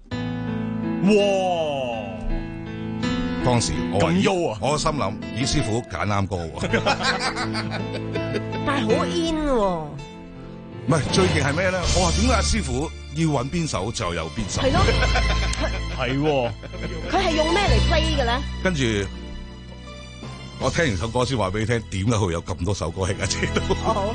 [SPEAKER 11] 哇！
[SPEAKER 12] 當時我
[SPEAKER 11] 咁優啊！
[SPEAKER 12] 我心諗，咦師傅揀啱歌喎。
[SPEAKER 13] 但係好 in 喎。
[SPEAKER 12] 唔係最勁係咩咧？我話點解阿師傅要揾邊首就有邊首？
[SPEAKER 13] 係咯，
[SPEAKER 11] 係喎。
[SPEAKER 13] 佢係用咩嚟 play 嘅咧？
[SPEAKER 12] 跟住我聽完首歌先話俾你聽，點解佢有咁多首歌喺架車度？
[SPEAKER 13] 好。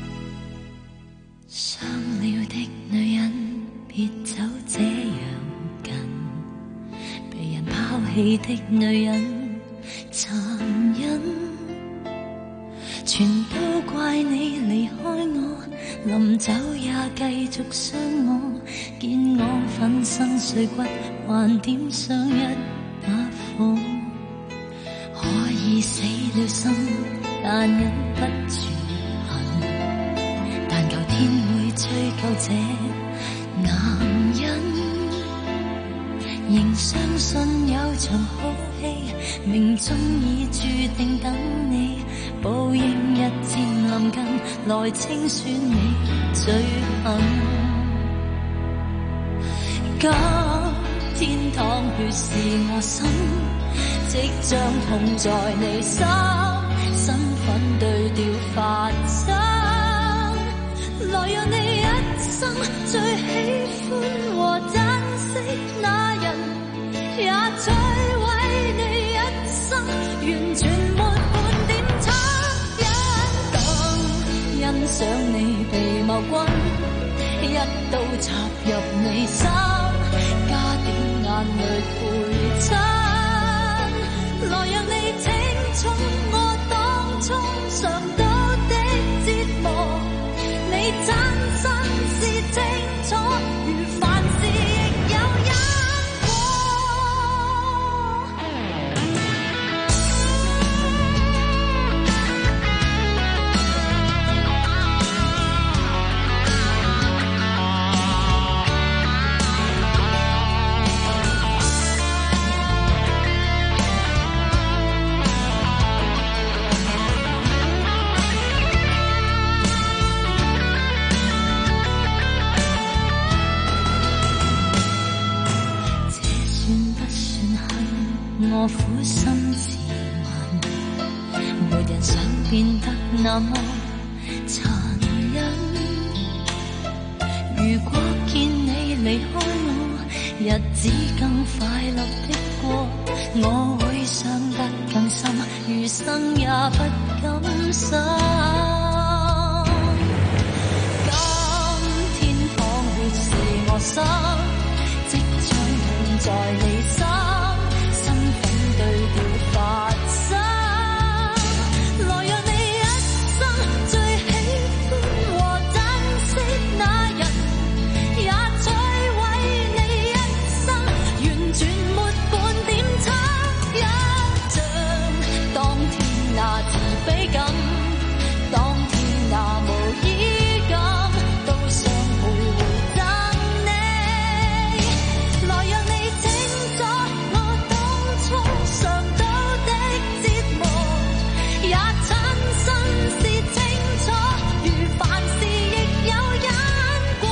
[SPEAKER 21] 傷了的女人，別走這樣近，被人拋棄的女人，殘忍。全都怪你離開我，臨走也繼續傷我，見我粉身碎骨，還點上一把火。可以死了心，但忍不住恨，但求天會追究這男人。仍相信有場好戲，命中已注定等你，報應日漸臨近，來清算你罪行。假天堂血是我心，即將痛在你心，身份對調發生，來讓你一生最喜歡和珍惜那人，也摧毀你一生，完全沒半點惻隱。更欣賞你被謀君，一刀插入你心，加點眼淚陪襯，來讓你聽從我當初嘗到的折磨，你真心是清楚，如凡事亦有因我苦心自問，沒人想變得那麼殘忍。如果見你離開我，日子更快樂的過，我會傷得更深，餘生也不甘心。今天淌血是我心，即將痛在你心。對調發生，來讓你一生最喜歡和珍惜那人，也摧毀你一生，完全沒半點惻隱。像當天那自卑感，當天那無依感，都想會回贈你，來讓你清楚我當初嘗到的折磨，也親身是清楚，如凡事亦有因果。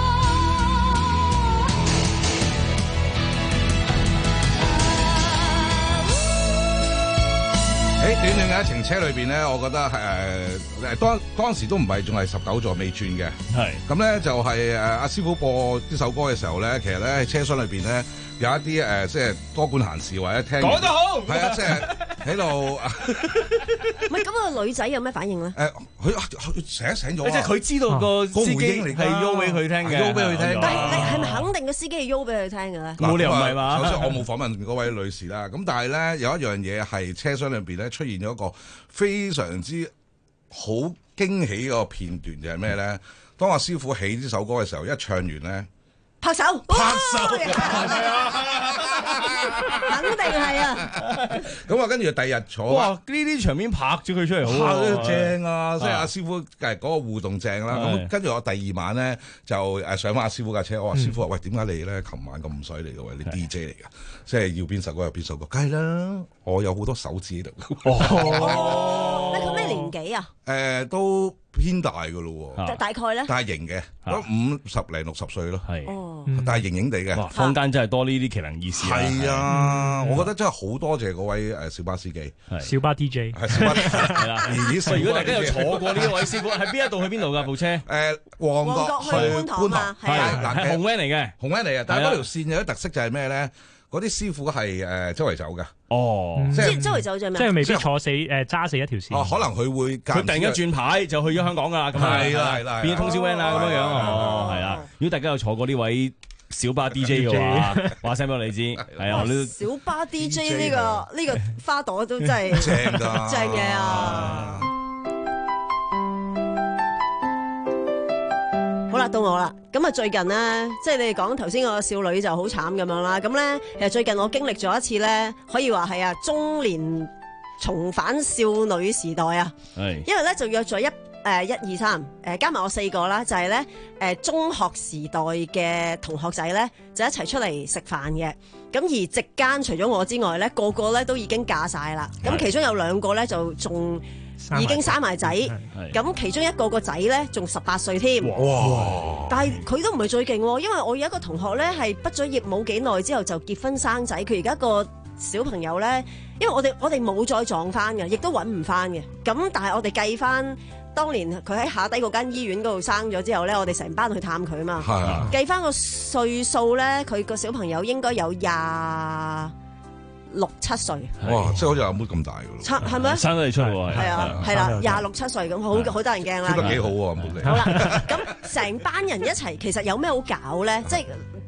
[SPEAKER 12] 喺短短嘅一程車裏邊咧，我覺得誒誒當當時都唔係仲係十九座未轉嘅，
[SPEAKER 11] 係
[SPEAKER 12] 咁咧就係誒阿師傅播呢首歌嘅時候咧，其實咧喺車廂裏邊咧有一啲誒、呃、即係多管閒事或者聽
[SPEAKER 11] 講得好，
[SPEAKER 12] 係啊，即係喺度。
[SPEAKER 13] 唔係咁個女仔有咩反應咧？
[SPEAKER 12] 誒，佢佢醒一醒咗，
[SPEAKER 11] 即係佢知道個司機
[SPEAKER 12] 嚟
[SPEAKER 11] 係喐俾佢聽嘅，
[SPEAKER 12] 喐俾佢聽。
[SPEAKER 13] 但係你係咪肯定個司機係喐俾佢聽嘅咧？
[SPEAKER 11] 冇理由唔係嘛？
[SPEAKER 12] 首先我冇訪問嗰位女士啦，咁但係咧有一樣嘢係車廂裏邊咧出現咗一個非常之好驚喜個片段，就係咩咧？當阿師傅起呢首歌嘅時候，一唱完咧，
[SPEAKER 13] 拍手，
[SPEAKER 12] 拍手，
[SPEAKER 13] 係啊，肯定係啊。
[SPEAKER 12] 咁啊，跟住第二日坐，
[SPEAKER 11] 哇！呢啲場面拍咗佢出嚟好
[SPEAKER 12] 啊，正啊！即係阿師傅誒嗰個互動正啦。咁跟住我第二晚咧就誒上翻阿師傅架車，我話師傅話：喂，點解你咧琴晚咁犀利嘅？喂，你 D J 嚟㗎，即係要邊首歌有邊首歌，梗係啦！我有好多手指喺度。
[SPEAKER 13] 哦，你佢咩年紀啊？
[SPEAKER 12] 誒，都偏大㗎咯喎。
[SPEAKER 13] 大概咧？
[SPEAKER 12] 大型嘅，都五十零六十歲咯。
[SPEAKER 11] 係，
[SPEAKER 12] 但係型型地嘅。
[SPEAKER 11] 坊間真係多呢啲奇能異事。
[SPEAKER 12] 係啊，我覺得真係好多謝嗰位誒小巴司機，
[SPEAKER 6] 小巴 D J
[SPEAKER 12] 係小巴
[SPEAKER 11] 係啦。如果大家有坐過呢一位師傅，喺邊一度去邊度㗎部車？
[SPEAKER 12] 誒，旺角去觀塘，係
[SPEAKER 11] 係紅 van 嚟嘅，
[SPEAKER 12] 紅 van 嚟嘅。但係嗰條線有啲特色就係咩咧？嗰啲師傅係誒周圍走㗎。
[SPEAKER 11] 哦，
[SPEAKER 13] 即係周圍走咗咩？
[SPEAKER 6] 即係未必坐死誒揸死一條線。
[SPEAKER 12] 哦，可能佢會
[SPEAKER 11] 佢突然間轉牌就去咗香港㗎，咁
[SPEAKER 12] 係啦係啦，
[SPEAKER 11] 變咗通宵 van 啊咁樣樣。哦，係啦。如果大家有坐過呢位小巴 D J 嘅話，話聲俾我哋知。係啊，我都
[SPEAKER 13] 小巴 D J 呢個呢個花朵都真係
[SPEAKER 12] 正㗎，
[SPEAKER 13] 正嘢啊！好啦，到我啦。咁啊，最近咧，即係你哋講頭先個少女就好慘咁樣啦。咁咧，其實最近我經歷咗一次咧，可以話係啊中年重返少女時代啊。係。因為咧就約咗一誒一二三誒加埋我四個啦，就係咧誒中學時代嘅同學仔咧，就一齊出嚟食飯嘅。咁而席間除咗我之外咧，個個咧都已經嫁晒啦。咁其中有兩個咧就仲已經生埋仔，咁其中一個個仔咧仲十八歲添。哇！但係佢都唔係最勁喎，因為我有一個同學咧係畢咗業冇幾耐之後就結婚生仔，佢而家個小朋友咧，因為我哋我哋冇再撞翻嘅，亦都揾唔翻嘅。咁但係我哋計翻當年佢喺下低嗰間醫院嗰度生咗之後咧，我哋成班去探佢啊嘛。係啊！計翻個歲數咧，佢個小朋友應該有廿六七歲，
[SPEAKER 12] 哇！即係好似阿妹咁大噶咯，
[SPEAKER 13] 差係咪？
[SPEAKER 11] 生得你出喎，
[SPEAKER 13] 係啊，係啦，廿六七歲咁，好好得人驚啦。
[SPEAKER 12] 做得幾好喎，阿妹你。
[SPEAKER 13] 好啦，咁成班人一齊，其實有咩好搞咧？即係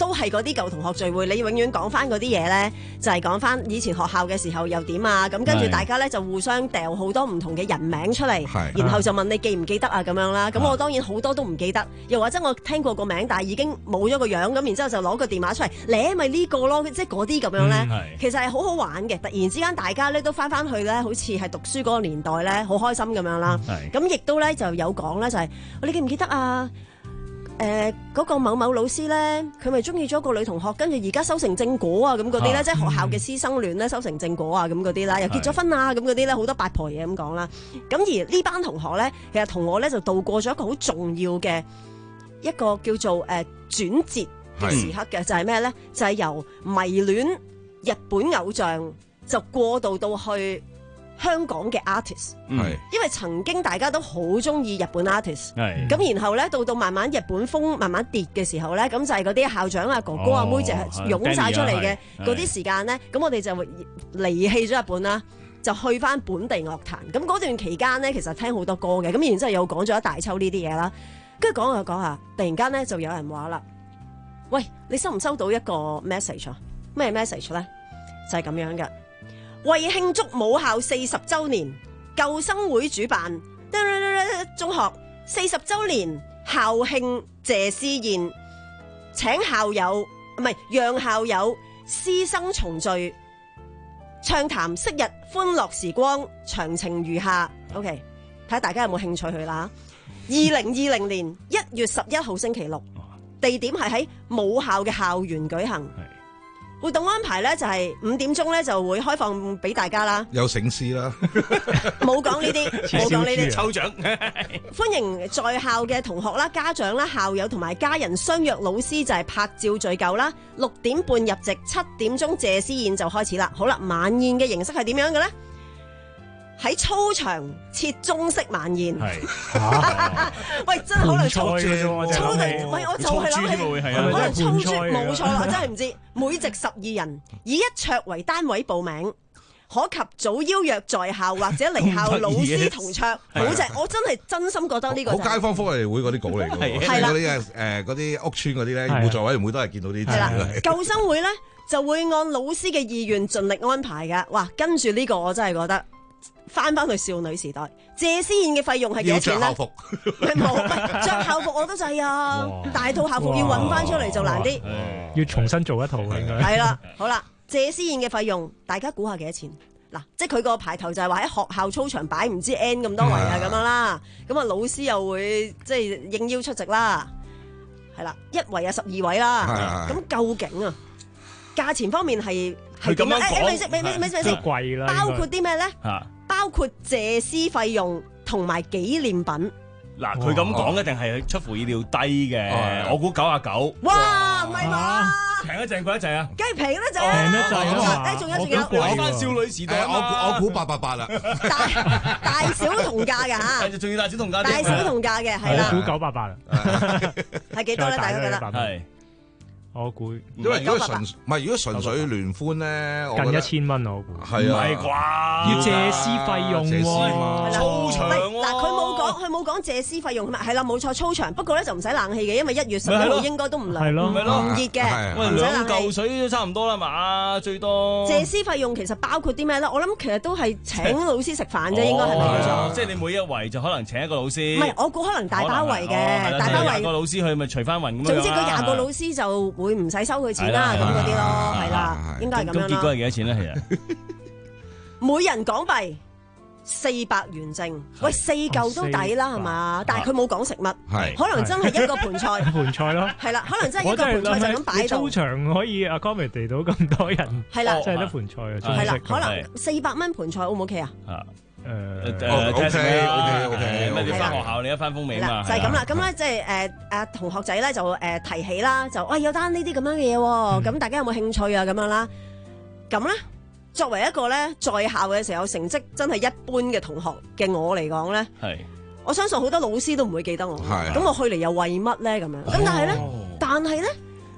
[SPEAKER 13] 都係嗰啲舊同學聚會，你永遠講翻嗰啲嘢咧，就係講翻以前學校嘅時候又點啊，咁跟住大家咧就互相掉好多唔同嘅人名出嚟，然後就問你記唔記得啊咁樣啦。咁我當然好多都唔記得，又或者我聽過個名，但係已經冇咗個樣，咁然之後就攞個電話出嚟，你咪呢個咯，即係嗰啲咁樣咧，嗯、其實係好好玩嘅。突然之間大家咧都翻翻去咧，好似係讀書嗰個年代咧，好開心咁樣啦。咁亦都咧就有講咧，就係、是、你記唔記得啊？誒嗰、呃那個某某老師咧，佢咪中意咗個女同學，跟住而家修成正果啊咁嗰啲咧，即係學校嘅師生戀咧修成正果啊咁嗰啲啦，又結咗婚啊咁嗰啲咧，好多八婆嘢咁講啦。咁而呢班同學咧，其實同我咧就度過咗一個好重要嘅一個叫做誒、呃、轉折嘅時刻嘅，就係咩咧？就係、是、由迷戀日本偶像就過渡到去香港嘅 artist，嗯、因為曾經大家都好中意日本 artist，咁然後咧到到慢慢日本風慢慢跌嘅時候咧，咁就係嗰啲校長啊、哥哥啊、哦、妹姐湧晒出嚟嘅嗰啲時間咧，咁我哋就離棄咗日本啦，就去翻本地樂壇。咁嗰段期間咧，其實聽好多歌嘅，咁然之後又講咗一大抽呢啲嘢啦，跟住講下講下，突然間咧就有人話啦，喂，你收唔收到一個 message 啊？咩 message 咧？就係、是、咁樣嘅。為慶祝母校四十週年，舊生會主辦中學四十週年校慶謝師宴，請校友唔係讓校友師生重聚，暢談昔日歡樂時光，詳情如下。OK， 睇下大家有冇興趣去啦。二零二零年一月十一號星期六，地點係喺母校嘅校園舉行。活動安排咧就係五點鐘咧就會開放俾大家啦，
[SPEAKER 12] 有醒獅啦，
[SPEAKER 13] 冇講呢啲，冇講呢啲
[SPEAKER 11] 抽獎，
[SPEAKER 13] 歡迎在校嘅同學啦、家長啦、校友同埋家人相約老師就係拍照聚舊啦。六點半入席，七點鐘謝師宴就開始啦。好啦，晚宴嘅形式係點樣嘅咧？喺操場設中式晚宴，喂，真係可能操操定，喂，我就係諗起，可能操出冇錯啦，我真係唔知。每席十二人，以一桌為單位報名，可及早邀約在校或者離校老師同桌。好正，我真係真心覺得呢個
[SPEAKER 12] 好街坊福利會嗰啲稿嚟嘅，係啦，嗰啲誒嗰啲屋邨嗰啲咧，互助委員會都係見到呢啲。係啦，
[SPEAKER 13] 舊生會咧就會按老師嘅意願盡力安排嘅。哇，跟住呢個我真係覺得。翻翻去少女時代，謝師宴嘅費用係幾多錢咧？要着校服，冇着校服我都制啊！大套校服要揾翻出嚟就難啲，
[SPEAKER 6] 要重新做一套應該。
[SPEAKER 13] 係啦，好啦，謝師宴嘅費用，大家估下幾多錢？嗱，即係佢個排頭就係話喺學校操場擺唔知 N 咁多圍啊咁樣啦，咁啊老師又會即係應邀出席啦，係啦，一圍啊十二位啦，咁究竟啊價錢方面係係點樣講？誒，咪咪咪咪先，
[SPEAKER 6] 貴啦，
[SPEAKER 13] 包括啲咩咧？包括謝師費用同埋紀念品。
[SPEAKER 11] 嗱，佢咁講一定係出乎意料低嘅，我估九啊九。
[SPEAKER 13] 哇，唔係嘛？
[SPEAKER 11] 平一陣貴一陣啊！
[SPEAKER 13] 梗係平一陣，
[SPEAKER 6] 平一陣。
[SPEAKER 13] 誒，仲有仲有，
[SPEAKER 11] 攞翻少女時代，
[SPEAKER 12] 我估我估八八八啦。
[SPEAKER 13] 大大小同價嘅嚇，
[SPEAKER 11] 仲要大小同價。
[SPEAKER 13] 大小同價嘅係啦。
[SPEAKER 6] 我估九八八啦。
[SPEAKER 13] 係幾多咧？大家覺得？
[SPEAKER 11] 係。
[SPEAKER 6] 我估，
[SPEAKER 12] 因為如果純唔係如果純粹聯歡咧，
[SPEAKER 6] 近一千蚊我估，
[SPEAKER 12] 係啊，
[SPEAKER 11] 係啩？
[SPEAKER 6] 要謝師費用喎，
[SPEAKER 11] 操場
[SPEAKER 13] 嗱，佢冇講，佢冇講謝師費用，係啦，冇錯，操場。不過咧就唔使冷氣嘅，因為一月十一號應該都唔涼，唔熱嘅，
[SPEAKER 11] 喂，兩嚿水都差唔多啦嘛，最多。
[SPEAKER 13] 謝師費用其實包括啲咩咧？我諗其實都係請老師食飯啫，應該係咪叫做？
[SPEAKER 11] 即係你每一圍就可能請一個老師。
[SPEAKER 13] 唔係，我估可能大包圍嘅，大包圍
[SPEAKER 11] 個老師去咪除翻雲咁樣。
[SPEAKER 13] 總之嗰廿個老師就會唔使收佢錢啦，咁嗰啲咯，係啦，應該係咁樣咯。
[SPEAKER 11] 咁結果係幾多錢咧？其實
[SPEAKER 13] 每人港幣四百元正，喂，四嚿都抵啦，係嘛？但係佢冇講食物，可能真係一個盤菜，
[SPEAKER 6] 盤菜咯，
[SPEAKER 13] 係啦，可能真係一個盤菜就咁擺到。
[SPEAKER 6] 操場可以 accommodate 到咁多人，
[SPEAKER 13] 係啦，
[SPEAKER 6] 真係得盤菜啊，
[SPEAKER 13] 係啦，可能四百蚊盤菜 O 唔 OK 啊？
[SPEAKER 6] 誒
[SPEAKER 11] 誒
[SPEAKER 12] OK OK OK，
[SPEAKER 11] 咩？你翻學校你一翻風味嘛？
[SPEAKER 13] 就係咁啦。咁咧即係誒誒同學仔咧就誒提起啦，就喂有單呢啲咁樣嘅嘢喎，咁大家有冇興趣啊？咁樣啦，咁咧作為一個咧在校嘅時候成績真係一般嘅同學嘅我嚟講咧，係我相信好多老師都唔會記得我。咁我去嚟又為乜咧？咁樣咁但係咧，但係咧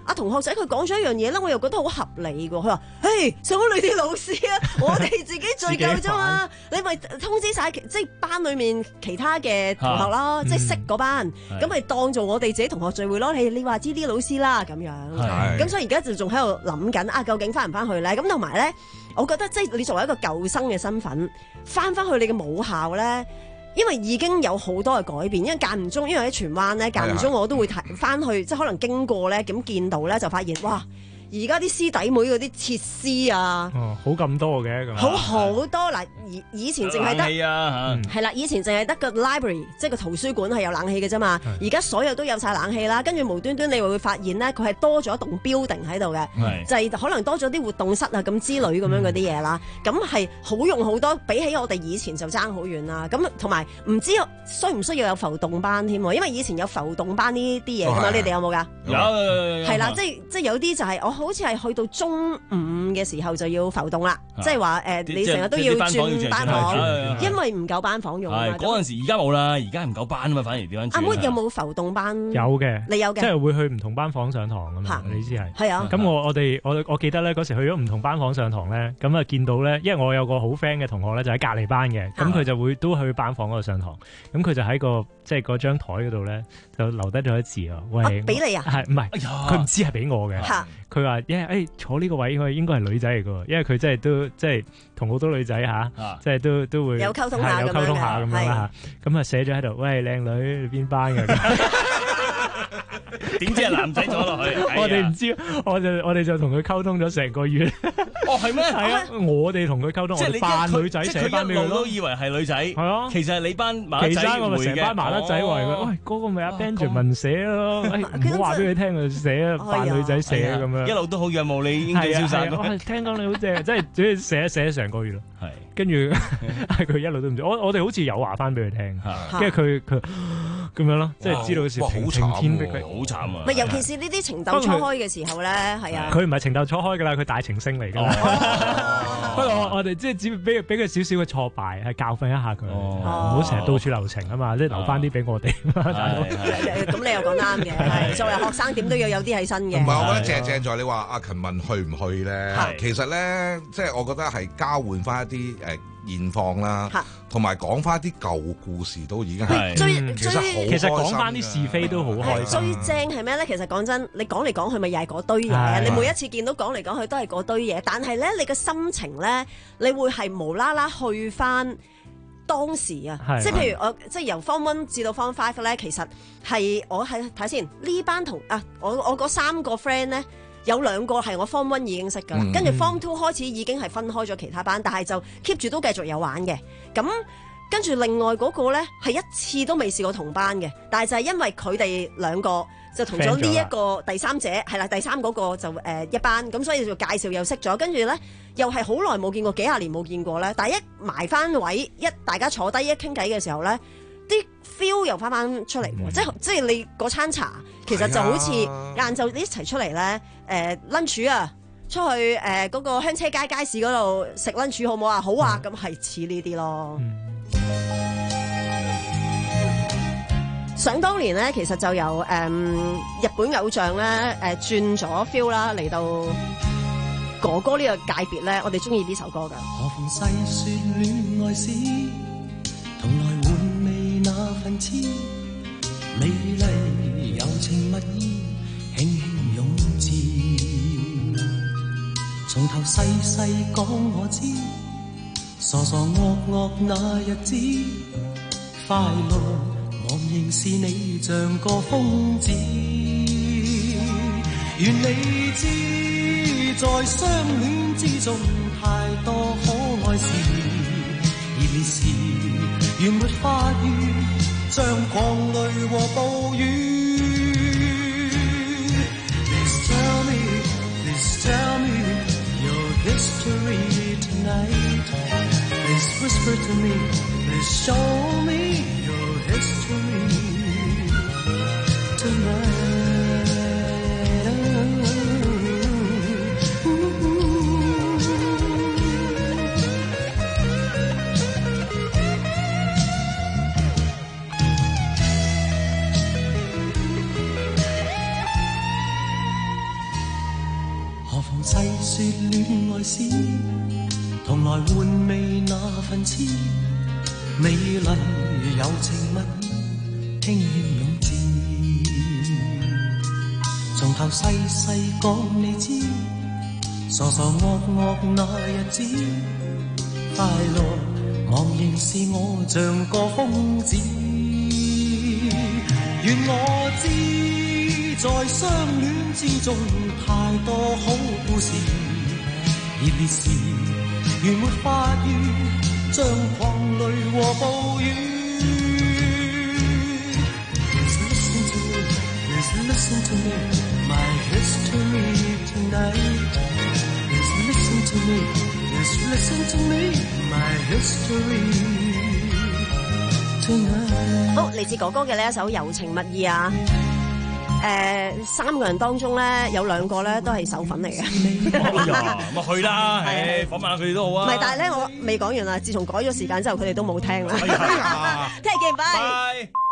[SPEAKER 13] 阿同學仔佢講咗一樣嘢咧，我又覺得好合理㗎。佢話：嘿，想你啲老師啊，我哋自己聚舊啫嘛，你咪通知晒即係班裡面其他嘅同學咯，即係識嗰班，咁咪當做我哋自己同學聚會咯。你你話知啲老師啦咁樣，咁所以而家就仲喺度諗緊啊，究竟翻唔翻去咧？咁同埋咧，我覺得即係你作為一個舊生嘅身份，翻翻去你嘅母校咧。因為已經有好多嘅改變，因為間唔中，因為喺荃灣咧，間唔中我都會睇翻去，即係可能經過咧，咁見到咧就發現，哇！而家啲師弟妹嗰啲設施啊，
[SPEAKER 6] 哦，好咁多嘅咁，
[SPEAKER 13] 好好多嗱，以以前淨係得
[SPEAKER 11] 係
[SPEAKER 13] 啦，以前淨係得個 library， 即係個圖書館係有冷氣嘅啫嘛。而家所有都有晒冷氣啦，跟住無端端你會發現咧，佢係多咗一棟 building 喺度嘅，就係可能多咗啲活動室啊咁之類咁樣嗰啲嘢啦。咁係好用好多，比起我哋以前就爭好遠啦。咁同埋唔知需唔需要有浮動班添？因為以前有浮動班呢啲嘢㗎嘛，你哋有冇㗎？
[SPEAKER 11] 有有有
[SPEAKER 13] 係啦，即係即係有啲就係我。好似係去到中午嘅時候就要浮動啦，即係話誒，你成日都要轉班房，因為唔夠班房用啊嘛。
[SPEAKER 11] 嗰陣時而家冇啦，而家唔夠班啊嘛，反而點樣轉？
[SPEAKER 13] 阿妹有冇浮動班？
[SPEAKER 6] 有嘅，
[SPEAKER 13] 你有嘅，
[SPEAKER 6] 即係會去唔同班房上堂咁嘛？你知係
[SPEAKER 13] 係啊。
[SPEAKER 6] 咁我我哋我我記得咧嗰時去咗唔同班房上堂咧，咁啊見到咧，因為我有個好 friend 嘅同學咧就喺隔離班嘅，咁佢就會都去班房嗰度上堂，咁佢就喺個即係嗰張台嗰度咧就留低咗一字啊，喂，
[SPEAKER 13] 俾你啊？
[SPEAKER 6] 係唔係？佢唔知係俾我嘅。佢話：因為誒坐呢個位，佢應該係女仔嚟㗎，因為佢真係都即係同好多女仔嚇，即係都都會
[SPEAKER 13] 有溝通下，
[SPEAKER 6] 有溝通下咁樣啦嚇。咁啊寫咗喺度，喂，靚女邊班嘅？
[SPEAKER 11] 點知係男仔坐落去？
[SPEAKER 6] 我哋唔知，我就我哋就同佢溝通咗成個月。
[SPEAKER 11] 哦，係咩？
[SPEAKER 6] 係啊，我哋同佢溝通，我哋扮女仔寫班俾佢咯。
[SPEAKER 11] 一路都以為係女仔，係
[SPEAKER 6] 啊，
[SPEAKER 11] 其實係你班麻甩仔會嘅。
[SPEAKER 6] 我咪成班麻甩仔為佢，喂，嗰個咪阿 Benjamin 寫咯，唔好話俾佢聽佢寫啊，扮女仔寫咁樣。
[SPEAKER 11] 一路都好仰慕你英俊瀟灑。
[SPEAKER 6] 我聽講你好正，即係只係寫寫成個月咯。係，跟住佢一路都唔知。我我哋好似有話翻俾佢聽，跟住佢佢咁樣咯，即係知道嘅時候晴天霹靂，
[SPEAKER 11] 好慘啊！
[SPEAKER 13] 咪尤其是呢啲情竇初開嘅時候咧，係啊。
[SPEAKER 6] 佢唔係情竇初開㗎啦，佢大情聖嚟㗎啦。不過我我哋即係只俾俾佢少少嘅挫敗，係教訓一下佢，唔好成日到處留情啊嘛，即係留翻啲俾我哋。
[SPEAKER 13] 咁你又講啱嘅，作為學生點都要有啲喺身嘅。
[SPEAKER 12] 唔係，我覺得正正在你話阿勤問去唔去咧，其實咧即係我覺得係交換翻一啲誒現況啦，同埋講翻啲舊故事都已經係
[SPEAKER 13] 最
[SPEAKER 12] 其實好
[SPEAKER 6] 其實講翻啲是非都好開心。
[SPEAKER 13] 最正係咩咧？其實講真，你講嚟講去咪又係嗰堆嘢，你每一次見到講嚟講去都係嗰堆嘢，但係咧你嘅心情咧，你會係無啦啦去翻當時啊，即係譬如我即係由 Form One 至到 Form Five 咧，其實係我係睇先呢班同啊，我我嗰三個 friend 咧。有兩個係我 Form One 已經識㗎啦，跟住、嗯、Form Two 開始已經係分開咗其他班，但係就 keep 住都繼續有玩嘅。咁跟住另外嗰個咧係一次都未試過同班嘅，但係就係因為佢哋兩個就同咗呢一個第三者係啦，第三嗰個就誒、呃、一班，咁所以就介紹又識咗，跟住咧又係好耐冇見過，幾廿年冇見過咧，但係一埋翻位一大家坐低一傾偈嘅時候咧。啲 feel 又翻翻出嚟喎、嗯，即係即係你嗰餐茶其實就好似晏晝一齊出嚟咧，誒 lunch 啊，出去誒嗰、呃嗰個香車街街市嗰度食 lunch 好唔好啊？好啊，咁係似呢啲咯。嗯、想當年咧，其實就由誒、嗯、日本偶像咧誒、呃、轉咗 feel 啦，嚟到哥哥呢個界別咧，我哋中意呢首歌㗎。
[SPEAKER 15] 何妨細說戀愛史，同來那份痴，美麗柔情蜜意，輕輕湧至。從頭細細講我知，傻傻惡惡那日子，快樂忘形是你像個瘋子。願你知，在相戀之中，太多可愛事，熱烈時原沒花雨，像狂雷和暴雨。Please tell me, please tell me your history tonight. Please whisper to me, please show me your history tonight. 「 細說戀愛詩，同來換味那份痴，美麗柔情蜜意，輕輕湧至。從頭細細講你知，傻傻惡惡那日子，快樂茫然是我像個瘋子。願我知，在相戀之中太多好故事，熱烈時如沒法語，像狂雷和暴雨。Please listen to me, my history tonight. Please listen to me, please listen to me, my history tonight.
[SPEAKER 13] 好，嚟自哥哥嘅呢一首《柔情蜜意》啊！誒、呃，三個人當中咧，有兩個咧都係手粉嚟嘅。
[SPEAKER 11] 哎呀，咁啊去啦，誒，訪問下佢哋都好啊。
[SPEAKER 13] 唔係，但係咧，我未講完啊！自從改咗時間之後，佢哋都冇聽啦。
[SPEAKER 11] 哎呀，
[SPEAKER 13] 聽日見，拜。